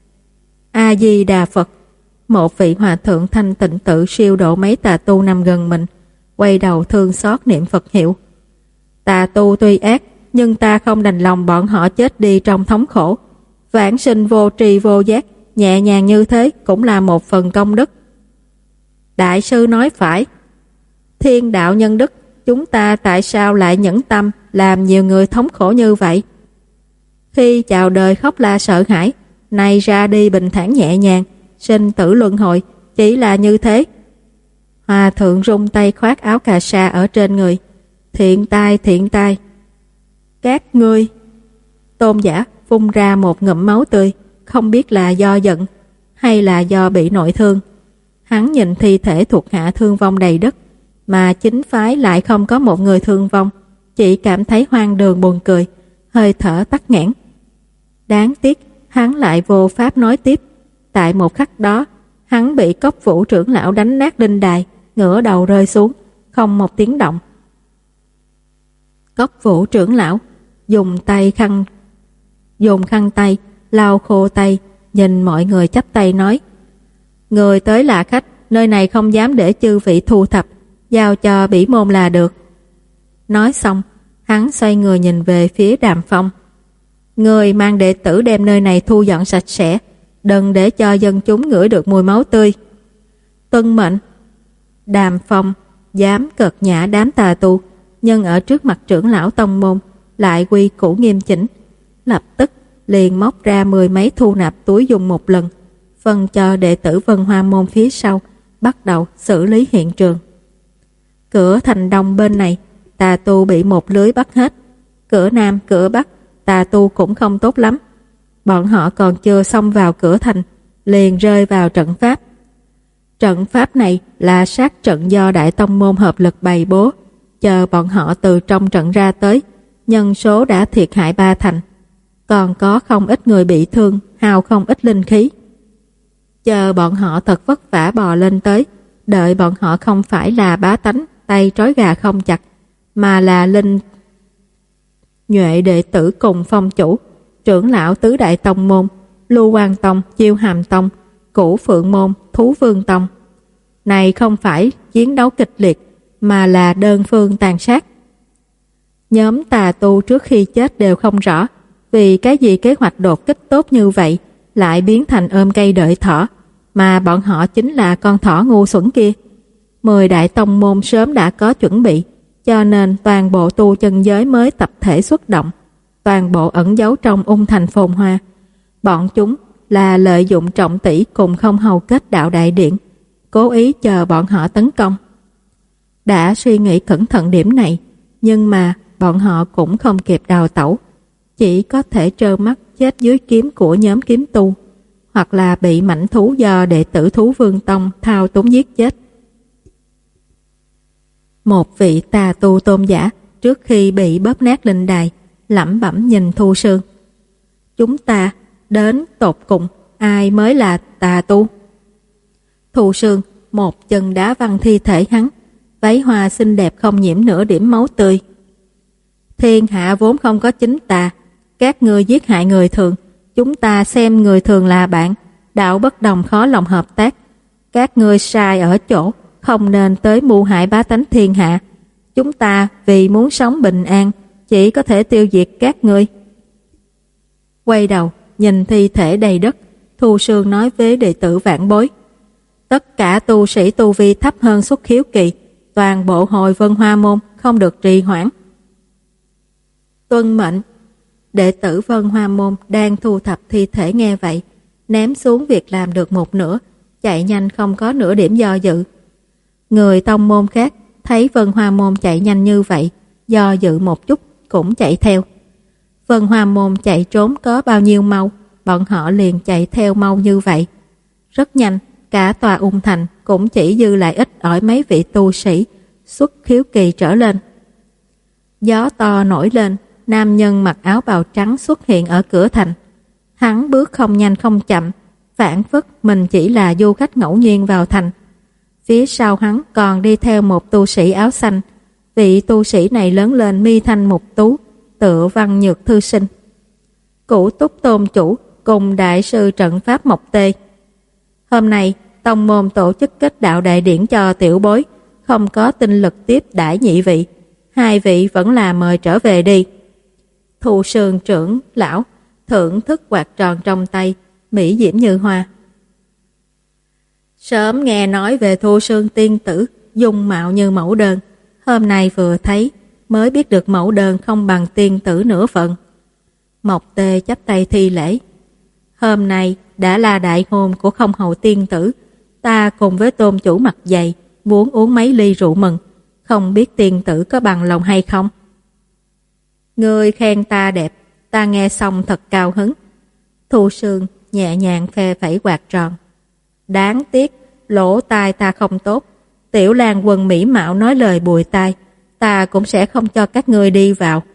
A Di Đà Phật. Một vị hòa thượng thanh tịnh tự siêu độ mấy tà tu nằm gần mình, quay đầu thương xót niệm Phật hiệu: tà tu tuy ác, nhưng ta không đành lòng bọn họ chết đi trong thống khổ. Vãng sinh vô tri vô giác, nhẹ nhàng như thế cũng là một phần công đức. Đại sư nói phải. Thiên đạo nhân đức, chúng ta tại sao lại nhẫn tâm làm nhiều người thống khổ như vậy? Khi chào đời khóc la sợ hãi, nay ra đi bình thản nhẹ nhàng, sinh tử luân hồi, chỉ là như thế. Hòa thượng rung tay khoác áo cà sa ở trên người: thiện tai, thiện tai. Các ngươi. Tôn giả phun ra một ngụm máu tươi, không biết là do giận hay là do bị nội thương. Hắn nhìn thi thể thuộc hạ thương vong đầy đất, mà chính phái lại không có một người thương vong, chỉ cảm thấy hoang đường buồn cười, hơi thở tắc nghẽn. Đáng tiếc hắn lại vô pháp nói tiếp. Tại một khắc đó, hắn bị Cốc Vũ trưởng lão đánh nát linh đài, ngửa đầu rơi xuống, không một tiếng động. Cốc Vũ trưởng lão dùng tay khăn dùng khăn tay lau khô tay, nhìn mọi người chắp tay nói: người tới là khách, nơi này không dám để chư vị thu thập, giao cho bỉ môn là được. Nói xong, hắn xoay người nhìn về phía Đàm Phong: người mang đệ tử đem nơi này thu dọn sạch sẽ, đừng để cho dân chúng ngửi được mùi máu tươi. Tuân mệnh. Đàm Phong dám cợt nhã đám tà tu, nhưng ở trước mặt trưởng lão tông môn lại quy củ nghiêm chỉnh, lập tức liền móc ra mười mấy thu nạp túi dùng một lần, phân cho đệ tử Vân Hoa môn phía sau, bắt đầu xử lý hiện trường. Cửa thành đông bên này, tà tu bị một lưới bắt hết. Cửa nam, cửa bắc, tà tu cũng không tốt lắm. Bọn họ còn chưa xông vào cửa thành, liền rơi vào trận pháp. Trận pháp này là sát trận do Đại Tông môn hợp lực bày bố, chờ bọn họ từ trong trận ra tới, nhân số đã thiệt hại ba thành, còn có không ít người bị thương, hao không ít linh khí. Chờ bọn họ thật vất vả bò lên tới, đợi bọn họ không phải là bá tánh tay trói gà không chặt, mà là linh nhuệ đệ tử cùng phong chủ, trưởng lão tứ đại tông môn, Lưu Quang Tông, Chiêu Hàm Tông, Cửu Phượng môn, Thú Vương Tông. Này không phải chiến đấu kịch liệt, mà là đơn phương tàn sát. Nhóm tà tu trước khi chết đều không rõ vì cái gì kế hoạch đột kích tốt như vậy lại biến thành ôm cây đợi thỏ, mà bọn họ chính là con thỏ ngu xuẩn kia. Mười đại tông môn sớm đã có chuẩn bị, cho nên toàn bộ tu chân giới mới tập thể xuất động, toàn bộ ẩn giấu trong ung thành phồn hoa. Bọn chúng là lợi dụng trọng tỷ cùng không hầu kết đạo đại điện, cố ý chờ bọn họ tấn công. Đã suy nghĩ cẩn thận điểm này, nhưng mà bọn họ cũng không kịp đào tẩu, chỉ có thể trơ mắt chết dưới kiếm của nhóm kiếm tu, hoặc là bị mãnh thú do đệ tử Thú Vương Tông thao túng giết chết. Một vị tà tu tôn giả trước khi bị bóp nát linh đài, lẩm bẩm nhìn Thu Sương: chúng ta đến tột cùng ai mới là tà tu? Thu Sương một chân đá văng thi thể hắn, váy hoa xinh đẹp không nhiễm nửa điểm máu tươi. Thiên hạ vốn không có chính tà, các ngươi giết hại người thường, chúng ta xem người thường là bạn, đạo bất đồng khó lòng hợp tác. Các ngươi sai ở chỗ không nên tới mưu hại bá tánh thiên hạ. Chúng ta vì muốn sống bình an chỉ có thể tiêu diệt các ngươi. Quay đầu nhìn thi thể đầy đất, Thu Sương nói với đệ tử Vãn Bối: tất cả tu sĩ tu vi thấp hơn Xuất Khiếu Kỳ, toàn bộ hồi Vân Hoa Môn không được trì hoãn. Tuân mệnh. Đệ tử Vân Hoa Môn đang thu thập thi thể nghe vậy, ném xuống việc làm được một nửa, chạy nhanh không có nửa điểm do dự. Người tông môn khác thấy Vân Hoa Môn chạy nhanh như vậy, do dự một chút cũng chạy theo. Vân Hoa Môn chạy trốn có bao nhiêu mau, bọn họ liền chạy theo mau như vậy. Rất nhanh, cả tòa Ung Thành cũng chỉ dư lại ít ỏi mấy vị tu sĩ Xuất Khiếu Kỳ trở lên. Gió to nổi lên, nam nhân mặc áo bào trắng xuất hiện ở cửa thành. Hắn bước không nhanh không chậm, phảng phất mình chỉ là du khách ngẫu nhiên vào thành. Phía sau hắn còn đi theo một tu sĩ áo xanh. Vị tu sĩ này lớn lên mi thanh mục tú, tựa văn nhược thư sinh. Cửu Túc Tôn chủ cùng đại sư trận pháp Mộc Tê. Hôm nay tông môn tổ chức kết đạo đại điển cho tiểu bối, không có tinh lực tiếp đãi nhị vị, hai vị vẫn là mời trở về đi. Thu Sương trưởng lão thưởng thức quạt tròn trong tay, mỹ diễm như hoa. Sớm nghe nói về Thu Sương tiên tử, dung mạo như mẫu đơn, hôm nay vừa thấy mới biết được mẫu đơn không bằng tiên tử nửa phần. Mộc Tê chắp tay thi lễ. Hôm nay đã là đại hôn của không hầu tiên tử, ta cùng với tôn chủ mặt dày muốn uống mấy ly rượu mừng, không biết tiên tử có bằng lòng hay không. Ngươi khen ta đẹp, ta nghe xong thật cao hứng. Thu Sương nhẹ nhàng phe phẩy quạt tròn. Đáng tiếc lỗ tai ta không tốt, tiểu lang quân mỹ mạo nói lời bùi tai, ta cũng sẽ không cho các ngươi đi vào.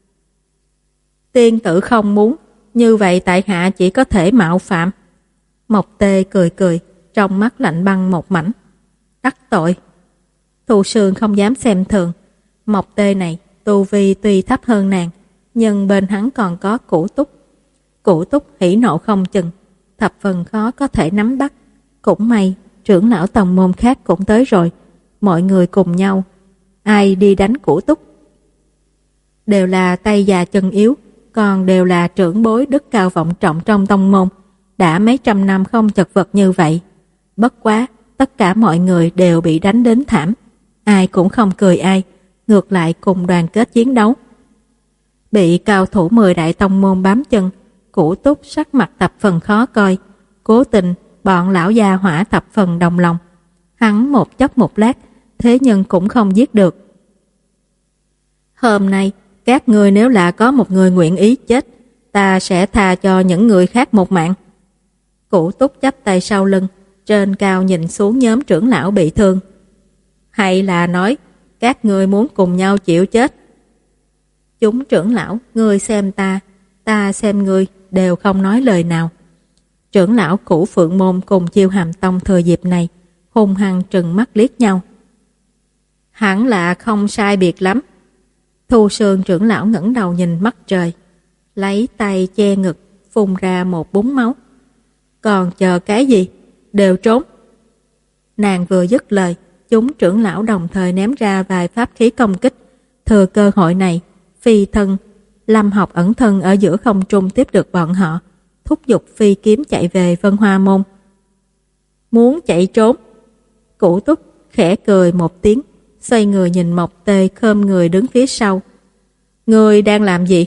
Tiên tử không muốn, như vậy tại hạ chỉ có thể mạo phạm. Mộc Tê cười cười, trong mắt lạnh băng một mảnh. Đắc tội. Thu Sương không dám xem thường. Mộc Tê này tu vi tuy thấp hơn nàng, nhưng bên hắn còn có Cửu Túc. Cửu Túc hỉ nộ không chừng, thập phần khó có thể nắm bắt. Cũng may trưởng lão tông môn khác cũng tới rồi, mọi người cùng nhau, ai đi đánh Cửu Túc? Đều là tay già chân yếu, còn đều là trưởng bối đức cao vọng trọng trong tông môn, đã mấy trăm năm không chật vật như vậy. Bất quá, tất cả mọi người đều bị đánh đến thảm, ai cũng không cười ai, ngược lại cùng đoàn kết chiến đấu. Bị cao thủ mười đại tông môn bám chân, Cửu Túc sắc mặt thập phần khó coi, cố tình bọn lão gia hỏa thập phần đồng lòng. Hắn một chốc một lát, thế nhưng cũng không giết được. Hôm nay, các ngươi nếu là có một người nguyện ý chết, ta sẽ tha cho những người khác một mạng. Cửu Túc chắp tay sau lưng, trên cao nhìn xuống nhóm trưởng lão bị thương. Hay là nói, các ngươi muốn cùng nhau chịu chết? Chúng trưởng lão, ngươi xem ta, ta xem ngươi, đều không nói lời nào. Trưởng lão Cửu Phượng Môn cùng Chiêu Hàm Tông thừa dịp này, hung hăng trừng mắt liếc nhau. Hẳn là không sai biệt lắm. Thu Sương trưởng lão ngẩng đầu nhìn mắt trời, lấy tay che ngực, phun ra một búng máu. Còn chờ cái gì? Đều trốn. Nàng vừa dứt lời, chúng trưởng lão đồng thời ném ra vài pháp khí công kích. Thừa cơ hội này, phi thân, Lâm Học ẩn thân ở giữa không trung tiếp được bọn họ, thúc giục phi kiếm chạy về Vân Hoa Môn. Muốn chạy trốn? Cửu Túc khẽ cười một tiếng, xoay người nhìn Mộc Tê khom người đứng phía sau. Ngươi đang làm gì?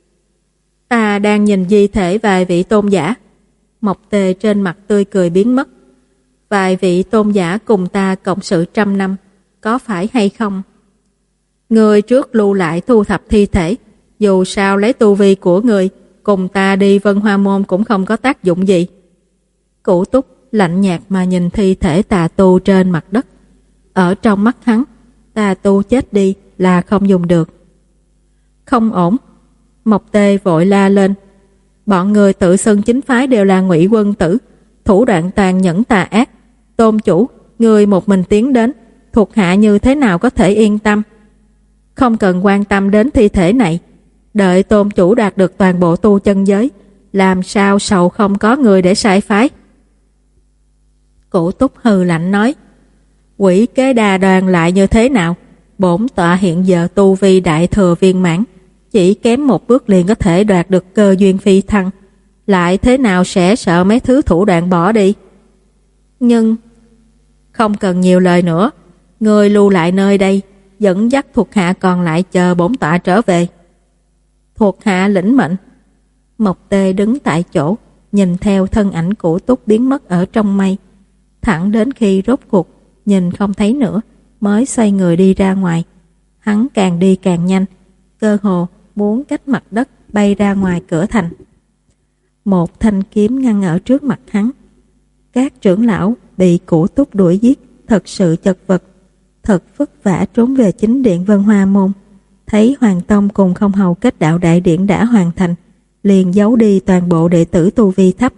Ta đang nhìn di thể vài vị tôn giả. Mộc Tê trên mặt tươi cười biến mất. Vài vị tôn giả cùng ta cộng sự trăm năm, có phải hay không? Ngươi trước lưu lại thu thập thi thể, dù sao lấy tu vi của ngươi, cùng ta đi Vân Hoa Môn cũng không có tác dụng gì. Cửu Túc lạnh nhạt mà nhìn thi thể tà tu trên mặt đất. Ở trong mắt hắn, tà tu chết đi là không dùng được. Không ổn. Mộc Tê vội la lên. Bọn người tự xưng chính phái đều là Ngụy quân tử, thủ đoạn tàn nhẫn tà ác. Tôn chủ, người một mình tiến đến, thuộc hạ như thế nào có thể yên tâm? Không cần quan tâm đến thi thể này, đợi tôn chủ đạt được toàn bộ tu chân giới, làm sao sầu không có người để sai phái. Cụ Túc hừ lạnh nói: Quỷ kế đa đoan lại như thế nào? Bổn tọa hiện giờ tu vi đại thừa viên mãn, chỉ kém một bước liền có thể đoạt được cơ duyên phi thăng, lại thế nào sẽ sợ mấy thứ thủ đoạn bỏ đi? Nhưng không cần nhiều lời nữa, người lưu lại nơi đây, dẫn dắt thuộc hạ còn lại chờ bổn tọa trở về. Thuộc hạ lĩnh mệnh. Mộc Tê đứng tại chỗ, nhìn theo thân ảnh Cụ Túc biến mất ở trong mây, thẳng đến khi rốt cuộc nhìn không thấy nữa mới xoay người đi ra ngoài. Hắn càng đi càng nhanh, cơ hồ muốn cách mặt đất bay ra ngoài cửa thành. Một thanh kiếm ngăn ở trước mặt hắn. Các trưởng lão bị Cụ Túc đuổi giết thật sự chật vật, thật vất vả trốn về chính điện Vân Hoa Môn. Thấy Hoàng Tông cùng Không Hầu kết đạo đại điển đã hoàn thành, liền giấu đi toàn bộ đệ tử tu vi thấp.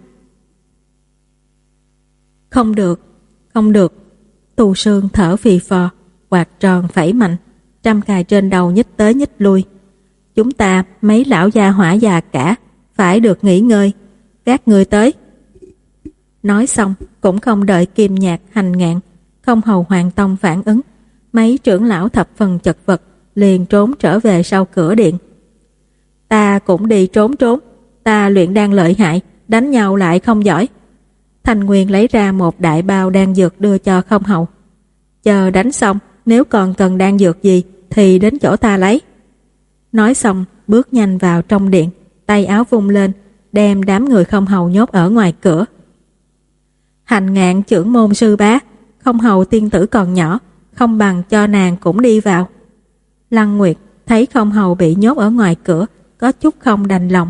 Không được, không được. Tu Sương thở phì phò, quạt tròn phẩy mạnh, trăm cài trên đầu nhích tới nhích lui. Chúng ta mấy lão gia hỏa già cả, phải được nghỉ ngơi. Các người tới. Nói xong, cũng không đợi Kim Nhạc, Hành Ngạn, Không Hầu, Hoàng Tông phản ứng, mấy trưởng lão thập phần chật vật, liền trốn trở về sau cửa điện. Ta cũng đi trốn trốn, ta luyện đan lợi hại, đánh nhau lại không giỏi. Thành Nguyên lấy ra một đại bao đan dược đưa cho Không Hầu. Chờ đánh xong, nếu còn cần đan dược gì thì đến chỗ ta lấy. Nói xong, bước nhanh vào trong điện, tay áo vung lên, đem đám người Không Hầu nhốt ở ngoài cửa. Hành Ngạn trưởng môn sư bá, Không Hầu tiên tử còn nhỏ, không bằng cho nàng cũng đi vào. Lăng Nguyệt thấy Không Hầu bị nhốt ở ngoài cửa, có chút không đành lòng.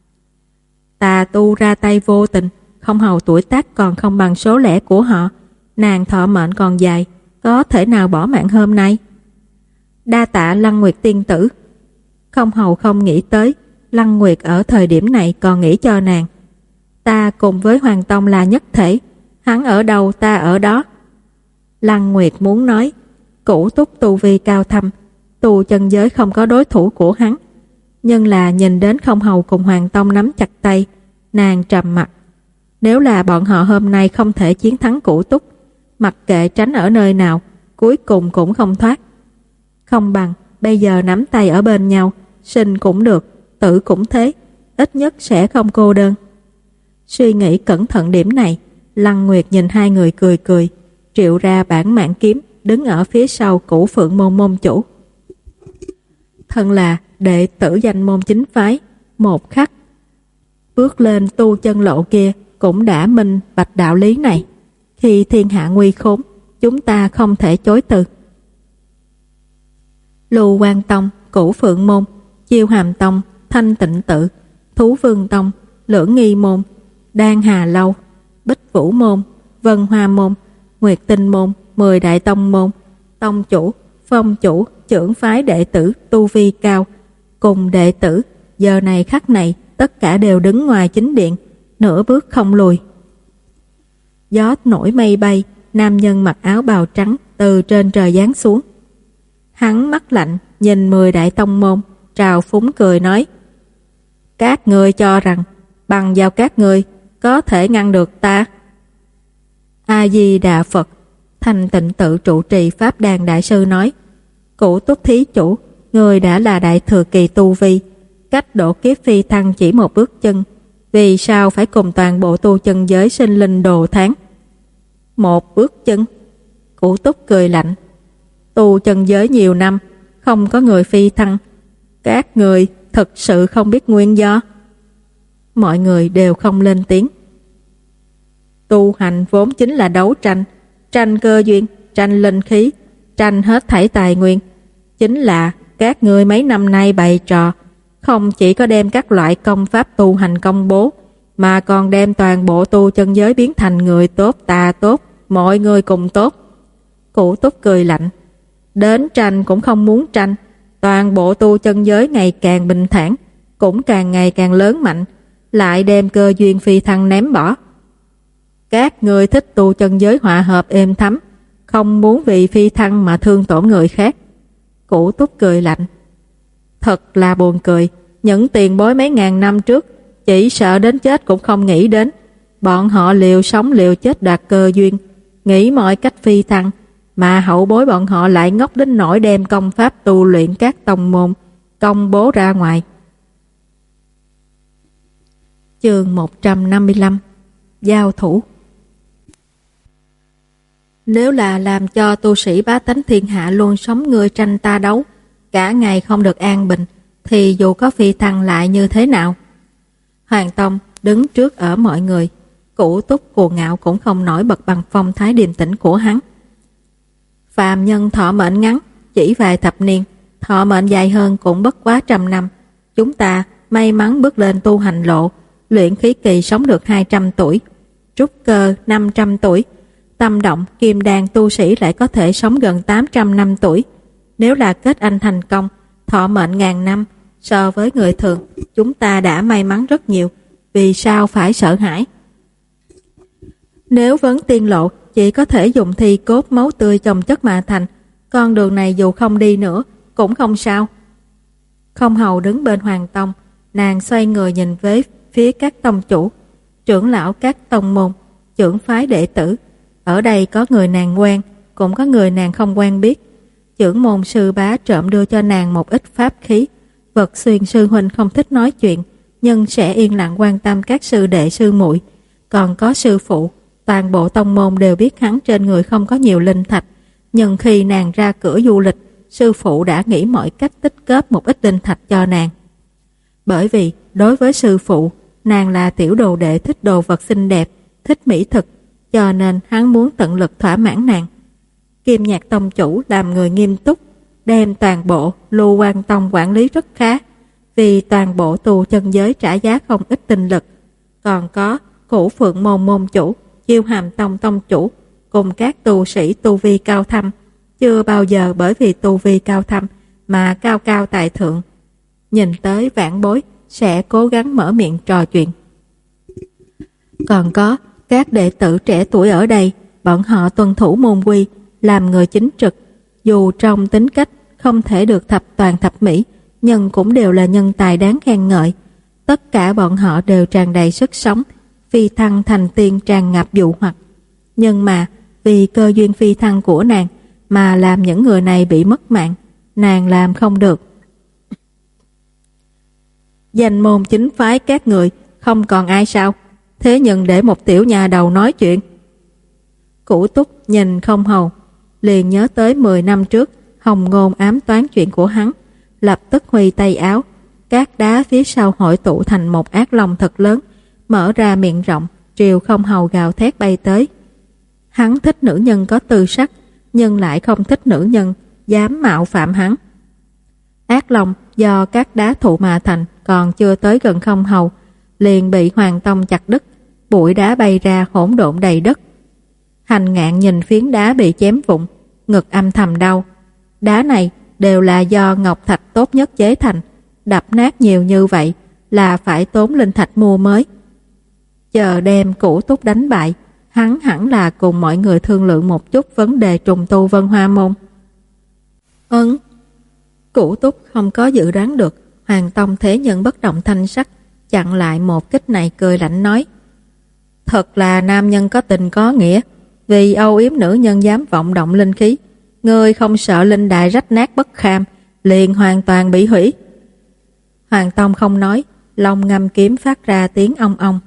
Ta tu ra tay vô tình, Không Hầu tuổi tác còn không bằng số lẻ của họ, nàng thọ mệnh còn dài, có thể nào bỏ mạng hôm nay? Đa tạ Lăng Nguyệt tiên tử. Không Hầu không nghĩ tới Lăng Nguyệt ở thời điểm này còn nghĩ cho nàng. Ta cùng với Hoàng Tông là nhất thể, hắn ở đâu ta ở đó. Lăng Nguyệt muốn nói, Cụ Túc tu vi cao thâm, tu chân giới không có đối thủ của hắn, nhưng là nhìn đến Không Hầu cùng Hoàng Tông nắm chặt tay, nàng trầm mặt. Nếu là bọn họ hôm nay không thể chiến thắng Cụ Túc, mặc kệ tránh ở nơi nào, cuối cùng cũng không thoát. Không bằng bây giờ nắm tay ở bên nhau, sinh cũng được, tử cũng thế, ít nhất sẽ không cô đơn. Suy nghĩ cẩn thận điểm này, Lăng Nguyệt nhìn hai người cười cười, triệu ra bản mạng kiếm, đứng ở phía sau Cửu Phượng môn môn chủ. Thân là đệ tử danh môn chính phái, một khắc bước lên tu chân lộ kia cũng đã minh bạch đạo lý này. Khi thiên hạ nguy khốn, chúng ta không thể chối từ. Lưu Quan Tông, Cửu Phượng môn, Chiêu Hàm Tông, Thanh Tịnh tự, Thú Vương Tông, Lưỡng Nghi môn, Đan Hà lâu, Bích Vũ môn, Vân Hoa môn, Nguyệt Tinh môn, Mười Đại Tông môn, tông chủ, phong chủ, trưởng phái đệ tử tu vi cao, cùng đệ tử, giờ này khắc này tất cả đều đứng ngoài chính điện, nửa bước không lùi. Gió nổi mây bay, nam nhân mặc áo bào trắng từ trên trời giáng xuống. Hắn mắt lạnh nhìn Mười Đại Tông môn, trào phúng cười nói: Các ngươi cho rằng bằng vào các ngươi có thể ngăn được ta? A Di Đà Phật. Thanh Tịnh tự trụ trì Pháp Đàn đại sư nói: Cụ Túc thí chủ, người đã là đại thừa kỳ tu vi, cách độ kiếp phi thăng chỉ một bước chân, vì sao phải cùng toàn bộ tu chân giới sinh linh đồ tháng? Một bước chân? Cụ Túc cười lạnh: Tu chân giới nhiều năm, không có người phi thăng, các người thực sự không biết nguyên do? Mọi người đều không lên tiếng. Tu hành vốn chính là đấu tranh, tranh cơ duyên, tranh linh khí, tranh hết thảy tài nguyên. Chính là các ngươi mấy năm nay bày trò, không chỉ có đem các loại công pháp tu hành công bố, mà còn đem toàn bộ tu chân giới biến thành người tốt ta tốt, mọi người cùng tốt. Cụ Túc cười lạnh: Đến tranh cũng không muốn tranh, toàn bộ tu chân giới ngày càng bình thản, cũng càng ngày càng lớn mạnh, lại đem cơ duyên phi thăng ném bỏ. Các người thích tu chân giới hòa hợp êm thấm, không muốn vì phi thăng mà thương tổn người khác. Cụ Túc cười lạnh: Thật là buồn cười, những tiền bối mấy ngàn năm trước chỉ sợ đến chết cũng không nghĩ đến, bọn họ liều sống liều chết đoạt cơ duyên, nghĩ mọi cách phi thăng, mà hậu bối bọn họ lại ngốc đến nỗi đem công pháp tu luyện các tông môn công bố ra ngoài. Chương một trăm năm mươi lăm. Giao thủ. Nếu là làm cho tu sĩ bá tánh thiên hạ luôn sống ngươi tranh ta đấu, cả ngày không được an bình, thì dù có phi thăng lại như thế nào? Hoàng Tông đứng trước ở mọi người, Cửu Túc cuồng ngạo cũng không nổi bật bằng phong thái điềm tĩnh của hắn. Phàm nhân thọ mệnh ngắn, chỉ vài thập niên, thọ mệnh dài hơn cũng bất quá trăm năm. Chúng ta may mắn bước lên tu hành lộ, luyện khí kỳ sống được hai trăm tuổi, trúc cơ năm trăm tuổi, tâm động kim đan tu sĩ lại có thể sống gần tám trăm năm tuổi. Nếu là kết anh thành công, thọ mệnh ngàn năm, so với người thường, chúng ta đã may mắn rất nhiều, vì sao phải sợ hãi? Nếu vấn tiên lộ chỉ có thể dùng thi cốt máu tươi chồng chất mà thành, con đường này dù không đi nữa cũng không sao. Không hầu đứng bên Hoàng Tông, nàng xoay người nhìn về phía các tông chủ, trưởng lão các tông môn, trưởng phái đệ tử. Ở đây có người nàng quen, cũng có người nàng không quen biết. Trưởng môn sư bá trộm đưa cho nàng một ít pháp khí. Vật xuyên sư huynh không thích nói chuyện, nhưng sẽ yên lặng quan tâm các sư đệ sư muội. Còn có sư phụ, toàn bộ tông môn đều biết hắn trên người không có nhiều linh thạch, nhưng khi nàng ra cửa du lịch, sư phụ đã nghĩ mọi cách tích góp một ít linh thạch cho nàng. Bởi vì đối với sư phụ, nàng là tiểu đồ đệ thích đồ vật xinh đẹp, thích mỹ thực, cho nên hắn muốn tận lực thỏa mãn nàng. Kim Nhạc tông chủ làm người nghiêm túc, đem toàn bộ Lưu Quan tông quản lý rất khá, vì toàn bộ tu chân giới trả giá không ít tinh lực. Còn có Cửu Phượng môn môn chủ, Chiêu Hàm tông tông chủ, cùng các tu sĩ tu vi cao thâm, chưa bao giờ bởi vì tu vi cao thâm mà cao cao tại thượng. Nhìn tới vãn bối sẽ cố gắng mở miệng trò chuyện. Còn có các đệ tử trẻ tuổi ở đây, bọn họ tuân thủ môn quy, làm người chính trực, dù trong tính cách không thể được thập toàn thập mỹ, nhưng cũng đều là nhân tài đáng khen ngợi. Tất cả bọn họ đều tràn đầy sức sống, phi thăng thành tiên tràn ngập dụ hoặc. Nhưng mà vì cơ duyên phi thăng của nàng mà làm những người này bị mất mạng, nàng làm không được. Danh môn chính phái các người không còn ai sao? Thế nhưng để một tiểu nhà đầu nói chuyện. Cửu Túc nhìn Không Hầu, liền nhớ tới mười năm trước Hồng Ngôn ám toán chuyện của hắn, lập tức huy tay áo, các đá phía sau hội tụ thành một ác long thật lớn, mở ra miệng rộng, triều Không Hầu gào thét bay tới. Hắn thích nữ nhân có tư sắc, nhưng lại không thích nữ nhân dám mạo phạm hắn. Ác long do các đá thụ mà thành, còn chưa tới gần Không Hầu, liền bị Hoàng Tông chặt đứt, bụi đá bay ra hỗn độn đầy đất. Hành Ngạn nhìn phiến đá bị chém vụn, ngực âm thầm đau. Đá này đều là do ngọc thạch tốt nhất chế thành, đập nát nhiều như vậy là phải tốn linh thạch mua mới. Chờ đem Cửu Túc đánh bại, hắn hẳn là cùng mọi người thương lượng một chút vấn đề trùng tu Vân Hoa môn. Ấn. Cửu Túc không có dự đoán được Hoàng Tông thế nhân bất động thanh sắc, chặn lại một kích này, cười lạnh nói: thật là nam nhân có tình có nghĩa, vì âu yếm nữ nhân dám vọng động linh khí, ngươi không sợ linh đại rách nát bất kham, liền hoàn toàn bị hủy. Hoàng Tông không nói, long ngâm kiếm phát ra tiếng ong ong.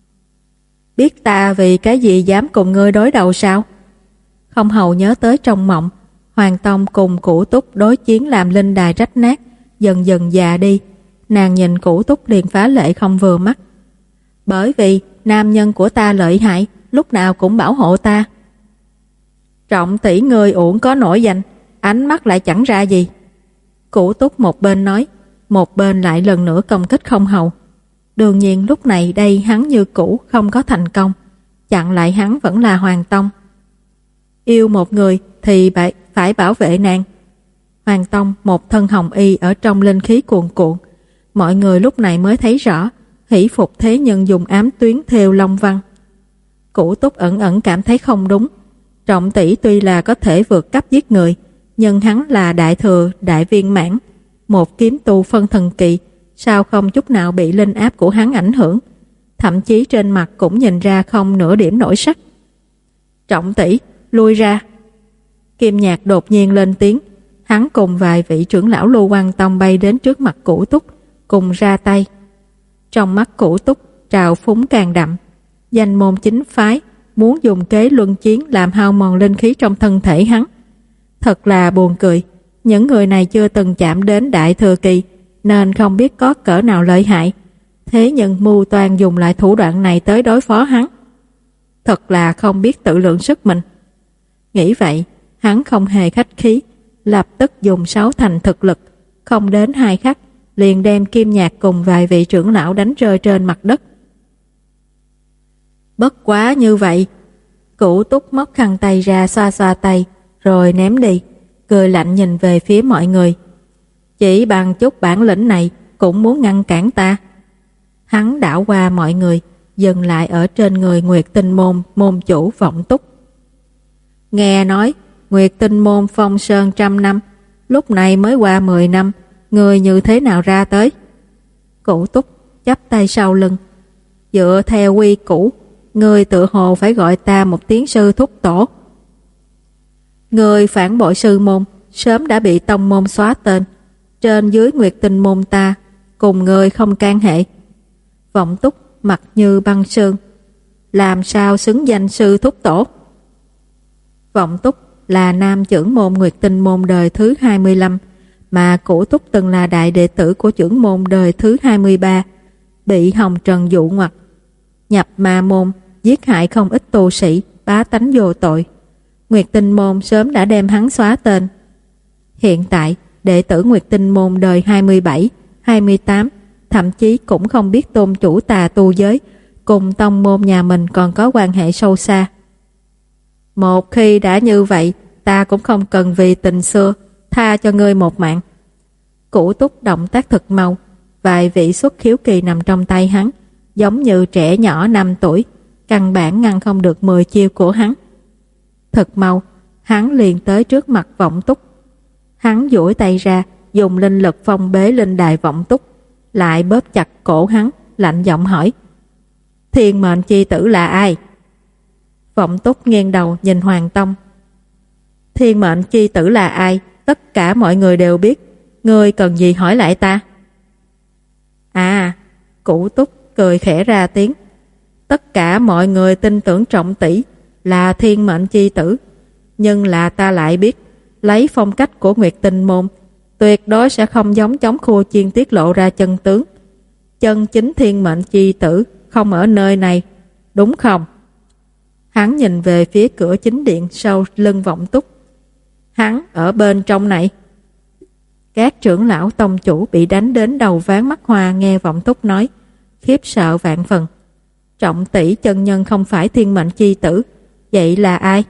Biết ta vì cái gì dám cùng ngươi đối đầu sao? Không Hầu nhớ tới trong mộng, Hoàng Tông cùng Cửu Túc đối chiến làm linh đài rách nát, dần dần già đi. Nàng nhìn Cửu Túc liền phá lệ không vừa mắt. Bởi vì nam nhân của ta lợi hại, lúc nào cũng bảo hộ ta. Trọng tỷ người uổng có nổi danh, ánh mắt lại chẳng ra gì. Cửu Túc một bên nói, một bên lại lần nữa công kích Không Hầu. Đương nhiên lúc này đây hắn như cũ không có thành công, chặn lại hắn vẫn là Hoàng Tông. Yêu một người thì phải bảo vệ nàng. Hoàng Tông một thân hồng y ở trong linh khí cuồn cuộn, mọi người lúc này mới thấy rõ hỷ phục thế nhân dùng ám tuyến thêu long văn. Cửu Túc ẩn ẩn cảm thấy không đúng. Trọng tỷ tuy là có thể vượt cấp giết người, nhưng hắn là đại thừa đại viên mãn, một kiếm tu phân thần kỳ, sao không chút nào bị linh áp của hắn ảnh hưởng, thậm chí trên mặt cũng nhìn ra không nửa điểm nổi sắc. Trọng tỷ, lui ra. Kim Nhạc đột nhiên lên tiếng, hắn cùng vài vị trưởng lão Lưu Quang Tông bay đến trước mặt Cửu Túc, cùng ra tay. Trong mắt Cửu Túc trào phúng càng đậm, danh môn chính phái muốn dùng kế luân chiến làm hao mòn linh khí trong thân thể hắn. Thật là buồn cười, những người này chưa từng chạm đến đại thừa kỳ nên không biết có cỡ nào lợi hại, thế nhưng mưu toan dùng lại thủ đoạn này tới đối phó hắn. Thật là không biết tự lượng sức mình. Nghĩ vậy, hắn không hề khách khí, lập tức dùng sáu thành thực lực, không đến hai khắc liền đem Kim Nhạc cùng vài vị trưởng lão đánh rơi trên mặt đất. Bất quá như vậy, Cửu Túc móc khăn tay ra xoa xoa tay rồi ném đi, cười lạnh nhìn về phía mọi người. Chỉ bằng chút bản lĩnh này cũng muốn ngăn cản ta. Hắn đảo qua mọi người, dừng lại ở trên người Nguyệt Tinh Môn môn chủ Vọng Túc. Nghe nói Nguyệt Tinh Môn phong sơn trăm năm, lúc này mới qua mười năm, người như thế nào ra tới? Cửu Túc chắp tay sau lưng. Dựa theo quy củ, người tự hồ phải gọi ta một tiếng sư thúc tổ. Người phản bội sư môn sớm đã bị tông môn xóa tên, trên dưới Nguyệt Tinh Môn ta cùng người không can hệ. Vọng Túc mặt như băng sương, làm sao xứng danh sư thúc tổ? Vọng Túc là nam trưởng môn Nguyệt Tinh Môn đời thứ hai mươi lăm, mà Cửu Túc từng là đại đệ tử của trưởng môn đời thứ hai mươi ba, bị Hồng Trần dụ ngoặt, nhập ma môn, giết hại không ít tu sĩ, bá tánh vô tội. Nguyệt Tinh Môn sớm đã đem hắn xóa tên. Hiện tại, đệ tử Nguyệt Tinh Môn đời hai mươi bảy, hai mươi tám, thậm chí cũng không biết tôn chủ tà tu giới cùng tông môn nhà mình còn có quan hệ sâu xa. Một khi đã như vậy, ta cũng không cần vì tình xưa tha cho ngươi một mạng. Cửu Túc động tác thật mau, vài vị xuất khiếu kỳ nằm trong tay hắn, giống như trẻ nhỏ năm tuổi, căn bản ngăn không được mười chiêu của hắn. Thật mau, hắn liền tới trước mặt Vọng Túc. Hắn duỗi tay ra, dùng linh lực phong bế linh đài Vọng Túc, lại bóp chặt cổ hắn, lạnh giọng hỏi: Thiên mệnh chi tử là ai? Vọng Túc nghiêng đầu nhìn Hoàng Tông. Thiên mệnh chi tử là ai, tất cả mọi người đều biết, ngươi cần gì hỏi lại ta? À, Cửu Túc cười khẽ ra tiếng. Tất cả mọi người tin tưởng Trọng tỷ là thiên mệnh chi tử, nhưng là ta lại biết, lấy phong cách của Nguyệt Tinh Môn, tuyệt đối sẽ không giống chống khua chiên tiết lộ ra chân tướng. Chân chính thiên mệnh chi tử không ở nơi này, đúng không? Hắn nhìn về phía cửa chính điện sau lưng Vọng Túc. Hắn ở bên trong này. Các trưởng lão tông chủ bị đánh đến đầu ván mắt hoa nghe Vọng Túc nói, khiếp sợ vạn phần. Trọng tỷ chân nhân không phải thiên mệnh chi tử, vậy là ai?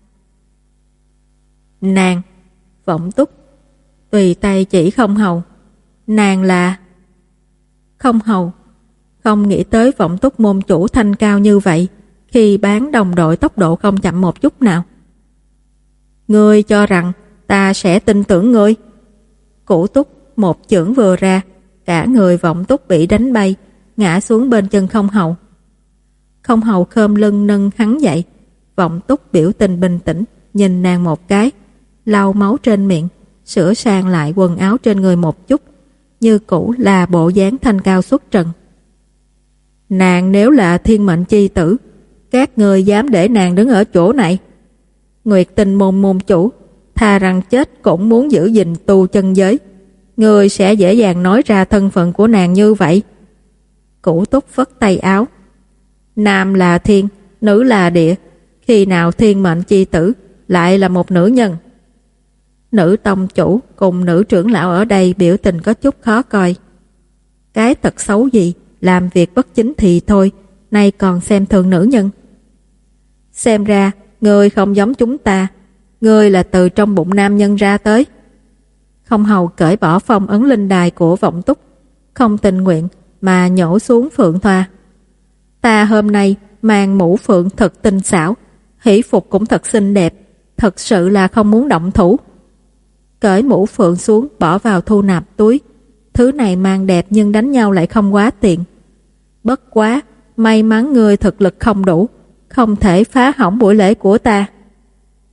Nàng. Vọng Túc tùy tay chỉ Không Hầu. Nàng là Không Hầu. Không nghĩ tới Vọng Túc môn chủ thanh cao như vậy, khi bán đồng đội tốc độ không chậm một chút nào. Ngươi cho rằng ta sẽ tin tưởng ngươi? Cửu Túc một chưởng vừa ra, cả người Vọng Túc bị đánh bay, ngã xuống bên chân Không Hầu. Không Hầu khom lưng nâng hắn dậy. Vọng Túc biểu tình bình tĩnh, nhìn nàng một cái, lau máu trên miệng, sửa sang lại quần áo trên người một chút, như cũ là bộ dáng thanh cao xuất trần. Nàng nếu là thiên mệnh chi tử, các người dám để nàng đứng ở chỗ này? Nguyệt Tinh Môn môn chủ thà rằng chết cũng muốn giữ gìn tu chân giới, người sẽ dễ dàng nói ra thân phận của nàng như vậy? Cửu Túc phất tay áo. Nam là thiên, nữ là địa, khi nào thiên mệnh chi tử lại là một nữ nhân? Nữ tông chủ cùng nữ trưởng lão ở đây biểu tình có chút khó coi. Cái tật xấu gì, làm việc bất chính thì thôi, nay còn xem thường nữ nhân. Xem ra ngươi không giống chúng ta, ngươi là từ trong bụng nam nhân ra tới. Không Hầu cởi bỏ phong ấn linh đài của Vọng Túc, không tình nguyện mà nhổ xuống phượng thoa. Ta hôm nay mang mũ phượng thật tinh xảo, hỷ phục cũng thật xinh đẹp, thật sự là không muốn động thủ. Cởi mũ phượng xuống bỏ vào thu nạp túi, thứ này mang đẹp nhưng đánh nhau lại không quá tiện. Bất quá, may mắn ngươi thực lực không đủ, không thể phá hỏng buổi lễ của ta.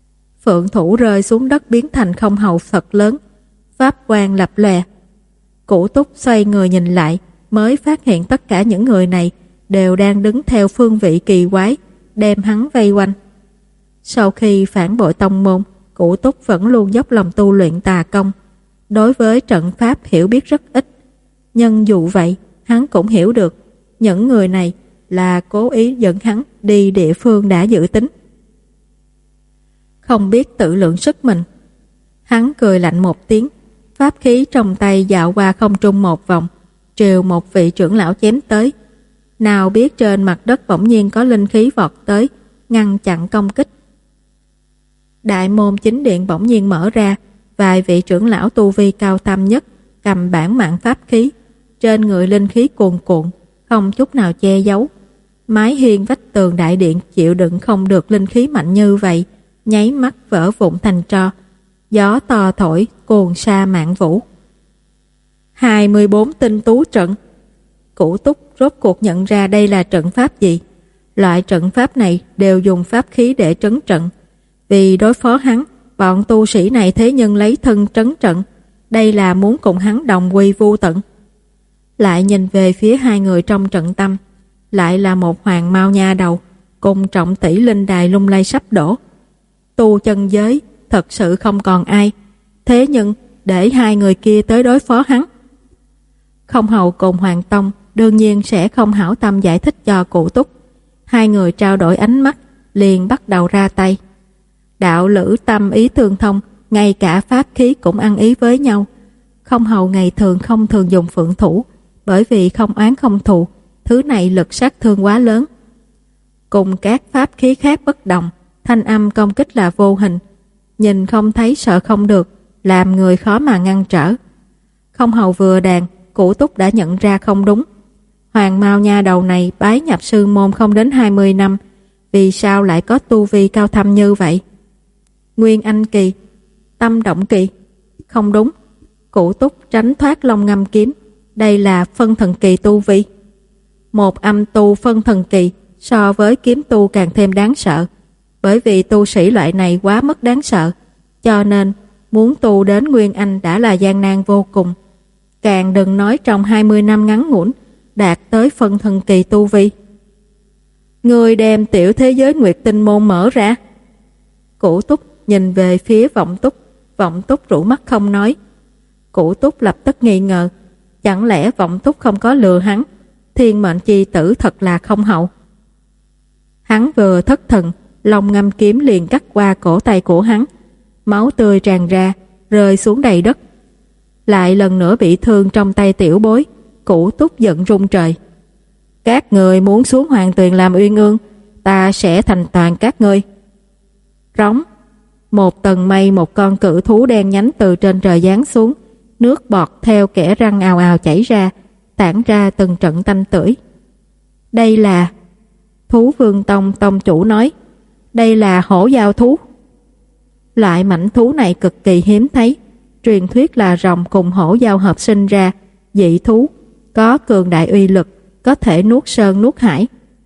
Phượng thủ rơi xuống đất biến thành không hầu thật lớn, pháp quang lập lòe. Cửu Túc xoay người nhìn lại, mới phát hiện tất cả những người này đều đang đứng theo phương vị kỳ quái, đem hắn vây quanh. Sau khi phản bội tông môn, Cửu Túc vẫn luôn dốc lòng tu luyện tà công. Đối với trận pháp hiểu biết rất ít, nhưng dù vậy hắn cũng hiểu được những người này là cố ý dẫn hắn đi địa phương đã dự tính, không biết tự lượng sức mình. Hắn cười lạnh một tiếng, pháp khí trong tay dạo qua không trung một vòng, triều một vị trưởng lão chém tới. Nào biết trên mặt đất bỗng nhiên có linh khí vọt tới, ngăn chặn công kích. Đại môn chính điện bỗng nhiên mở ra, vài vị trưởng lão tu vi cao thâm nhất cầm bản mạng pháp khí, trên người linh khí cuồn cuộn, không chút nào che giấu. Mái hiên vách tường đại điện chịu đựng không được linh khí mạnh như vậy, nháy mắt vỡ vụn thành tro. Gió to thổi, cuồng sa mạn vũ. hai mươi bốn tinh tú trận. Cửu Túc rốt cuộc nhận ra đây là trận pháp gì. Loại trận pháp này đều dùng pháp khí để trấn trận. Vì đối phó hắn, bọn tu sĩ này thế nhưng lấy thân trấn trận. Đây là muốn cùng hắn đồng quy vu tận. Lại nhìn về phía hai người trong trận tâm, lại là một hoàng mao nha đầu cùng trọng tỷ linh đài lung lay sắp đổ. Tu chân giới thật sự không còn ai, thế nhưng để hai người kia tới đối phó hắn. Không hầu cùng Hoàng Tông đương nhiên sẽ không hảo tâm giải thích cho Cửu Túc. Hai người trao đổi ánh mắt, liền bắt đầu ra tay. Đạo lữ tâm ý tương thông, ngay cả pháp khí cũng ăn ý với nhau. Không hầu ngày thường không thường dùng phượng thủ, bởi vì không oán không thù, thứ này lực sát thương quá lớn. Cùng các pháp khí khác bất đồng, thanh âm công kích là vô hình, nhìn không thấy sợ không được, làm người khó mà ngăn trở. Không hầu vừa đàn, Cửu Túc đã nhận ra không đúng. Hoàng mao nha đầu này bái nhập sư môn không đến hai mươi năm, vì sao lại có tu vi cao thâm như vậy? Nguyên Anh kỳ, Tâm Động kỳ, không đúng. Cửu Túc tránh thoát Long Ngâm kiếm, đây là phân thần kỳ tu vi. Một âm tu phân thần kỳ so với kiếm tu càng thêm đáng sợ, bởi vì tu sĩ loại này quá mức đáng sợ, cho nên muốn tu đến Nguyên Anh đã là gian nan vô cùng. Càng đừng nói trong hai mươi năm ngắn ngủn đạt tới phân thần kỳ tu vi. Người đem tiểu thế giới Nguyệt Tinh môn mở ra. Cửu Túc nhìn về phía Vọng Túc, Vọng Túc rũ mắt không nói. Cửu Túc lập tức nghi ngờ, chẳng lẽ Vọng Túc không có lừa hắn? Thiên mệnh chi tử thật là không hậu. Hắn vừa thất thần, Long Ngâm kiếm liền cắt qua cổ tay của hắn, máu tươi tràn ra, rơi xuống đầy đất. Lại lần nữa bị thương trong tay tiểu bối. Cửu Túc giận rung trời. Các người muốn xuống hoàng tuyền làm uyên ương, ta sẽ thành toàn các ngươi. Rống. Một tầng mây, một con cự thú đen nhánh từ trên trời giáng xuống, nước bọt theo kẽ răng ào ào chảy ra, tản ra từng trận tanh tưởi. Đây là... Thú Vương Tông tông chủ nói, đây là hổ giao thú. Loại mảnh thú này cực kỳ hiếm thấy, truyền thuyết là rồng cùng hổ giao hợp sinh ra, dị thú, có cường đại uy lực, có thể nuốt sơn nuốt hải.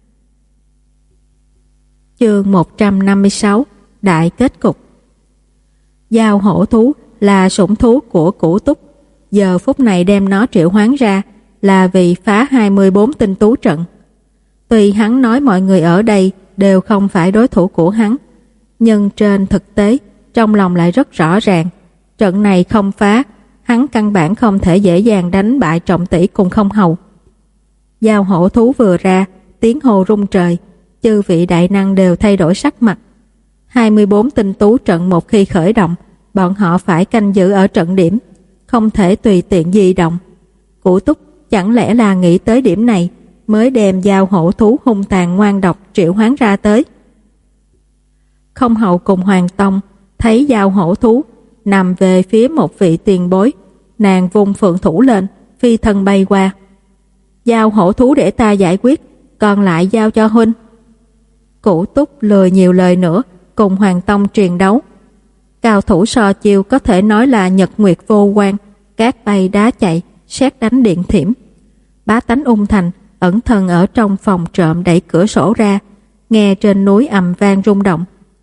Chương một trăm năm mươi sáu, Đại kết cục. Giao hổ thú là sủng thú của Cửu Túc, giờ phút này đem nó triệu hoán ra là vì phá hai mươi bốn tinh tú trận. Tuy hắn nói mọi người ở đây đều không phải đối thủ của hắn, nhưng trên thực tế trong lòng lại rất rõ ràng, trận này không phá, hắn căn bản không thể dễ dàng đánh bại Trọng tỷ cùng Không hầu. Giao hổ thú vừa ra, tiếng hô rung trời, chư vị đại năng đều thay đổi sắc mặt. hai mươi bốn tinh tú trận một khi khởi động, bọn họ phải canh giữ ở trận điểm, không thể tùy tiện di động. Cửu Túc chẳng lẽ là nghĩ tới điểm này mới đem giao hổ thú hung tàn ngoan độc triệu hoán ra tới. Không hầu cùng Hoàng Tông thấy giao hổ thú nằm về phía một vị tiền bối, nàng vung phượng thủ lên, phi thân bay qua. Giao hổ thú để ta giải quyết, còn lại giao cho huynh. Cửu Túc lười nhiều lời nữa, cùng Hoàng Tông truyền đấu. Cao thủ so chiêu có thể nói là nhật nguyệt vô quan, cát bay đá chạy, sét đánh điện thiểm. Bá tánh ung thành ẩn thân ở trong phòng trộm đẩy cửa sổ ra, nghe trên núi ầm vang rung động,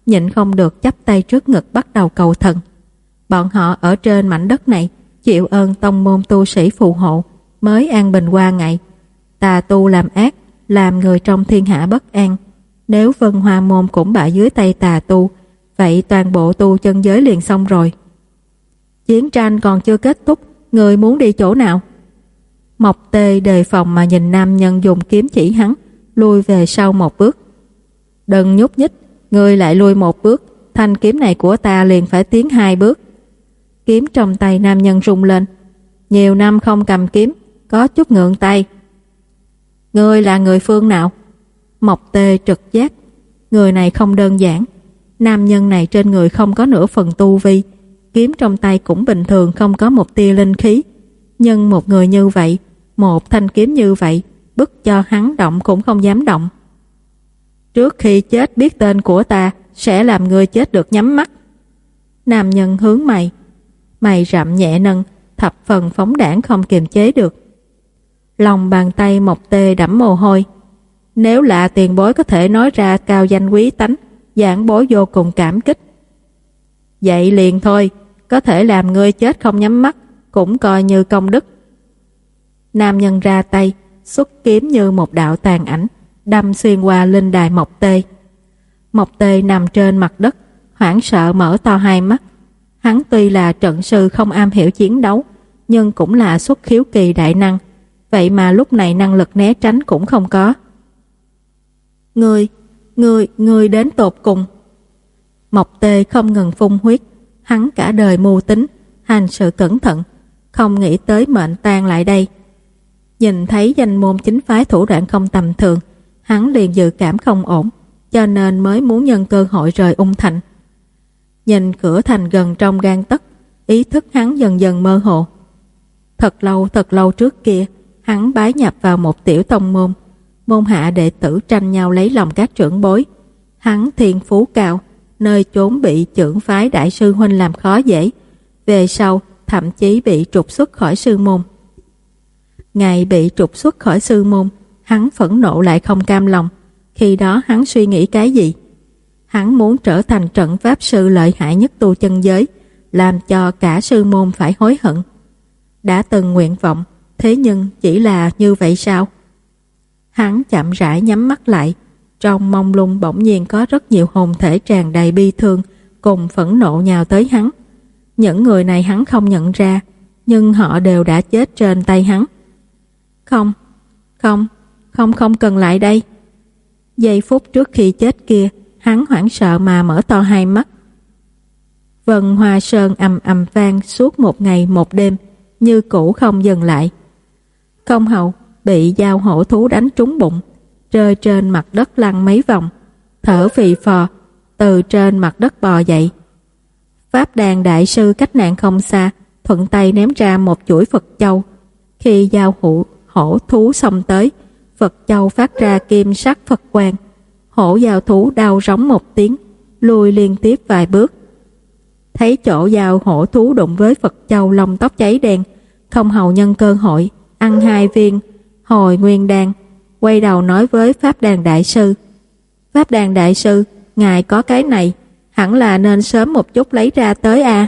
nhịn không được chắp tay trước ngực bắt đầu cầu thần. Bọn họ ở trên mảnh đất này chịu ơn tông môn tu sĩ phù hộ mới an bình qua ngày. Tà tu làm ác, làm người trong thiên hạ bất an. Nếu Vân Hoa môn cũng bại dưới tay tà tu, vậy toàn bộ tu chân giới liền xong rồi. Chiến tranh còn chưa kết thúc, người muốn đi chỗ nào? Mộc Tê đề phòng mà nhìn nam nhân dùng kiếm chỉ hắn, lui về sau một bước. Đừng nhúc nhích, người lại lui một bước, thanh kiếm này của ta liền phải tiến hai bước. Kiếm trong tay nam nhân rung lên. Nhiều năm không cầm kiếm, có chút ngượng tay. Ngươi là người phương nào? Mộc Tê trực giác, người này không đơn giản. Nam nhân này trên người không có nửa phần tu vi, kiếm trong tay cũng bình thường, không có một tia linh khí. Nhưng một người như vậy, một thanh kiếm như vậy, bức cho hắn động cũng không dám động. Trước khi chết biết tên của ta, sẽ làm người chết được nhắm mắt. Nam nhân hướng mày, mày rậm nhẹ nâng, thập phần phóng đãng không kiềm chế được. Lòng bàn tay Mộc Tê đẫm mồ hôi. Nếu là tiền bối có thể nói ra cao danh quý tánh, giảng bối vô cùng cảm kích. Vậy liền thôi, có thể làm ngươi chết không nhắm mắt, cũng coi như công đức. Nam nhân ra tay, xuất kiếm như một đạo tàn ảnh, đâm xuyên qua linh đài Mộc Tê. Mộc Tê nằm trên mặt đất, hoảng sợ mở to hai mắt. Hắn tuy là trận sư không am hiểu chiến đấu, nhưng cũng là xuất khiếu kỳ đại năng, vậy mà lúc này năng lực né tránh cũng không có. Ngươi, ngươi, ngươi đến tột cùng. Mộc Tê không ngừng phun huyết, hắn cả đời mưu tính, hành sự cẩn thận, không nghĩ tới mệnh tang lại đây. Nhìn thấy danh môn chính phái thủ đoạn không tầm thường, hắn liền dự cảm không ổn, cho nên mới muốn nhân cơ hội rời Ung Thành. Nhìn cửa thành gần trong gang tấc, ý thức hắn dần dần mơ hồ. Thật lâu thật lâu trước kia, hắn bái nhập vào một tiểu tông môn, môn hạ đệ tử tranh nhau lấy lòng các trưởng bối. Hắn thiên phú cao, nơi chốn bị trưởng phái đại sư huynh làm khó dễ, về sau thậm chí bị trục xuất khỏi sư môn. Ngày bị trục xuất khỏi sư môn, hắn phẫn nộ lại không cam lòng. Khi đó hắn suy nghĩ cái gì? Hắn muốn trở thành trận pháp sư lợi hại nhất tu chân giới, làm cho cả sư môn phải hối hận. Đã từng nguyện vọng, thế nhưng chỉ là như vậy sao? Hắn chậm rãi nhắm mắt lại, trong mông lung bỗng nhiên có rất nhiều hồn thể tràn đầy bi thương cùng phẫn nộ nhào tới hắn. Những người này hắn không nhận ra, nhưng họ đều đã chết trên tay hắn. Không, không, không không cần lại đây. Giây phút trước khi chết kia, hắn hoảng sợ mà mở to hai mắt. Vân Hoa Sơn ầm ầm vang suốt một ngày một đêm, như cũ không dừng lại. Không hậu bị dao hổ thú đánh trúng bụng, rơi trên mặt đất lăn mấy vòng, thở phì phò, từ trên mặt đất bò dậy. Pháp Đàn đại sư cách nạn không xa, thuận tay ném ra một chuỗi Phật châu. Khi dao hổ, hổ thú xông tới, Phật châu phát ra kim sắc Phật quang. Hổ dao thú đau rống một tiếng, lùi liên tiếp vài bước. Thấy chỗ dao hổ thú đụng với Phật châu lông tóc cháy đen, không hầu nhân cơ hội ăn hai viên Hồi Nguyên Đan, quay đầu nói với Pháp Đàn đại sư: Pháp Đàn đại sư, ngài có cái này, hẳn là nên sớm một chút lấy ra tới a. À.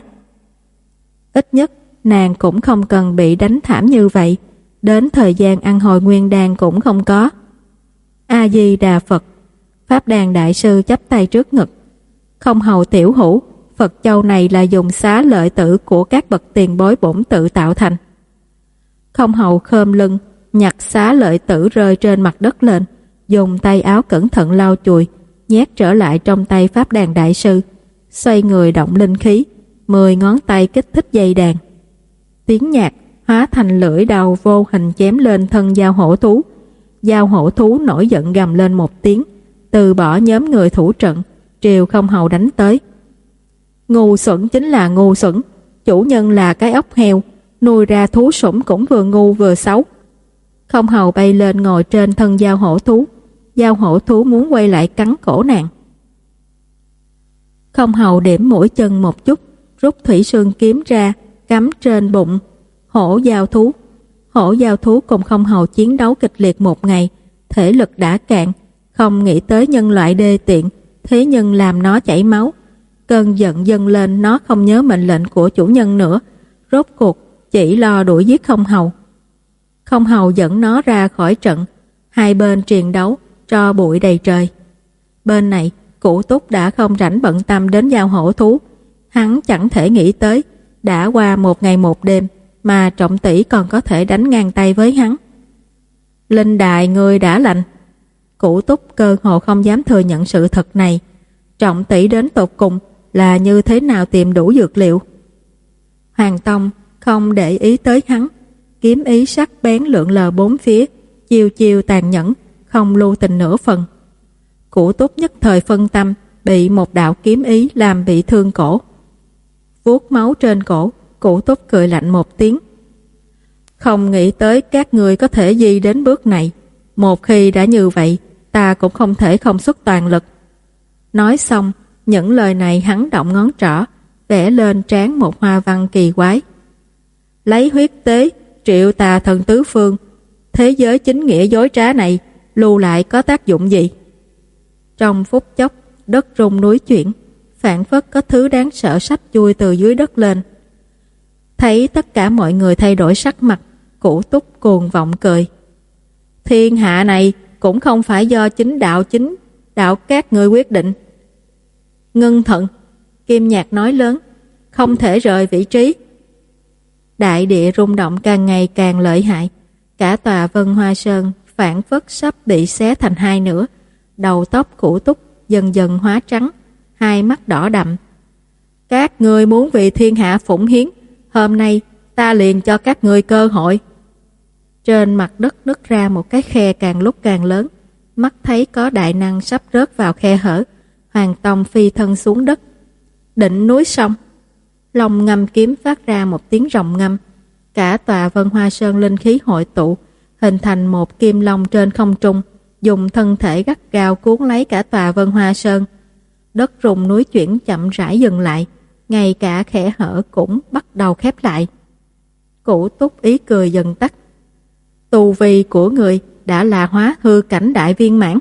Ít nhất nàng cũng không cần bị đánh thảm như vậy, đến thời gian ăn Hồi Nguyên Đan cũng không có. A Di Đà Phật. Pháp Đàn đại sư chắp tay trước ngực: Không hầu tiểu hữu, Phật châu này là dùng xá lợi tử của các bậc tiền bối bổn tự tạo thành. Không hầu khom lưng, nhặt xá lợi tử rơi trên mặt đất lên, dùng tay áo cẩn thận lau chùi, nhét trở lại trong tay Pháp Đàn đại sư, xoay người động linh khí, mười ngón tay kích thích dây đàn. Tiếng nhạc hóa thành lưỡi đao vô hình chém lên thân dao hổ thú. Dao hổ thú nổi giận gầm lên một tiếng, từ bỏ nhóm người thủ trận, triều Không hầu đánh tới. Ngu xuẩn chính là ngu xuẩn, chủ nhân là cái ốc heo, nuôi ra thú sủng cũng vừa ngu vừa xấu. Không hầu bay lên ngồi trên thân dao hổ thú, dao hổ thú muốn quay lại cắn cổ nàng. Không hầu điểm mũi chân một chút, rút thủy xương kiếm ra, cắm trên bụng hổ dao thú. Hổ dao thú cùng không hầu chiến đấu kịch liệt một ngày, thể lực đã cạn, không nghĩ tới nhân loại đê tiện, thế nhưng làm nó chảy máu. Cơn giận dâng lên, nó không nhớ mệnh lệnh của chủ nhân nữa, rốt cuộc chỉ lo đuổi giết Không Hầu. Không Hầu dẫn nó ra khỏi trận, hai bên triền đấu, tro bụi đầy trời. Bên này, Cụ Túc đã không rảnh bận tâm đến giao hổ thú. Hắn chẳng thể nghĩ tới, đã qua một ngày một đêm mà Trọng Tỷ còn có thể đánh ngang tay với hắn. Linh Đại, ngươi đã lành. Cụ Túc cơ hồ không dám thừa nhận sự thật này. Trọng Tỷ đến tột cùng là như thế nào tìm đủ dược liệu? Hoàng Tông không để ý tới hắn, kiếm ý sắc bén lượn lờ bốn phía, chiêu chiêu tàn nhẫn, không lưu tình nửa phần. Cụ Túc nhất thời phân tâm, bị một đạo kiếm ý làm bị thương cổ. Vuốt máu trên cổ, Cụ Túc cười lạnh một tiếng. Không nghĩ tới các người có thể di đến bước này. Một khi đã như vậy, ta cũng không thể không xuất toàn lực. Nói xong, những lời này hắn động ngón trỏ, vẽ lên trán một hoa văn kỳ quái. Lấy huyết tế, triệu tà thần tứ phương, thế giới chính nghĩa dối trá này lưu lại có tác dụng gì? Trong phút chốc, đất rung núi chuyển, phảng phất có thứ đáng sợ sắp chui từ dưới đất lên. Thấy tất cả mọi người thay đổi sắc mặt, Cụ Túc cuồng vọng cười. Thiên hạ này cũng không phải do chính đạo chính đạo các người quyết định. Ngưng thận, Kim Nhạc nói lớn, không thể rời vị trí. Đại địa rung động càng ngày càng lợi hại, cả tòa Vân Hoa Sơn phảng phất sắp bị xé thành hai nửa. Đầu tóc Cụ Túc dần dần hóa trắng, hai mắt đỏ đậm. Các ngươi muốn vì thiên hạ phụng hiến, hôm nay ta liền cho các ngươi cơ hội. Trên mặt đất nứt ra một cái khe càng lúc càng lớn, mắt thấy có đại năng sắp rớt vào khe hở. Hoàng Tông phi thân xuống đất. Đỉnh núi sông, Long Ngâm kiếm phát ra một tiếng rồng ngâm. Cả tòa Vân Hoa Sơn linh khí hội tụ, hình thành một kim long trên không trung, dùng thân thể gắt gao cuốn lấy cả tòa Vân Hoa Sơn. Đất rung núi chuyển chậm rãi dừng lại, ngay cả khe hở cũng bắt đầu khép lại. Cụ Túc ý cười dần tắt. Tu vi của người đã là hóa hư cảnh đại viên mãn.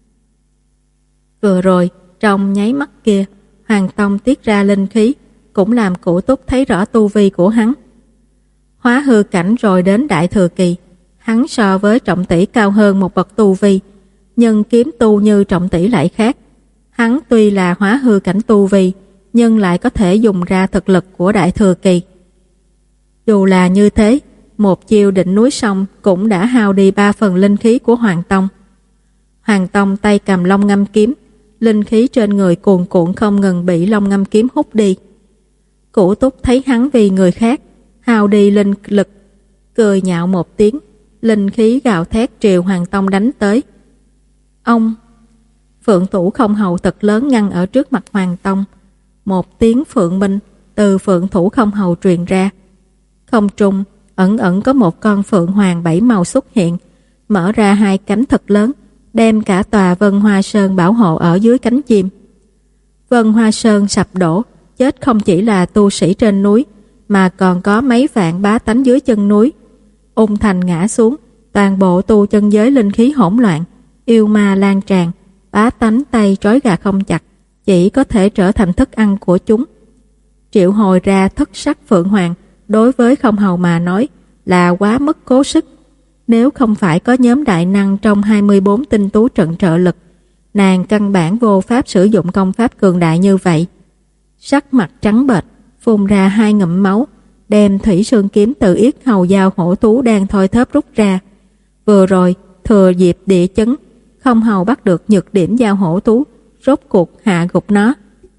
Vừa rồi, trong nháy mắt kia, Hoàng Tông tiết ra linh khí, cũng làm Cụ Túc thấy rõ tu vi của hắn. Hóa hư cảnh rồi đến đại thừa kỳ, hắn so với Trọng Tỷ cao hơn một bậc tu vi, nhưng kiếm tu như Trọng Tỷ lại khác. Hắn tuy là hóa hư cảnh tu vi, nhưng lại có thể dùng ra thực lực của đại thừa kỳ. Dù là như thế, một chiêu đỉnh núi sông cũng đã hao đi ba phần linh khí của Hoàng Tông. Hoàng Tông tay cầm Long Ngâm kiếm, linh khí trên người cuồn cuộn không ngừng bị Long Ngâm kiếm hút đi. Cụ Túc thấy hắn vì người khác hao đi linh lực, cười nhạo một tiếng, linh khí gào thét triều Hoàng Tông đánh tới. Ông! Phượng thủ Không Hầu thật lớn ngăn ở trước mặt Hoàng Tông. Một tiếng phượng minh từ phượng thủ Không Hầu truyền ra. Không trung ẩn ẩn có một con phượng hoàng bảy màu xuất hiện, mở ra hai cánh thật lớn, đem cả tòa Vân Hoa Sơn bảo hộ ở dưới cánh chim. Vân Hoa Sơn sập đổ, chết không chỉ là tu sĩ trên núi, mà còn có mấy vạn bá tánh dưới chân núi. Ung thành ngã xuống, toàn bộ tu chân giới linh khí hỗn loạn, yêu ma lan tràn, bá tánh tay trói gà không chặt, chỉ có thể trở thành thức ăn của chúng. Triệu hồi ra thất sắc phượng hoàng, đối với Không Hầu mà nói là quá mức cố sức. Nếu không phải có nhóm đại năng trong hai mươi bốn tinh tú trận trợ lực, nàng căn bản vô pháp sử dụng công pháp cường đại như vậy. Sắc mặt trắng bệch, phun ra hai ngụm máu, đem thủy sương kiếm từ yết hầu dao hổ thú đang thoi thóp rút ra. Vừa rồi, thừa dịp địa chấn, Không Hầu bắt được nhược điểm dao hổ thú, rốt cuộc hạ gục nó.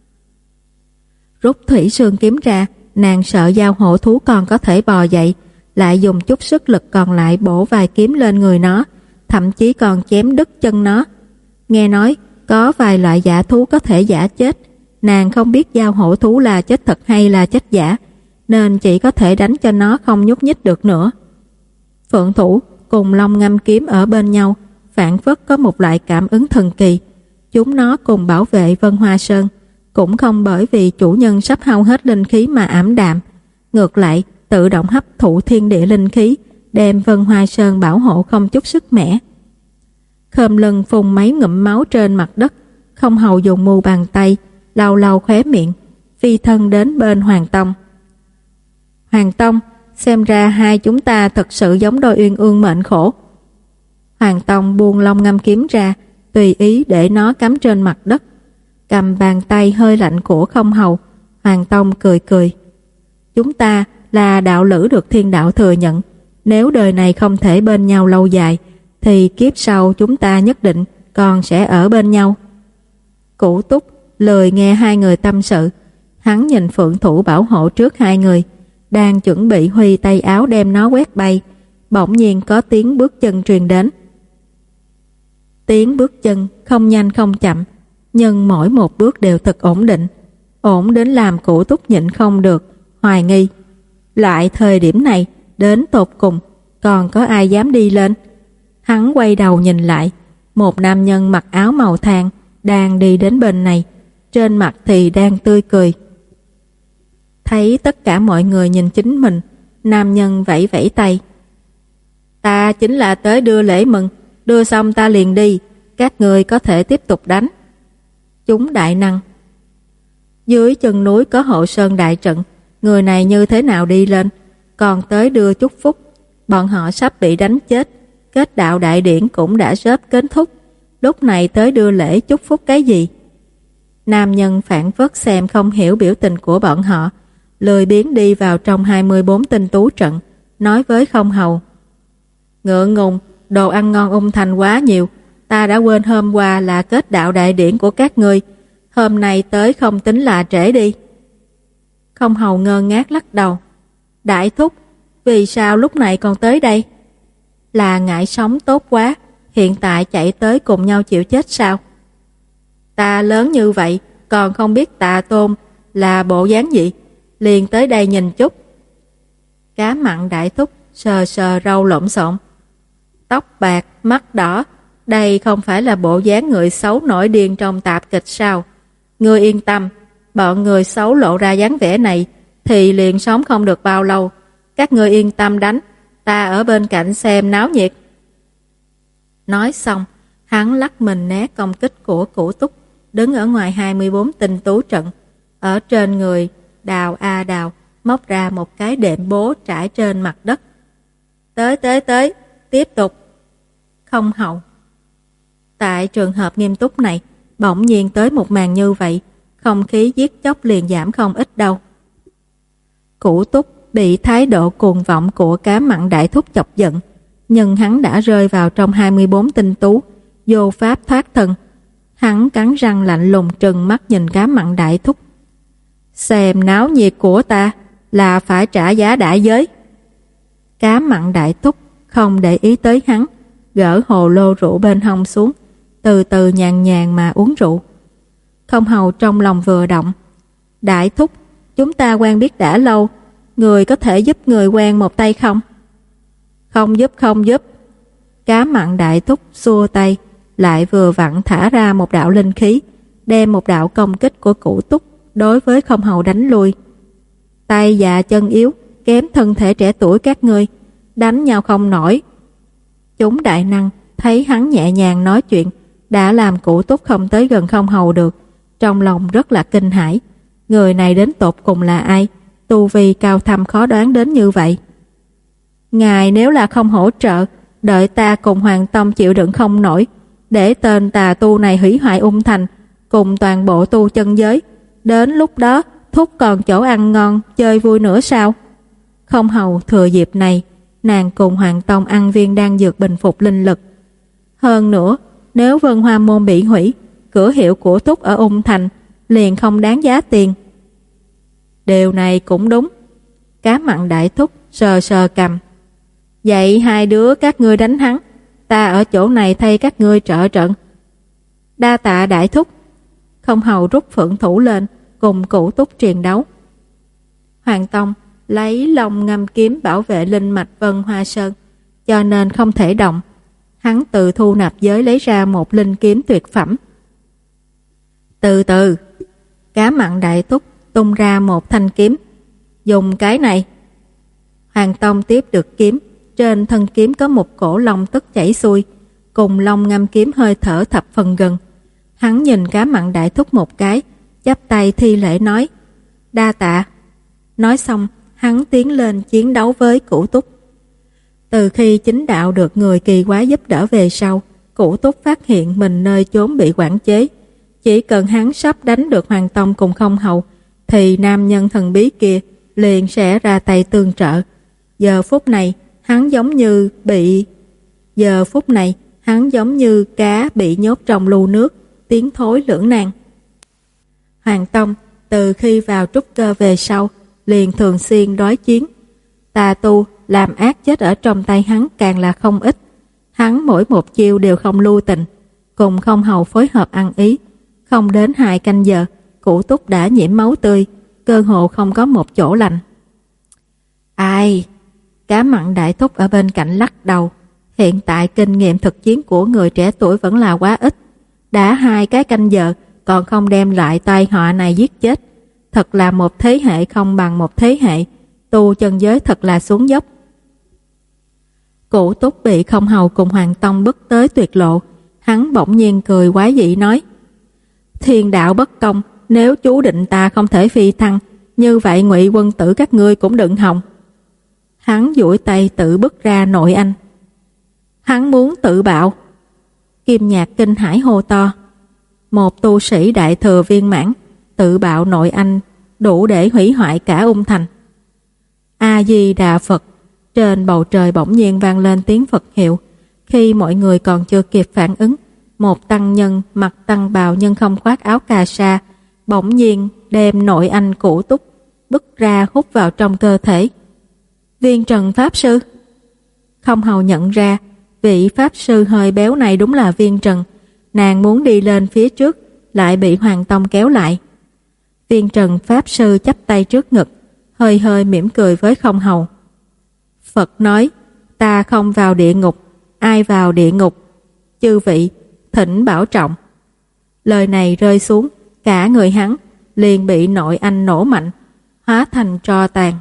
Rút thủy sương kiếm ra, nàng sợ dao hổ thú còn có thể bò dậy, lại dùng chút sức lực còn lại bổ vài kiếm lên người nó, thậm chí còn chém đứt chân nó. Nghe nói có vài loại giả thú có thể giả chết, nàng không biết dao hổ thú là chết thật hay là chết giả, nên chỉ có thể đánh cho nó không nhúc nhích được nữa. Phượng thủ cùng Long Ngâm kiếm ở bên nhau, phảng phất có một loại cảm ứng thần kỳ. Chúng nó cùng bảo vệ Vân Hoa Sơn, cũng không bởi vì chủ nhân sắp hao hết linh khí mà ảm đạm, ngược lại tự động hấp thụ thiên địa linh khí, đem Vân Hoa Sơn bảo hộ không chút sức mẻ. Khom lưng phun mấy ngụm máu trên mặt đất, Không hầu dùng mu bàn tay lau lau khóe miệng, phi thân đến bên Hoàng Tông. Hoàng Tông, xem ra hai chúng ta thật sự giống đôi uyên ương mệnh khổ. Hoàng Tông buông lông ngâm kiếm ra, tùy ý để nó cắm trên mặt đất. Cầm bàn tay hơi lạnh của Không hầu, Hoàng Tông cười cười. Chúng ta là đạo lữ được thiên đạo thừa nhận. Nếu đời này không thể bên nhau lâu dài, thì kiếp sau chúng ta nhất định còn sẽ ở bên nhau. Cửu Túc lười nghe hai người tâm sự. Hắn nhìn phượng thủ bảo hộ trước hai người, đang chuẩn bị huy tay áo đem nó quét bay. Bỗng nhiên có tiếng bước chân truyền đến. Tiếng bước chân không nhanh không chậm, nhưng mỗi một bước đều thật ổn định, ổn đến làm Cửu Túc nhịn không được hoài nghi. Lại thời điểm này đến tột cùng còn có ai dám đi lên? Hắn quay đầu nhìn lại, một nam nhân mặc áo màu than đang đi đến bên này, trên mặt thì đang tươi cười. Thấy tất cả mọi người nhìn chính mình, nam nhân vẫy vẫy tay. Ta chính là tới đưa lễ mừng, đưa xong ta liền đi, các người có thể tiếp tục đánh. Chúng đại năng. Dưới chân núi có hộ sơn đại trận, người này như thế nào đi lên, còn tới đưa chúc phúc. Bọn họ sắp bị đánh chết, kết đạo đại điển cũng đã sớm kết thúc, lúc này tới đưa lễ chúc phúc cái gì? Nam nhân phản phất xem không hiểu biểu tình của bọn họ, lười biếng đi vào trong hai mươi bốn tinh tú trận, nói với Không hầu. Ngượng ngùng, đồ ăn ngon ung thành quá nhiều, ta đã quên hôm qua là kết đạo đại điển của các ngươi, hôm nay tới không tính là trễ đi. Không hầu ngơ ngác lắc đầu. Đại thúc, vì sao lúc này còn tới đây? Là ngại sống tốt quá, hiện tại chạy tới cùng nhau chịu chết sao? Ta lớn như vậy, còn không biết Tạ Tôn là bộ dáng gì, liền tới đây nhìn chút. Cá mặn đại thúc sờ sờ râu lộn xộn, tóc bạc, mắt đỏ, đây không phải là bộ dáng người xấu nổi điên trong tạp kịch sao? Ngươi yên tâm, bọn người xấu lộ ra dáng vẻ này thì liền sống không được bao lâu. Các ngươi yên tâm đánh, ta ở bên cạnh xem náo nhiệt. Nói xong, hắn lắc mình né công kích của Cửu Túc, đứng ở ngoài hai mươi bốn tinh tú trận. Ở trên người đào a đào, móc ra một cái đệm bố trải trên mặt đất. Tới tới tới, tiếp tục. Không hậu. Tại trường hợp nghiêm túc này, bỗng nhiên tới một màn như vậy, không khí giết chóc liền giảm không ít đâu. Cửu Túc bị thái độ cuồng vọng của cá mặn đại thúc chọc giận, nhưng hắn đã rơi vào trong hai mươi bốn tinh tú, vô pháp thoát thân. Hắn cắn răng lạnh lùng trừng mắt nhìn cá mặn đại thúc. Xem náo nhiệt của ta là phải trả giá đại giới. Cá mặn đại thúc không để ý tới hắn, gỡ hồ lô rượu bên hông xuống, từ từ nhàn nhàn mà uống rượu. Không hầu trong lòng vừa động. Đại thúc, chúng ta quen biết đã lâu, người có thể giúp người quen một tay không? Không giúp không giúp. Cá mặn đại thúc xua tay, lại vừa vặn thả ra một đạo linh khí, đem một đạo công kích của Cửu Túc đối với Không hầu đánh lui. Tay già chân yếu, kém thân thể trẻ tuổi các ngươi, đánh nhau không nổi. Chúng đại năng thấy hắn nhẹ nhàng nói chuyện, đã làm Cửu Túc không tới gần Không hầu được, trong lòng rất là kinh hãi. Người này đến tột cùng là ai? Tu vi cao thâm khó đoán đến như vậy. Ngài nếu là không hỗ trợ, đợi ta cùng Hoàng Tông chịu đựng không nổi, để tên tà tu này hủy hoại ung thành, cùng toàn bộ tu chân giới, đến lúc đó thúc còn chỗ ăn ngon chơi vui nữa sao? Không hầu thừa dịp này, nàng cùng Hoàng Tông ăn viên đan dược bình phục linh lực. Hơn nữa, nếu Vân Hoa Môn bị hủy, cửa hiệu của thúc ở ung thành liền không đáng giá tiền. Điều này cũng đúng. Cá mặn đại thúc sờ sờ cầm. Vậy hai đứa các ngươi đánh hắn, ta ở chỗ này thay các ngươi trợ trận. Đa tạ đại thúc. Không hầu rút phượng thủ lên, cùng Cửu Túc triền đấu. Hoàng Tông lấy lòng ngâm kiếm bảo vệ linh mạch Vân Hoa Sơn, cho nên không thể động. Hắn tự thu nạp giới lấy ra một linh kiếm tuyệt phẩm. Từ từ, cá mặn đại thúc tung ra một thanh kiếm. Dùng cái này. Hoàng Tông tiếp được kiếm, trên thân kiếm có một cổ long tức chảy xuôi, cùng long ngâm kiếm hơi thở thập phần gần. Hắn nhìn Cá Mặn Đại Thúc một cái, chắp tay thi lễ nói: "Đa tạ." Nói xong, hắn tiến lên chiến đấu với Cửu Túc. Từ khi chính đạo được người kỳ quái giúp đỡ về sau, Cửu Túc phát hiện mình nơi chốn bị quản chế. Chỉ cần hắn sắp đánh được Hoàng Tông cùng Không Hầu, thì nam nhân thần bí kia liền sẽ ra tay tương trợ. Giờ phút này, hắn giống như bị... Giờ phút này, hắn giống như cá bị nhốt trong lu nước, tiến thối lưỡng nan. Hoàng Tông, từ khi vào trúc cơ về sau, liền thường xuyên đối chiến. Tà tu làm ác chết ở trong tay hắn càng là không ít. Hắn mỗi một chiêu đều không lưu tình, cùng Không Hầu phối hợp ăn ý. Không đến hai canh giờ, Cửu Túc đã nhiễm máu tươi, cơ hồ không có một chỗ lành. Ai? Cá Mặn Đại Thúc ở bên cạnh lắc đầu. Hiện tại kinh nghiệm thực chiến của người trẻ tuổi vẫn là quá ít. Đã hai cái canh giờ còn không đem lại tai họa này giết chết. Thật là một thế hệ không bằng một thế hệ. Tu chân giới thật là xuống dốc. Cửu Túc bị Không Hầu cùng Hoàng Tông bức tới tuyệt lộ. Hắn bỗng nhiên cười quái dị nói: Thiên đạo bất công, nếu chú định ta không thể phi thăng, như vậy Ngụy quân tử các ngươi cũng đừng hòng. Hắn duỗi tay tự bức ra nội anh. Hắn muốn tự bạo. Kim Nhạc kinh hãi hô to. Một tu sĩ đại thừa viên mãn tự bạo nội anh đủ để hủy hoại cả Ung Thành. A Di Đà Phật. Trên bầu trời bỗng nhiên vang lên tiếng Phật hiệu. Khi mọi người còn chưa kịp phản ứng, một tăng nhân mặc tăng bào nhưng không khoác áo cà sa bỗng nhiên đem nội anh Cửu Túc bức ra hút vào trong cơ thể. Viên Trần Pháp Sư. Không Hầu nhận ra vị Pháp Sư hơi béo này đúng là Viên Trần. Nàng muốn đi lên phía trước, lại bị Hoàng Tông kéo lại. Viên Trần Pháp Sư chắp tay trước ngực, hơi hơi mỉm cười với Không Hầu. Phật nói: ta không vào địa ngục, ai vào địa ngục? Chư vị, thỉnh bảo trọng. Lời này rơi xuống, cả người hắn liền bị nội anh nổ mạnh, hóa thành tro tàn.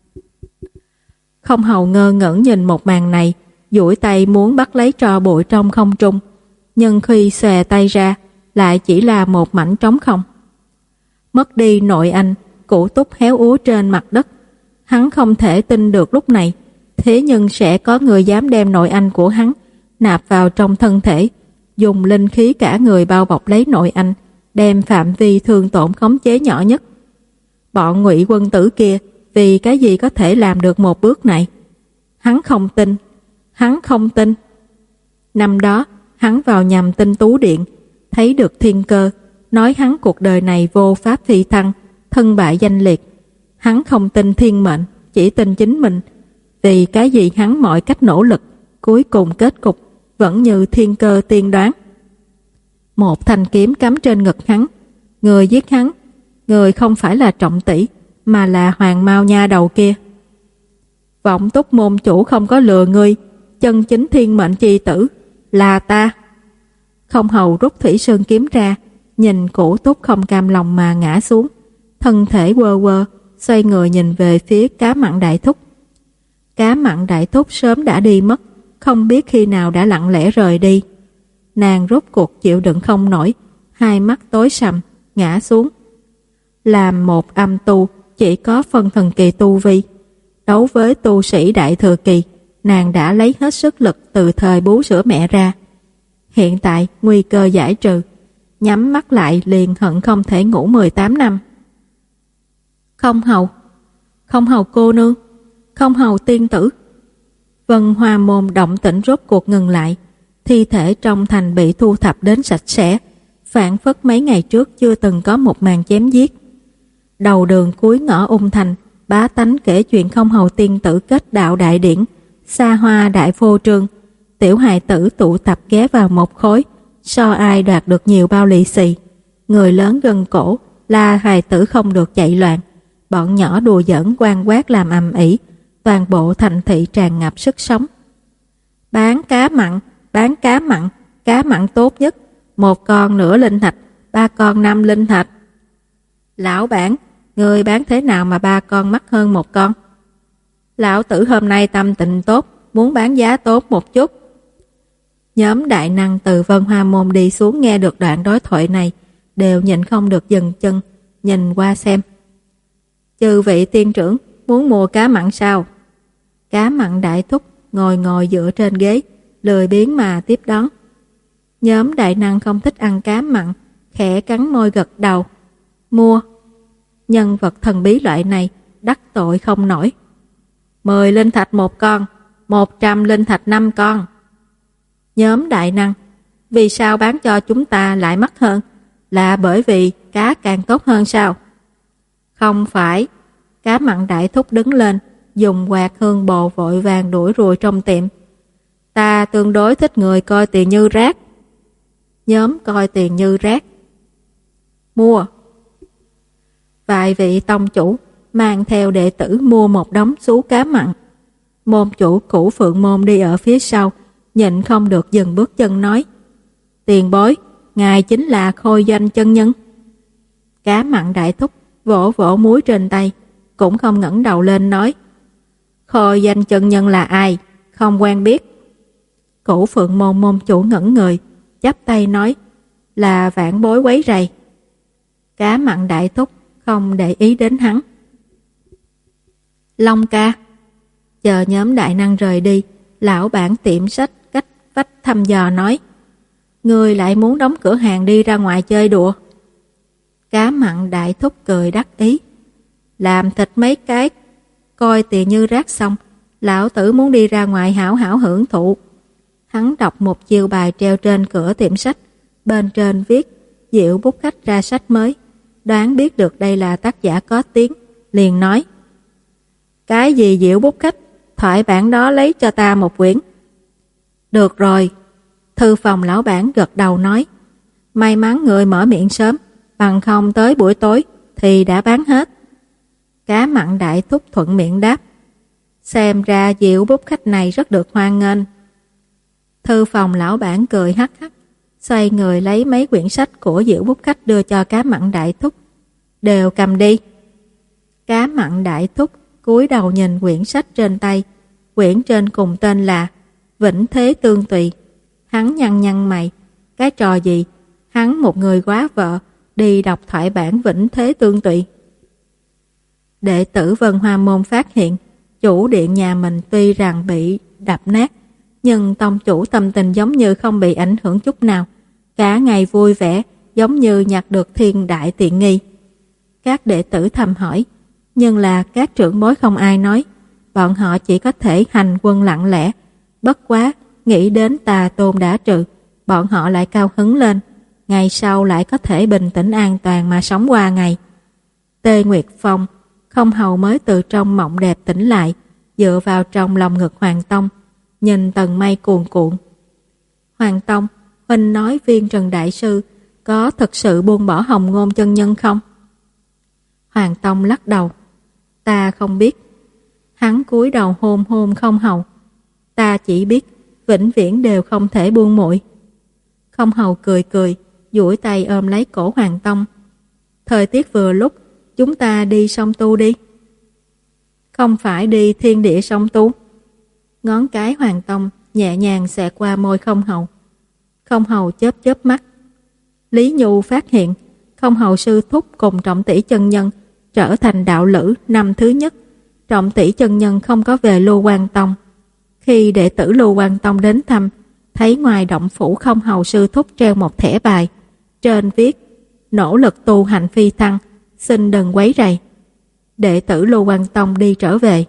Không Hầu ngơ ngẩn nhìn một màn này, duỗi tay muốn bắt lấy tro bụi trong không trung, nhưng khi xòe tay ra lại chỉ là một mảnh trống không. Mất đi nội anh, Cửu Túc héo úa trên mặt đất. Hắn không thể tin được lúc này thế nhưng sẽ có người dám đem nội anh của hắn nạp vào trong thân thể, dùng linh khí cả người bao bọc lấy nội anh, đem phạm vi thương tổn khống chế nhỏ nhất. Bọn Ngụy quân tử kia vì cái gì có thể làm được một bước này? Hắn không tin. Hắn không tin. Năm đó, hắn vào nhầm Tinh Tú Điện, thấy được thiên cơ, nói hắn cuộc đời này vô pháp phi thăng, thân bại danh liệt. Hắn không tin thiên mệnh, chỉ tin chính mình. Vì cái gì hắn mọi cách nỗ lực, cuối cùng kết cục vẫn như thiên cơ tiên đoán. Một thanh kiếm cắm trên ngực hắn. Người giết hắn, người không phải là Trọng Tỷ, mà là Hoàng Mao nha đầu kia. Vọng Túc môn chủ không có lừa ngươi, chân chính thiên mệnh chi tử là ta. Không Hầu rút thủy sơn kiếm ra, nhìn Cửu Túc không cam lòng mà ngã xuống, thân thể quơ quơ, xoay người nhìn về phía Cá Mặn Đại Thúc. Cá Mặn Đại Thúc sớm đã đi mất, không biết khi nào đã lặng lẽ rời đi. Nàng rốt cuộc chịu đựng không nổi, hai mắt tối sầm, ngã xuống. Làm một âm tu, chỉ có phân thần kỳ tu vi. Đấu với tu sĩ đại thừa kỳ, nàng đã lấy hết sức lực từ thời bú sữa mẹ ra. Hiện tại nguy cơ giải trừ, nhắm mắt lại liền hận không thể ngủ mười tám năm. Không Hầu, Không Hầu cô nương, Không Hầu tiên tử. Vân Hoa môn động tĩnh rốt cuộc ngừng lại. Thi thể trong thành bị thu thập đến sạch sẽ, phản phất mấy ngày trước chưa từng có một màn chém giết. Đầu đường cuối ngõ Ung Thành, bá tánh kể chuyện Không Hầu tiên tử kết đạo đại điển, xa hoa đại phô trương. Tiểu hài tử tụ tập ghé vào một khối, so ai đoạt được nhiều bao lì xì. Người lớn gân cổ, la hài tử không được chạy loạn. Bọn nhỏ đùa giỡn quan quát làm ầm ĩ, toàn bộ thành thị tràn ngập sức sống. Bán cá mặn, bán cá mặn, cá mặn tốt nhất, một con nửa linh thạch, ba con năm linh thạch. Lão bản, người bán thế nào mà ba con mắc hơn một con? Lão tử hôm nay tâm tình tốt, muốn bán giá tốt một chút. Nhóm đại năng từ Vân Hoa Môn đi xuống nghe được đoạn đối thoại này, đều nhịn không được dừng chân, nhìn qua xem. Chư vị tiên trưởng, muốn mua cá mặn sao? Cá mặn đại thúc ngồi ngồi dựa trên ghế, lười biếng mà tiếp đón. Nhóm đại năng không thích ăn cá mặn, khẽ cắn môi gật đầu. Mua. Nhân vật thần bí loại này đắc tội không nổi. Mười linh thạch một con, một trăm linh thạch năm con. Nhóm đại năng, vì sao bán cho chúng ta lại mắc hơn? Là bởi vì cá càng tốt hơn sao? Không phải. Cá mặn đại thúc đứng lên, dùng quạt hương bồ vội vàng đuổi ruồi trong tiệm. Ta tương đối thích người coi tiền như rác. Nhóm coi tiền như rác. Mua. Vài vị tông chủ mang theo đệ tử mua một đống sú cá mặn. Môn chủ Cửu Phượng Môn đi ở phía sau, nhịn không được dừng bước chân nói: Tiền bối, ngài chính là Khôi Doanh chân nhân. Cá mặn đại thúc vỗ vỗ muối trên tay, cũng không ngẩng đầu lên nói: Khôi Doanh chân nhân là ai? Không quen biết. Cửu Phượng Môn môn chủ ngẩn người, chắp tay nói: Là vãn bối quấy rầy. Cá mặn đại thúc không để ý đến hắn. Long ca. Chờ nhóm đại năng rời đi, lão bản tiệm sách cách vách thăm dò nói: Ngươi lại muốn đóng cửa hàng đi ra ngoài chơi đùa? Cá mặn đại thúc cười đắc ý: Làm thịt mấy cái coi tiền như rác xong, lão tử muốn đi ra ngoài hảo hảo hưởng thụ. Hắn đọc một chiêu bài treo trên cửa tiệm sách, bên trên viết Diệu Bút Khách ra sách mới. Đoán biết được đây là tác giả có tiếng, liền nói: Cái gì Diệu Bút Khách? Thoại bản đó lấy cho ta một quyển. Được rồi. Thư phòng lão bản gật đầu nói: May mắn người mở miệng sớm, bằng không tới buổi tối thì đã bán hết. Cá mặn đại thúc thuận miệng đáp: Xem ra Diệu Bút Khách này rất được hoan nghênh. Thư phòng lão bản cười hắc hắc, xoay người lấy mấy quyển sách của Diệu Bút Khách đưa cho cá mặn đại thúc. Đều cầm đi. Cá mặn đại thúc cúi đầu nhìn quyển sách trên tay. Quyển trên cùng tên là Vĩnh Thế Tương Tùy. Hắn nhăn nhăn mày. Cái trò gì? Hắn một người quá vợ đi đọc thoại bản Vĩnh Thế Tương Tùy. Đệ tử Vân Hoa Môn phát hiện chủ điện nhà mình tuy rằng bị đập nát, nhưng tông chủ tâm tình giống như không bị ảnh hưởng chút nào. Cả ngày vui vẻ, giống như nhặt được thiên đại tiện nghi. Các đệ tử thầm hỏi, nhưng là các trưởng bối không ai nói. Bọn họ chỉ có thể hành quân lặng lẽ. Bất quá, nghĩ đến tà tôn đã trừ, bọn họ lại cao hứng lên. Ngày sau lại có thể bình tĩnh an toàn mà sống qua ngày. Tê Nguyệt Phong, không hầu mới từ trong mộng đẹp tỉnh lại, dựa vào trong lòng ngực Hoàng Tông, nhìn tầng mây cuồn cuộn. Hoàng Tông, huynh nói Viên Trần Đại Sư có thực sự buông bỏ Hồng Ngôn chân nhân không? Hoàng Tông lắc đầu. Ta không biết. Hắn cúi đầu hôn hôn không hầu. Ta chỉ biết vĩnh viễn đều không thể buông muội. Không hầu cười cười, duỗi tay ôm lấy cổ Hoàng Tông. Thời tiết vừa lúc, chúng ta đi sông Tu đi. Không phải đi thiên địa sông Tu. Ngón cái Hoàng Tông nhẹ nhàng xẹt qua môi không hầu. Không hầu chớp chớp mắt. Lý Nhu phát hiện không hầu sư thúc cùng Trọng Tỷ chân nhân trở thành đạo lữ năm thứ nhất. Trọng Tỷ chân nhân không có về Lưu Quan Tông. Khi đệ tử Lưu Quan Tông đến thăm, thấy ngoài động phủ không hầu sư thúc treo một thẻ bài, trên viết nỗ lực tu hành phi thăng, xin đừng quấy rầy. Đệ tử Lưu Quan Tông đi trở về.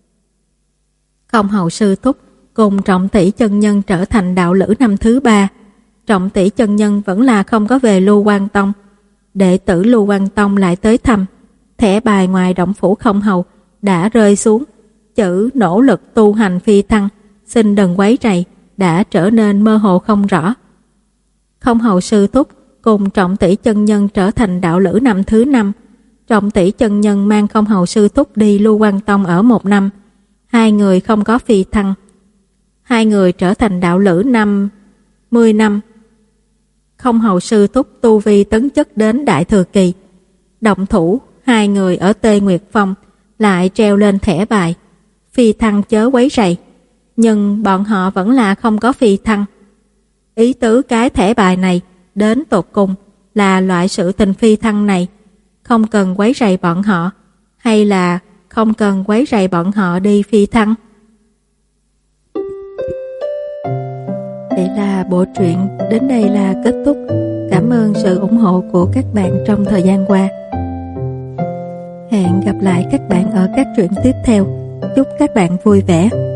Không hầu sư thúc cùng Trọng Tỷ chân nhân trở thành đạo lữ năm thứ ba. Trọng Tỷ chân nhân vẫn là không có về Lưu Quan Tông. Đệ tử Lưu Quan Tông lại tới thăm. Thẻ bài ngoài động phủ không hầu đã rơi xuống. Chữ nỗ lực tu hành phi thăng, xin đừng quấy rầy đã trở nên mơ hồ không rõ. Không hầu sư thúc cùng Trọng Tỷ chân nhân trở thành đạo lữ năm thứ năm. Trọng Tỷ chân nhân mang không hầu sư thúc đi Lưu Quan Tông ở một năm. Hai người không có phi thăng. Hai người trở thành đạo lữ năm mươi năm. Không hầu sư thúc tu vi tấn chất đến đại thừa kỳ. Động thủ hai người ở Tê Nguyệt Phong lại treo lên thẻ bài phi thăng chớ quấy rầy, nhưng bọn họ vẫn là không có phi thăng. Ý tứ cái thẻ bài này đến tột cùng là loại sự tình phi thăng này không cần quấy rầy bọn họ, hay là không cần quấy rầy bọn họ đi phi thăng? Vậy là bộ truyện đến đây là kết thúc. Cảm ơn sự ủng hộ của các bạn trong thời gian qua. Hẹn gặp lại các bạn ở các truyện tiếp theo. Chúc các bạn vui vẻ.